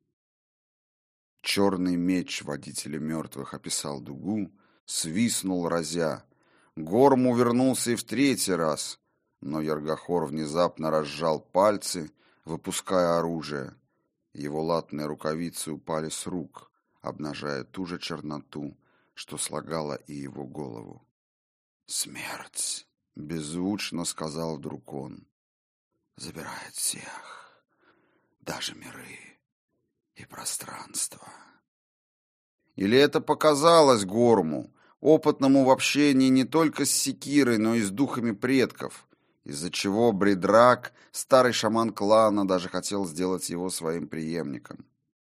Черный меч водителя мертвых описал дугу, свистнул разя. Горм увернулся и в третий раз, но Ергохор внезапно разжал пальцы, выпуская оружие. Его латные рукавицы упали с рук, обнажая ту же черноту, что слагала и его голову. «Смерть!» — беззвучно сказал вдруг он. «Забирает всех, даже миры и пространство». Или это показалось Горму, опытному в общении не только с секирой, но и с духами предков, из-за чего Бридрак, старый шаман клана, даже хотел сделать его своим преемником.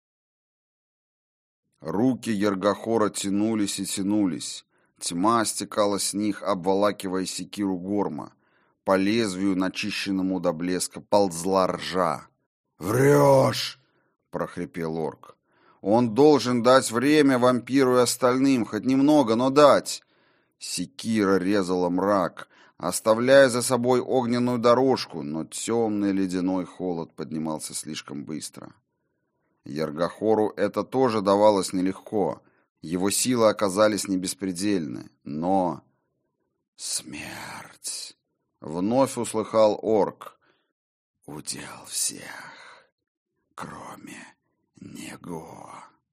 Руки Ергохора тянулись и тянулись. Тьма стекала с них, обволакивая секиру Горма. По лезвию, начищенному до блеска, ползла ржа. «Врешь!» — прохрипел орк. «Он должен дать время вампиру и остальным, хоть немного, но дать!» Секира резала мрак, оставляя за собой огненную дорожку, но темный ледяной холод поднимался слишком быстро. Ергохору это тоже давалось нелегко. Его силы оказались не беспредельны, но... «Смерть!» — вновь услыхал орк. «Удел всех, кроме него».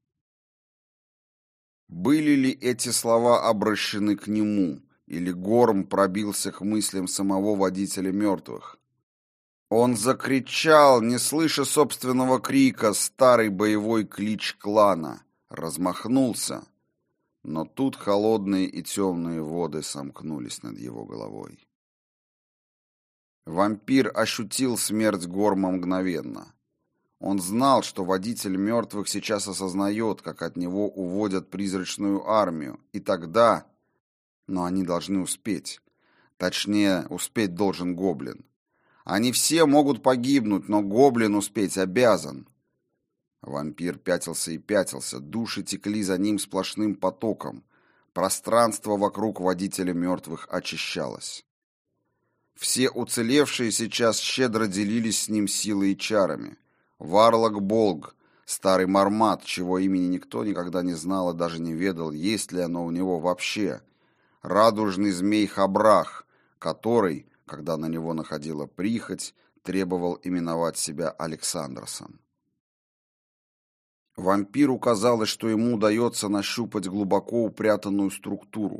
Были ли эти слова обращены к нему, или Горм пробился к мыслям самого водителя мертвых? Он закричал, не слыша собственного крика, старый боевой клич клана, размахнулся, но тут холодные и темные воды сомкнулись над его головой. Вампир ощутил смерть Горма мгновенно. Он знал, что водитель мертвых сейчас осознает, как от него уводят призрачную армию, и тогда... Но они должны успеть. Точнее, успеть должен гоблин. Они все могут погибнуть, но гоблин успеть обязан. Вампир пятился и пятился, души текли за ним сплошным потоком. Пространство вокруг водителя мертвых очищалось. Все уцелевшие сейчас щедро делились с ним силой и чарами. Варлок Болг, старый мармат, чего имени никто никогда не знал и даже не ведал, есть ли оно у него вообще. Радужный змей Хабрах, который, когда на него находила прихоть, требовал именовать себя Александросом. Вампиру казалось, что ему удается нащупать глубоко упрятанную структуру,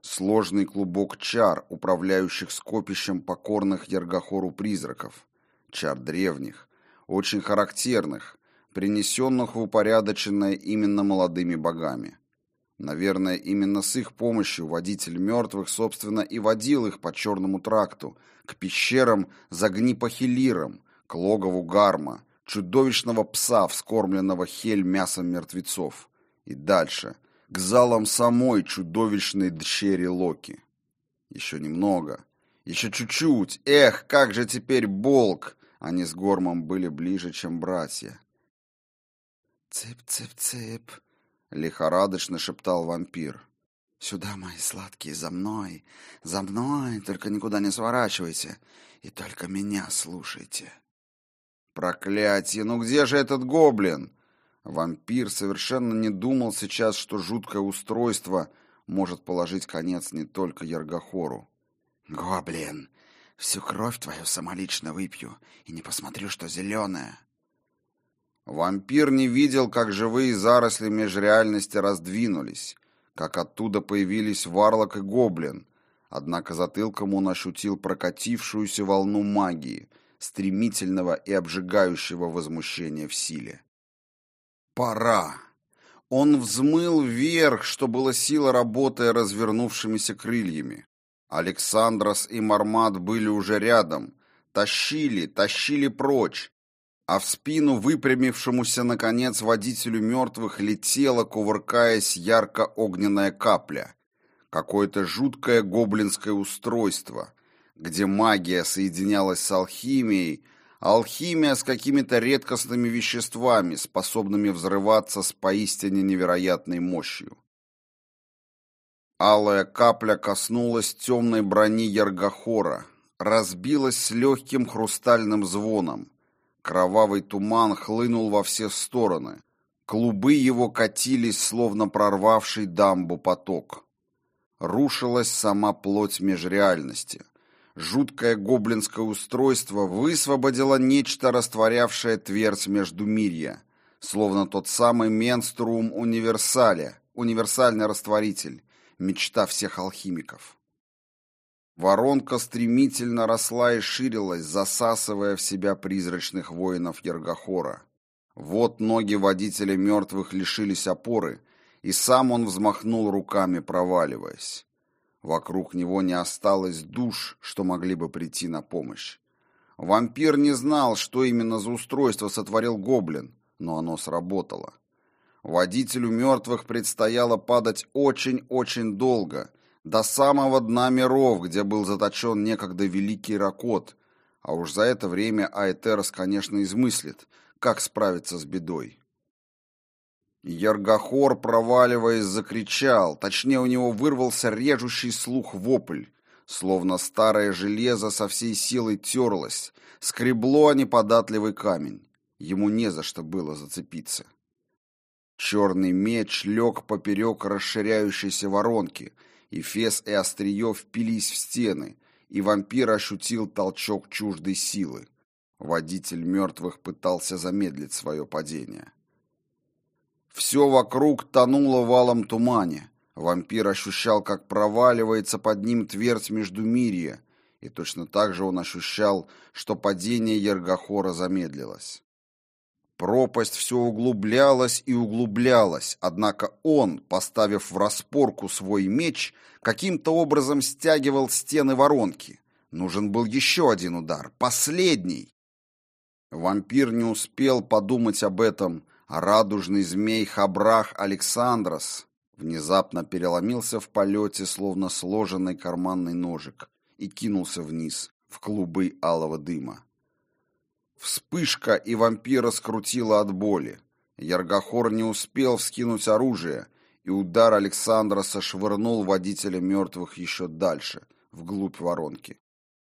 Сложный клубок чар, управляющих скопищем покорных Йергохору призраков, чар древних, очень характерных, принесенных в упорядоченное именно молодыми богами. Наверное, именно с их помощью водитель мертвых, собственно, и водил их по Черному тракту, к пещерам Загнипахилирам, к логову Гарма, чудовищного пса, вскормленного Хель мясом мертвецов, и дальше, к залам самой чудовищной дщери Локи. Еще немного, еще чуть-чуть, эх, как же теперь Болк! Они с Гормом были ближе, чем братья. «Цып-цып-цып», — лихорадочно шептал вампир. «Сюда, мои сладкие, за мной, за мной, только никуда не сворачивайте, и только меня слушайте». Проклятие, ну где же этот гоблин? Вампир совершенно не думал сейчас, что жуткое устройство может положить конец не только Йергохору. «Гоблин, всю кровь твою самолично выпью и не посмотрю, что зеленая». Вампир не видел, как живые заросли межреальности раздвинулись, как оттуда появились Варлок и Гоблин, однако затылком он ощутил прокатившуюся волну магии, стремительного и обжигающего возмущения в силе. Пора! Он взмыл вверх, что было сила, работая развернувшимися крыльями. Александрос и Мармат были уже рядом, тащили, тащили прочь, а в спину выпрямившемуся, наконец, водителю мертвых летела, кувыркаясь, ярко-огненная капля. Какое-то жуткое гоблинское устройство, где магия соединялась с алхимией, а алхимия с какими-то редкостными веществами, способными взрываться с поистине невероятной мощью. Алая капля коснулась темной брони Йергохора, разбилась с легким хрустальным звоном. Кровавый туман хлынул во все стороны. Клубы его катились, словно прорвавший дамбу поток. Рушилась сама плоть межреальности. Жуткое гоблинское устройство высвободило нечто, растворявшее твердь междумирья, словно тот самый менструум универсаля, универсальный растворитель, мечта всех алхимиков. Воронка стремительно росла и ширилась, засасывая в себя призрачных воинов Йергохора. Вот ноги водителя мертвых лишились опоры, и сам он взмахнул руками, проваливаясь. Вокруг него не осталось душ, что могли бы прийти на помощь. Вампир не знал, что именно за устройство сотворил гоблин, но оно сработало. Водителю мертвых предстояло падать очень-очень долго, до самого дна миров, где был заточен некогда великий Ракот, а уж за это время Аэтерос, конечно, измыслит, как справиться с бедой. Йергохор, проваливаясь, закричал, точнее, у него вырвался режущий слух вопль, словно старое железо со всей силой терлось, скребло о неподатливый камень. Ему не за что было зацепиться. Черный меч лег поперек расширяющейся воронки, и фес и острие впились в стены, и вампир ощутил толчок чуждой силы. Водитель мертвых пытался замедлить свое падение. Все вокруг тонуло в алом тумане. Вампир ощущал, как проваливается под ним твердь междумирья, и точно так же он ощущал, что падение Йергохора замедлилось. Пропасть все углублялась и углублялась, однако он, поставив в распорку свой меч, каким-то образом стягивал стены воронки. Нужен был еще один удар, последний. Вампир не успел подумать об этом, а радужный змей Хабрах Александрос внезапно переломился в полете, словно сложенный карманный ножик, и кинулся вниз, в клубы алого дыма. Вспышка, и вампира скрутило от боли. Йергохор не успел вскинуть оружие, и удар Александроса швырнул водителя мертвых еще дальше, вглубь воронки.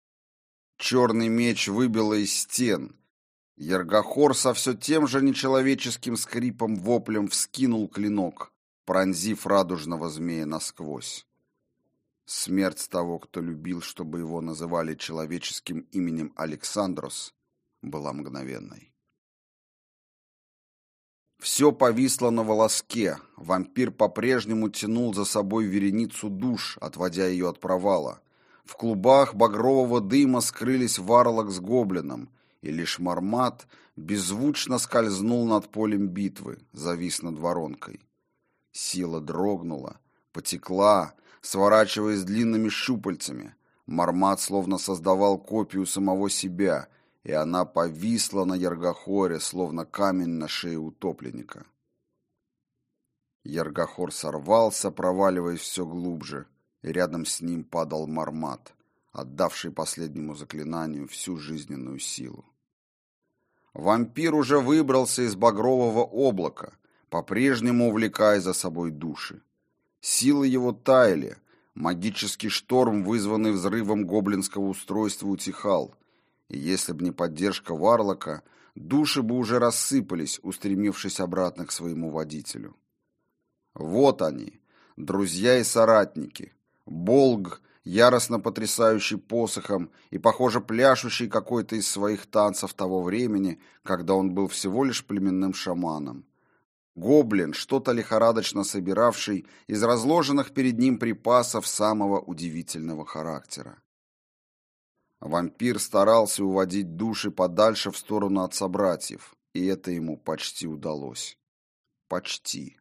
Черный меч выбило из стен. Йергохор со все тем же нечеловеческим скрипом-воплем вскинул клинок, пронзив радужного змея насквозь. Смерть того, кто любил, чтобы его называли человеческим именем Александрос, была мгновенной. Все повисло на волоске. Вампир по-прежнему тянул за собой вереницу душ, отводя ее от провала. В клубах багрового дыма скрылись Варлок с гоблином, и лишь Мармат беззвучно скользнул над полем битвы, завис над воронкой. Сила дрогнула, потекла, сворачиваясь длинными щупальцами. Мармат словно создавал копию самого себя, и она повисла на Яргохоре, словно камень на шее утопленника. Яргохор сорвался, проваливаясь все глубже, и рядом с ним падал Мармат, отдавший последнему заклинанию всю жизненную силу. Вампир уже выбрался из багрового облака, по-прежнему увлекая за собой души. Силы его таяли, магический шторм, вызванный взрывом гоблинского устройства, утихал, и если б не поддержка Варлока, души бы уже рассыпались, устремившись обратно к своему водителю. Вот они, друзья и соратники. Болг, яростно потрясающий посохом и, похоже, пляшущий какой-то из своих танцев того времени, когда он был всего лишь племенным шаманом. Гоблин, что-то лихорадочно собиравший из разложенных перед ним припасов самого удивительного характера. Вампир старался уводить души подальше в сторону от собратьев, и это ему почти удалось. Почти.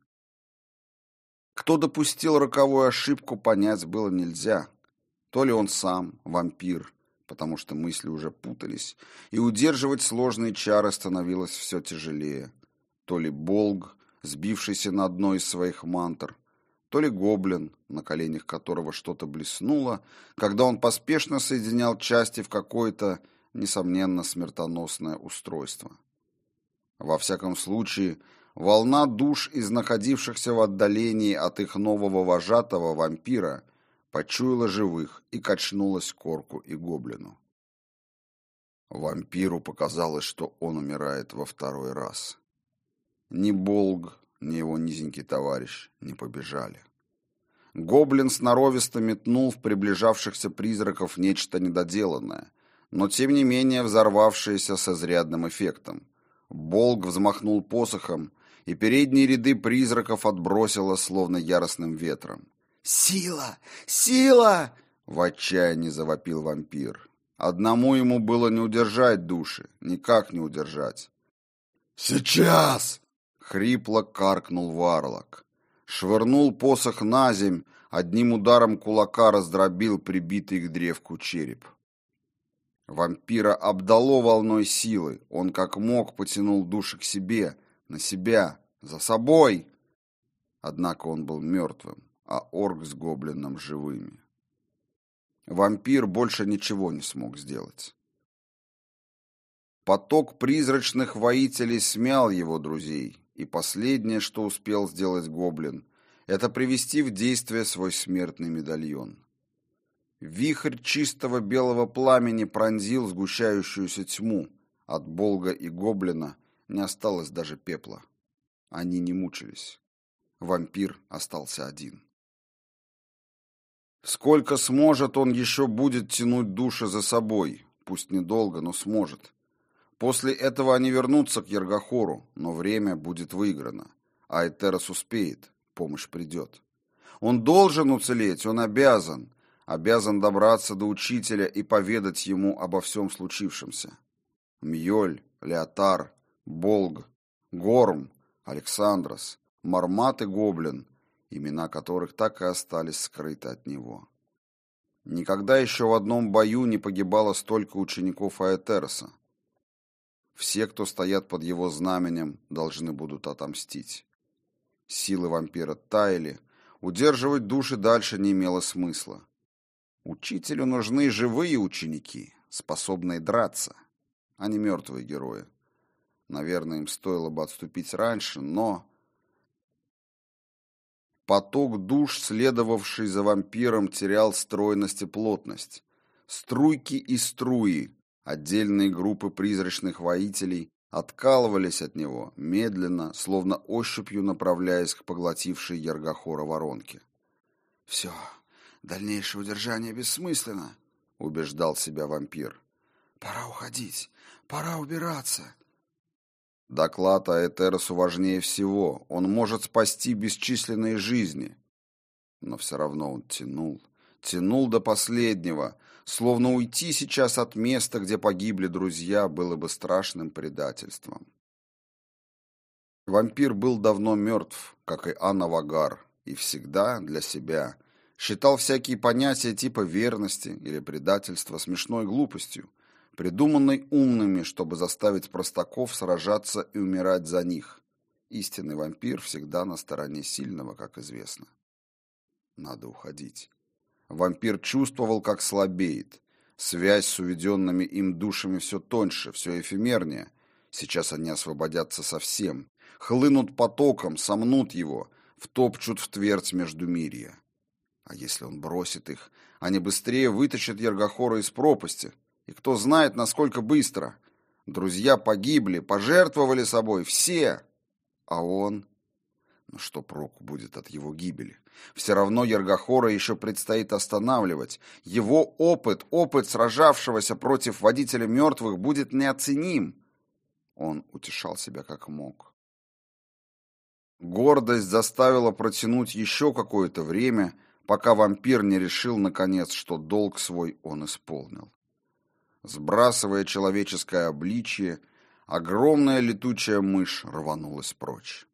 Кто допустил роковую ошибку, понять было нельзя. То ли он сам, вампир, потому что мысли уже путались, и удерживать сложные чары становилось все тяжелее, то ли Болг, сбившийся на одной из своих мантр, то ли гоблин, на коленях которого что-то блеснуло, когда он поспешно соединял части в какое-то, несомненно, смертоносное устройство. Во всяком случае, волна душ из находившихся в отдалении от их нового вожатого вампира почуяла живых и качнулась к орку и гоблину. Вампиру показалось, что он умирает во второй раз. Ни Болг, ни его низенький товарищ не побежали. Гоблин сноровисто метнул в приближавшихся призраков нечто недоделанное, но тем не менее взорвавшееся с изрядным эффектом. Болг взмахнул посохом, и передние ряды призраков отбросило словно яростным ветром. «Сила! Сила!» — в отчаянии завопил вампир. Одному ему было не удержать души, никак не удержать. «Сейчас!» — хрипло каркнул Варлок. Швырнул посох на земь, одним ударом кулака раздробил прибитый к древку череп. Вампира обдало волной силы, он как мог потянул души к себе, на себя, за собой. Однако он был мертвым, а орк с гоблином живыми. Вампир больше ничего не смог сделать. Поток призрачных воителей смял его друзей, и последнее, что успел сделать гоблин, это привести в действие свой смертный медальон. Вихрь чистого белого пламени пронзил сгущающуюся тьму. От Болга и гоблина не осталось даже пепла. Они не мучились. Вампир остался один. Сколько сможет, он еще будет тянуть души за собой. Пусть недолго, но сможет. После этого они вернутся к Яргохору, но время будет выиграно. А Этерос успеет, помощь придет. Он должен уцелеть, он обязан. Обязан добраться до учителя и поведать ему обо всем случившемся. Мьёль, Леотар, Болг, Горм, Александрос, Мармат и Гоблин, имена которых так и остались скрыты от него. Никогда еще в одном бою не погибало столько учеников Аэтероса. Все, кто стоят под его знаменем, должны будут отомстить. Силы вампира таяли, удерживать души дальше не имело смысла. Учителю нужны живые ученики, способные драться, а не мертвые герои. Наверное, им стоило бы отступить раньше, но... Поток душ, следовавший за вампиром, терял стройность и плотность. Струйки и струи, отдельные группы призрачных воителей откалывались от него, медленно, словно ощупью направляясь к поглотившей Яргохора воронке. «Все, дальнейшее удержание бессмысленно», — убеждал себя вампир. «Пора уходить, пора убираться». Доклад Аэтеросу важнее всего. Он может спасти бесчисленные жизни. Но все равно он тянул, тянул до последнего, словно уйти сейчас от места, где погибли друзья, было бы страшным предательством. Вампир был давно мертв, как и Анна Вагар, и всегда для себя считал всякие понятия типа верности или предательства смешной глупостью, придуманной умными, чтобы заставить простаков сражаться и умирать за них. Истинный вампир всегда на стороне сильного, как известно. Надо уходить. Вампир чувствовал, как слабеет. Связь с уведенными им душами все тоньше, все эфемернее. Сейчас они освободятся совсем. Хлынут потоком, сомнут его, втопчут в твердь междумирья. А если он бросит их, они быстрее вытащат Ергохора из пропасти. И кто знает, насколько быстро. Друзья погибли, пожертвовали собой, все. А он... Ну что проку будет от его гибели? Все равно Ергохора еще предстоит останавливать. Его опыт, опыт сражавшегося против водителя мертвых будет неоценим. Он утешал себя как мог. Гордость заставила протянуть еще какое-то время, пока вампир не решил, наконец, что долг свой он исполнил. Сбрасывая человеческое обличье, огромная летучая мышь рванулась прочь.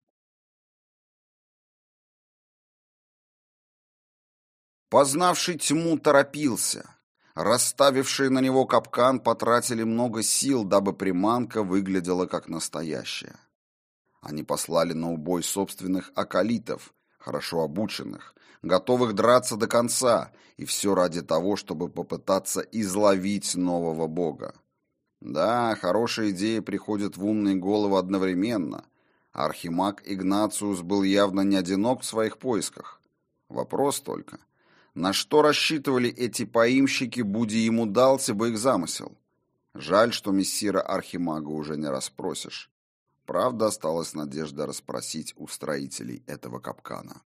Познавший тьму торопился. Расставившие на него капкан потратили много сил, дабы приманка выглядела как настоящая. Они послали на убой собственных акалитов, хорошо обученных, готовых драться до конца, и все ради того, чтобы попытаться изловить нового бога. Да, хорошие идеи приходят в умные головы одновременно. Архимаг Игнациус был явно не одинок в своих поисках. Вопрос только, на что рассчитывали эти поимщики, будь ему дался бы их замысел? Жаль, что мессира Архимага уже не расспросишь. Правда, осталась надежда расспросить у строителей этого капкана.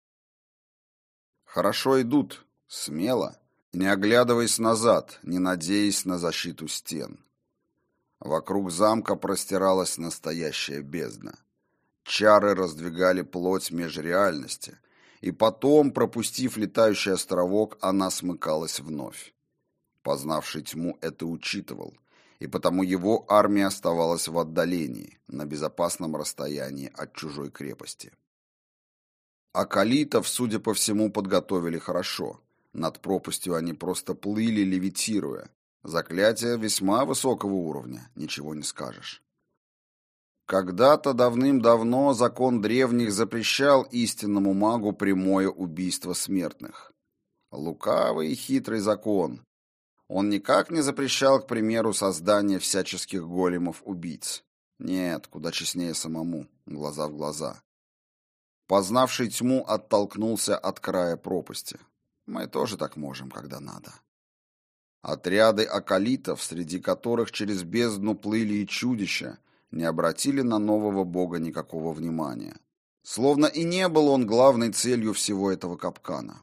Хорошо идут, смело, не оглядываясь назад, не надеясь на защиту стен. Вокруг замка простиралась настоящая бездна. Чары раздвигали плоть межреальности, и потом, пропустив летающий островок, она смыкалась вновь. Познавший тьму это учитывал, и потому его армия оставалась в отдалении, на безопасном расстоянии от чужой крепости. Акалитов, судя по всему, подготовили хорошо. Над пропастью они просто плыли, левитируя. Заклятие весьма высокого уровня, ничего не скажешь. Когда-то давным-давно закон древних запрещал истинному магу прямое убийство смертных. Лукавый и хитрый закон. Он никак не запрещал, к примеру, создание всяческих големов-убийц. Нет, куда честнее самому, глаза в глаза. Познавший тьму оттолкнулся от края пропасти. Мы тоже так можем, когда надо. Отряды акалитов, среди которых через бездну плыли и чудища, не обратили на нового бога никакого внимания. Словно и не был он главной целью всего этого капкана.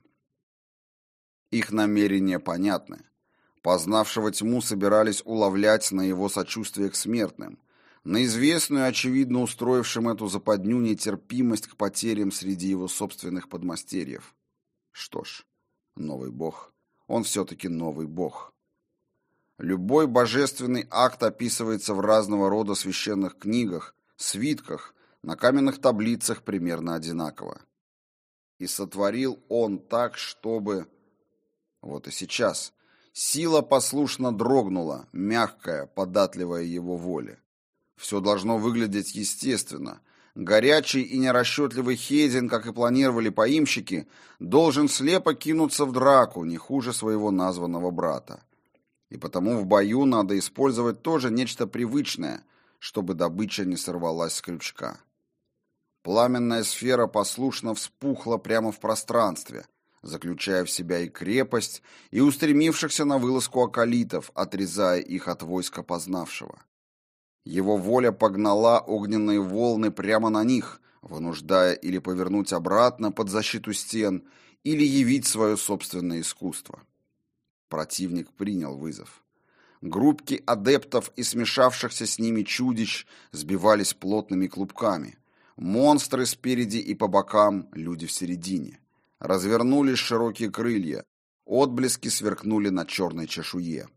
Их намерения понятны. Познавшего тьму собирались уловлять на его сочувствие к смертным, на известную, очевидно устроившим эту западню нетерпимость к потерям среди его собственных подмастерьев. Что ж, новый бог, он все-таки новый бог. Любой божественный акт описывается в разного рода священных книгах, свитках, на каменных таблицах примерно одинаково. И сотворил он так, чтобы... Вот и сейчас сила послушно дрогнула, мягкая, податливая его воле. Все должно выглядеть естественно. Горячий и нерасчетливый Хедин, как и планировали поимщики, должен слепо кинуться в драку, не хуже своего названного брата. И потому в бою надо использовать тоже нечто привычное, чтобы добыча не сорвалась с крючка. Пламенная сфера послушно вспухла прямо в пространстве, заключая в себя и крепость, и устремившихся на вылазку акалитов, отрезая их от войска познавшего. Его воля погнала огненные волны прямо на них, вынуждая или повернуть обратно под защиту стен, или явить свое собственное искусство. Противник принял вызов. Группки адептов и смешавшихся с ними чудищ сбивались плотными клубками. Монстры спереди и по бокам, люди в середине. Развернулись широкие крылья. Отблески сверкнули на черной чешуе.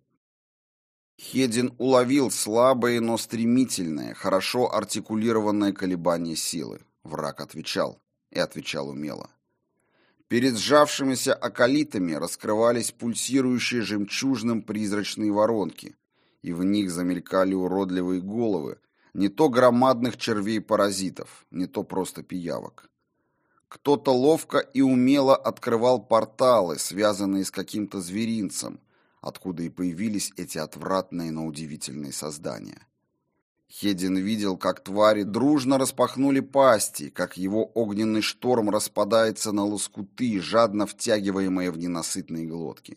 Хедин уловил слабое, но стремительное, хорошо артикулированное колебание силы. Враг отвечал, и отвечал умело. Перед сжавшимися акалитами раскрывались пульсирующие жемчужным призрачные воронки, и в них замелькали уродливые головы, не то громадных червей-паразитов, не то просто пиявок. Кто-то ловко и умело открывал порталы, связанные с каким-то зверинцем, откуда и появились эти отвратные, но удивительные создания. Хедин видел, как твари дружно распахнули пасти, как его огненный шторм распадается на лоскуты, жадно втягиваемые в ненасытные глотки.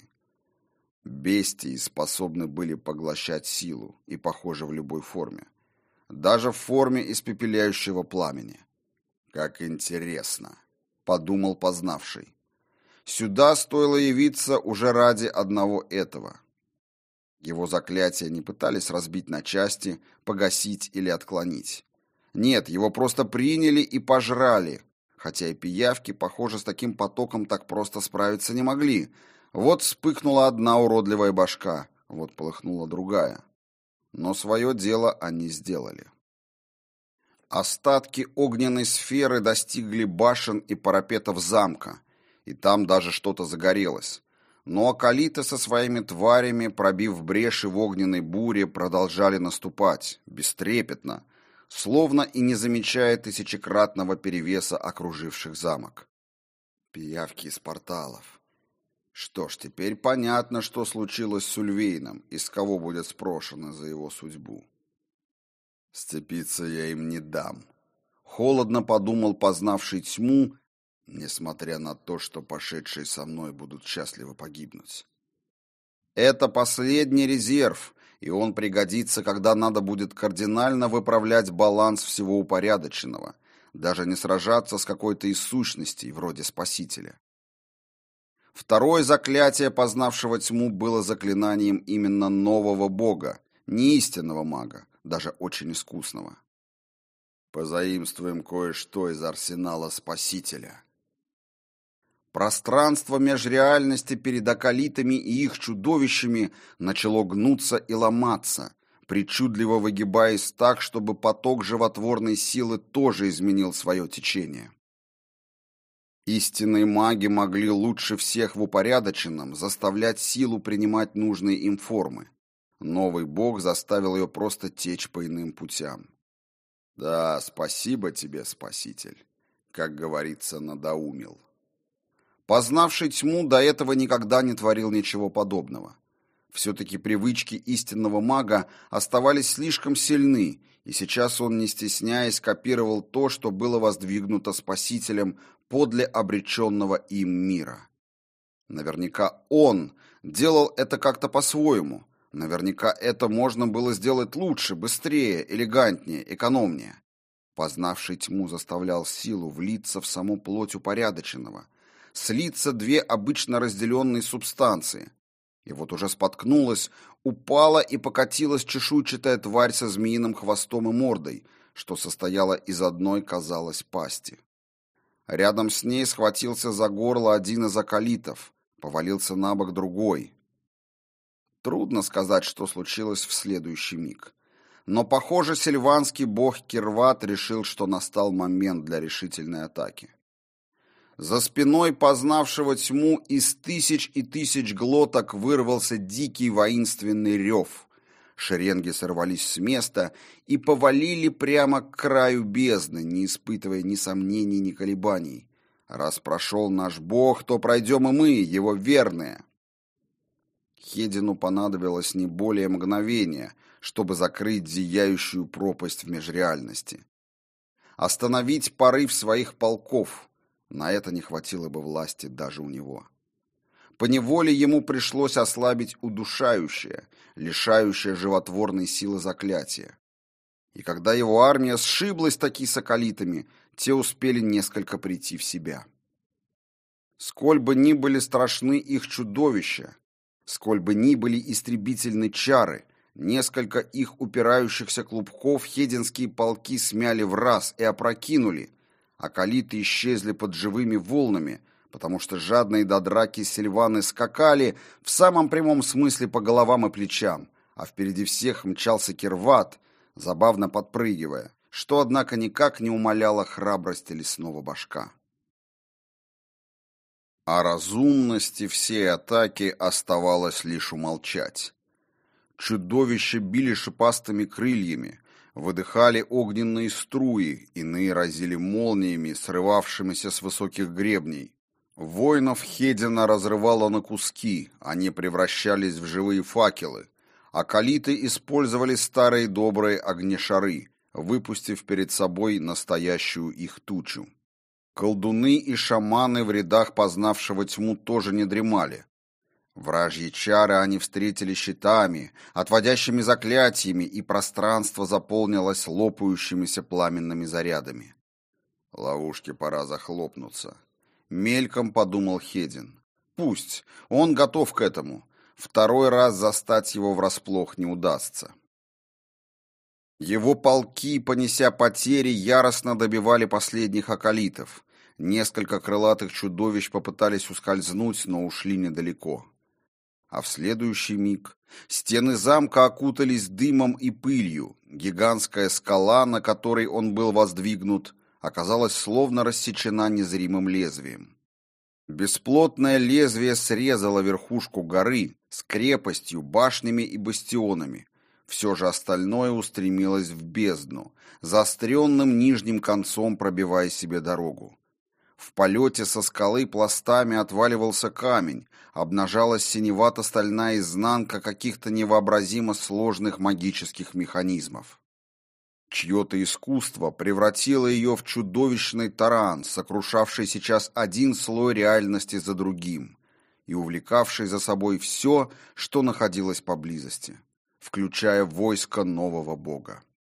Бестии способны были поглощать силу, и, похоже, в любой форме. Даже в форме испепеляющего пламени. «Как интересно!» — подумал познавший. Сюда стоило явиться уже ради одного этого. Его заклятия не пытались разбить на части, погасить или отклонить. Нет, его просто приняли и пожрали, хотя и пиявки, похоже, с таким потоком так просто справиться не могли. Вот вспыхнула одна уродливая башка, вот полыхнула другая. Но свое дело они сделали. Остатки огненной сферы достигли башен и парапетов замка, и там даже что-то загорелось. Но акалиты со своими тварями, пробив бреши в огненной буре, продолжали наступать, бестрепетно, словно и не замечая тысячекратного перевеса окруживших замок. Пиявки из порталов. Что ж, теперь понятно, что случилось с Ульвейном и с кого будет спрошено за его судьбу. Сцепиться я им не дам. Холодно подумал познавший тьму, несмотря на то, что пошедшие со мной будут счастливо погибнуть. Это последний резерв, и он пригодится, когда надо будет кардинально выправлять баланс всего упорядоченного, даже не сражаться с какой-то из сущностей, вроде Спасителя. Второе заклятие познавшего тьму было заклинанием именно нового бога, не истинного мага, даже очень искусного. Позаимствуем кое-что из арсенала Спасителя. Пространство межреальности перед акалитами и их чудовищами начало гнуться и ломаться, причудливо выгибаясь так, чтобы поток животворной силы тоже изменил свое течение. Истинные маги могли лучше всех в упорядоченном заставлять силу принимать нужные им формы. Новый бог заставил ее просто течь по иным путям. Да, спасибо тебе, Спаситель, как говорится, надоумил. Познавший тьму до этого никогда не творил ничего подобного. Все-таки привычки истинного мага оставались слишком сильны, и сейчас он, не стесняясь, копировал то, что было воздвигнуто Спасителем подле обреченного им мира. Наверняка он делал это как-то по-своему. Наверняка это можно было сделать лучше, быстрее, элегантнее, экономнее. Познавший тьму заставлял силу влиться в саму плоть упорядоченного, слиться две обычно разделенные субстанции. И вот уже споткнулась, упала и покатилась чешуйчатая тварь со змеиным хвостом и мордой, что состояла из одной, казалось, пасти. Рядом с ней схватился за горло один из акалитов, повалился на бок другой. Трудно сказать, что случилось в следующий миг. Но, похоже, сильванский бог Кирват решил, что настал момент для решительной атаки. За спиной познавшего тьму из тысяч и тысяч глоток вырвался дикий воинственный рев. Шеренги сорвались с места и повалили прямо к краю бездны, не испытывая ни сомнений, ни колебаний. Раз прошел наш бог, то пройдем и мы, его верные. Хедину понадобилось не более мгновения, чтобы закрыть зияющую пропасть в межреальности. Остановить порыв своих полков. На это не хватило бы власти даже у него. Поневоле ему пришлось ослабить удушающее, лишающее животворной силы заклятие. И когда его армия сшиблась таки с акалитами, те успели несколько прийти в себя. Сколь бы ни были страшны их чудовища, Сколь бы ни были истребительны чары, несколько их упирающихся клубков хединские полки смяли в раз и опрокинули, акалиты исчезли под живыми волнами, потому что жадные до драки сильваны скакали в самом прямом смысле по головам и плечам, а впереди всех мчался Кирват, забавно подпрыгивая, что, однако, никак не умаляло храбрости лесного башка. О разумности всей атаки оставалось лишь умолчать. Чудовища били шипастыми крыльями, выдыхали огненные струи, иные разили молниями, срывавшимися с высоких гребней. Воинов Хедина разрывало на куски, они превращались в живые факелы, а калиты использовали старые добрые огнешары, выпустив перед собой настоящую их тучу. Колдуны и шаманы в рядах познавшего тьму тоже не дремали. Вражьи чары они встретили щитами, отводящими заклятиями, и пространство заполнилось лопающимися пламенными зарядами. Ловушке пора захлопнуться. Мельком подумал Хедин. Пусть, он готов к этому. Второй раз застать его врасплох не удастся. Его полки, понеся потери, яростно добивали последних акалитов. Несколько крылатых чудовищ попытались ускользнуть, но ушли недалеко. А в следующий миг стены замка окутались дымом и пылью. Гигантская скала, на которой он был воздвигнут, оказалась словно рассечена незримым лезвием. Бесплотное лезвие срезало верхушку горы с крепостью, башнями и бастионами. Все же остальное устремилось в бездну, заостренным нижним концом пробивая себе дорогу. В полете со скалы пластами отваливался камень, обнажалась синевато-стальная изнанка каких-то невообразимо сложных магических механизмов. Чье-то искусство превратило ее в чудовищный таран, сокрушавший сейчас один слой реальности за другим и увлекавший за собой все, что находилось поблизости, включая войско нового бога.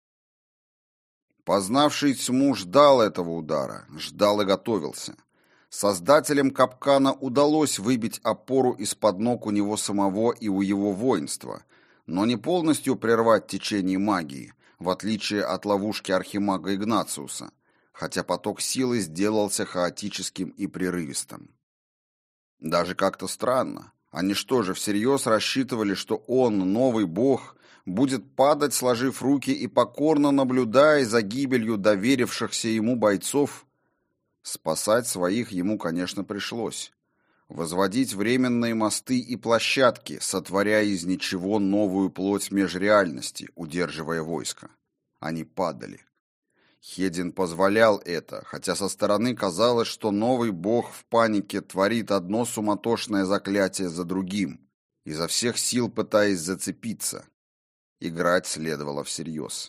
Познавший тьму ждал этого удара, ждал и готовился. Создателям капкана удалось выбить опору из-под ног у него самого и у его воинства, но не полностью прервать течение магии, в отличие от ловушки архимага Игнациуса, хотя поток силы сделался хаотическим и прерывистым. Даже как-то странно. Они что же, всерьез рассчитывали, что он, новый бог, будет падать, сложив руки и покорно наблюдая за гибелью доверившихся ему бойцов? Спасать своих ему, конечно, пришлось. Возводить временные мосты и площадки, сотворяя из ничего новую плоть межреальности, удерживая войско. Они падали. Хедин позволял это, хотя со стороны казалось, что новый бог в панике творит одно суматошное заклятие за другим, изо всех сил пытаясь зацепиться. Играть следовало всерьез.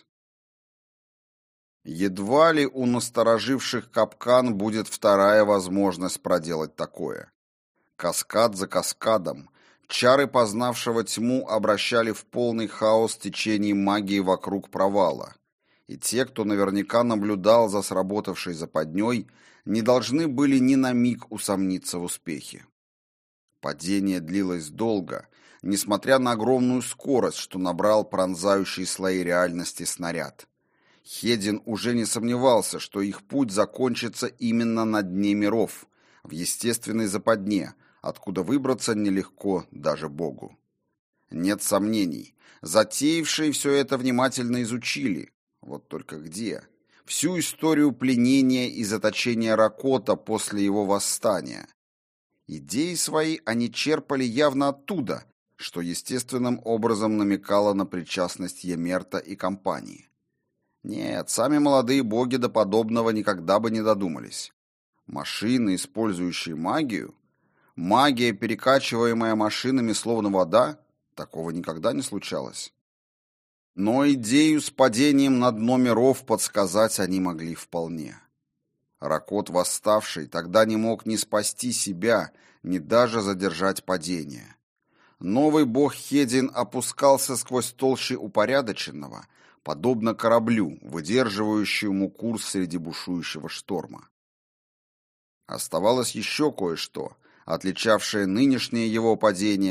Едва ли у настороживших капкан будет вторая возможность проделать такое. Каскад за каскадом чары познавшего тьму обращали в полный хаос течение магии вокруг провала, и те, кто наверняка наблюдал за сработавшей западней, не должны были ни на миг усомниться в успехе. Падение длилось долго, несмотря на огромную скорость, что набрал пронзающий слои реальности снаряд. Хедин уже не сомневался, что их путь закончится именно на дне миров, в естественной западне, откуда выбраться нелегко даже Богу. Нет сомнений, затеявшие все это внимательно изучили. Вот только где? Всю историю пленения и заточения Ракота после его восстания. Идеи свои они черпали явно оттуда, что естественным образом намекало на причастность Емерта и компании. Нет, сами молодые боги до подобного никогда бы не додумались. Машины, использующие магию? Магия, перекачиваемая машинами словно вода? Такого никогда не случалось. Но идею с падением на дно миров подсказать они могли вполне. Ракот восставший тогда не мог ни спасти себя, ни даже задержать падение. Новый бог Хедин опускался сквозь толщи упорядоченного, подобно кораблю, выдерживающему курс среди бушующего шторма. Оставалось еще кое-что, отличавшее нынешнее его падение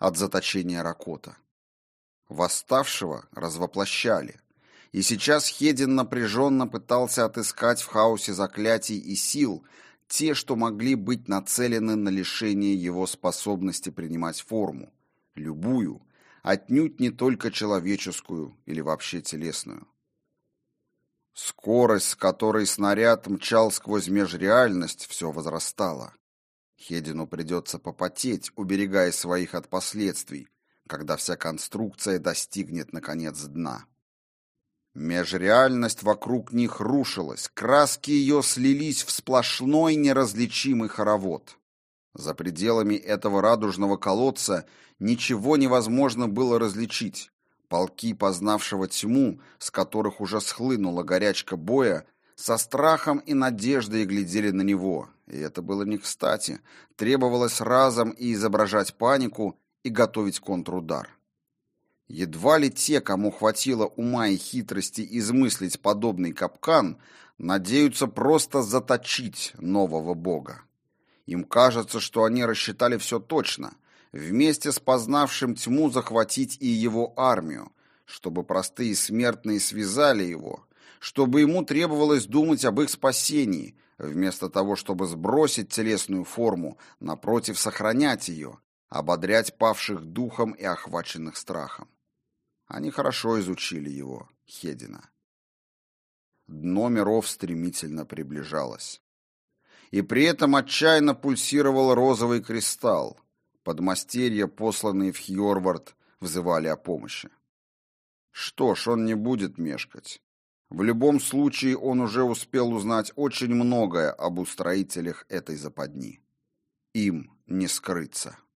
от заточения Ракота. Восставшего развоплощали, и сейчас Хедин напряженно пытался отыскать в хаосе заклятий и сил те, что могли быть нацелены на лишение его способности принимать форму, любую, отнюдь не только человеческую или вообще телесную. Скорость, с которой снаряд мчал сквозь межреальность, все возрастала. Хедину придется попотеть, уберегая своих от последствий, когда вся конструкция достигнет, наконец, дна. Межреальность вокруг них рушилась, краски ее слились в сплошной неразличимый хоровод. За пределами этого радужного колодца ничего невозможно было различить. Полки познавшего тьму, с которых уже схлынула горячка боя, со страхом и надеждой глядели на него, и это было не кстати. Требовалось разом и изображать панику, и готовить контрудар. Едва ли те, кому хватило ума и хитрости измыслить подобный капкан, надеются просто заточить нового бога. Им кажется, что они рассчитали все точно, вместе с познавшим тьму захватить и его армию, чтобы простые смертные связали его, чтобы ему требовалось думать об их спасении, вместо того, чтобы сбросить телесную форму, напротив, сохранять ее, ободрять павших духом и охваченных страхом. Они хорошо изучили его, Хедина. Дно миров стремительно приближалось. И при этом отчаянно пульсировал розовый кристалл. Подмастерья, посланные в Хьорвард, взывали о помощи. Что ж, он не будет мешкать. В любом случае он уже успел узнать очень многое об устроителях этой западни. Им не скрыться.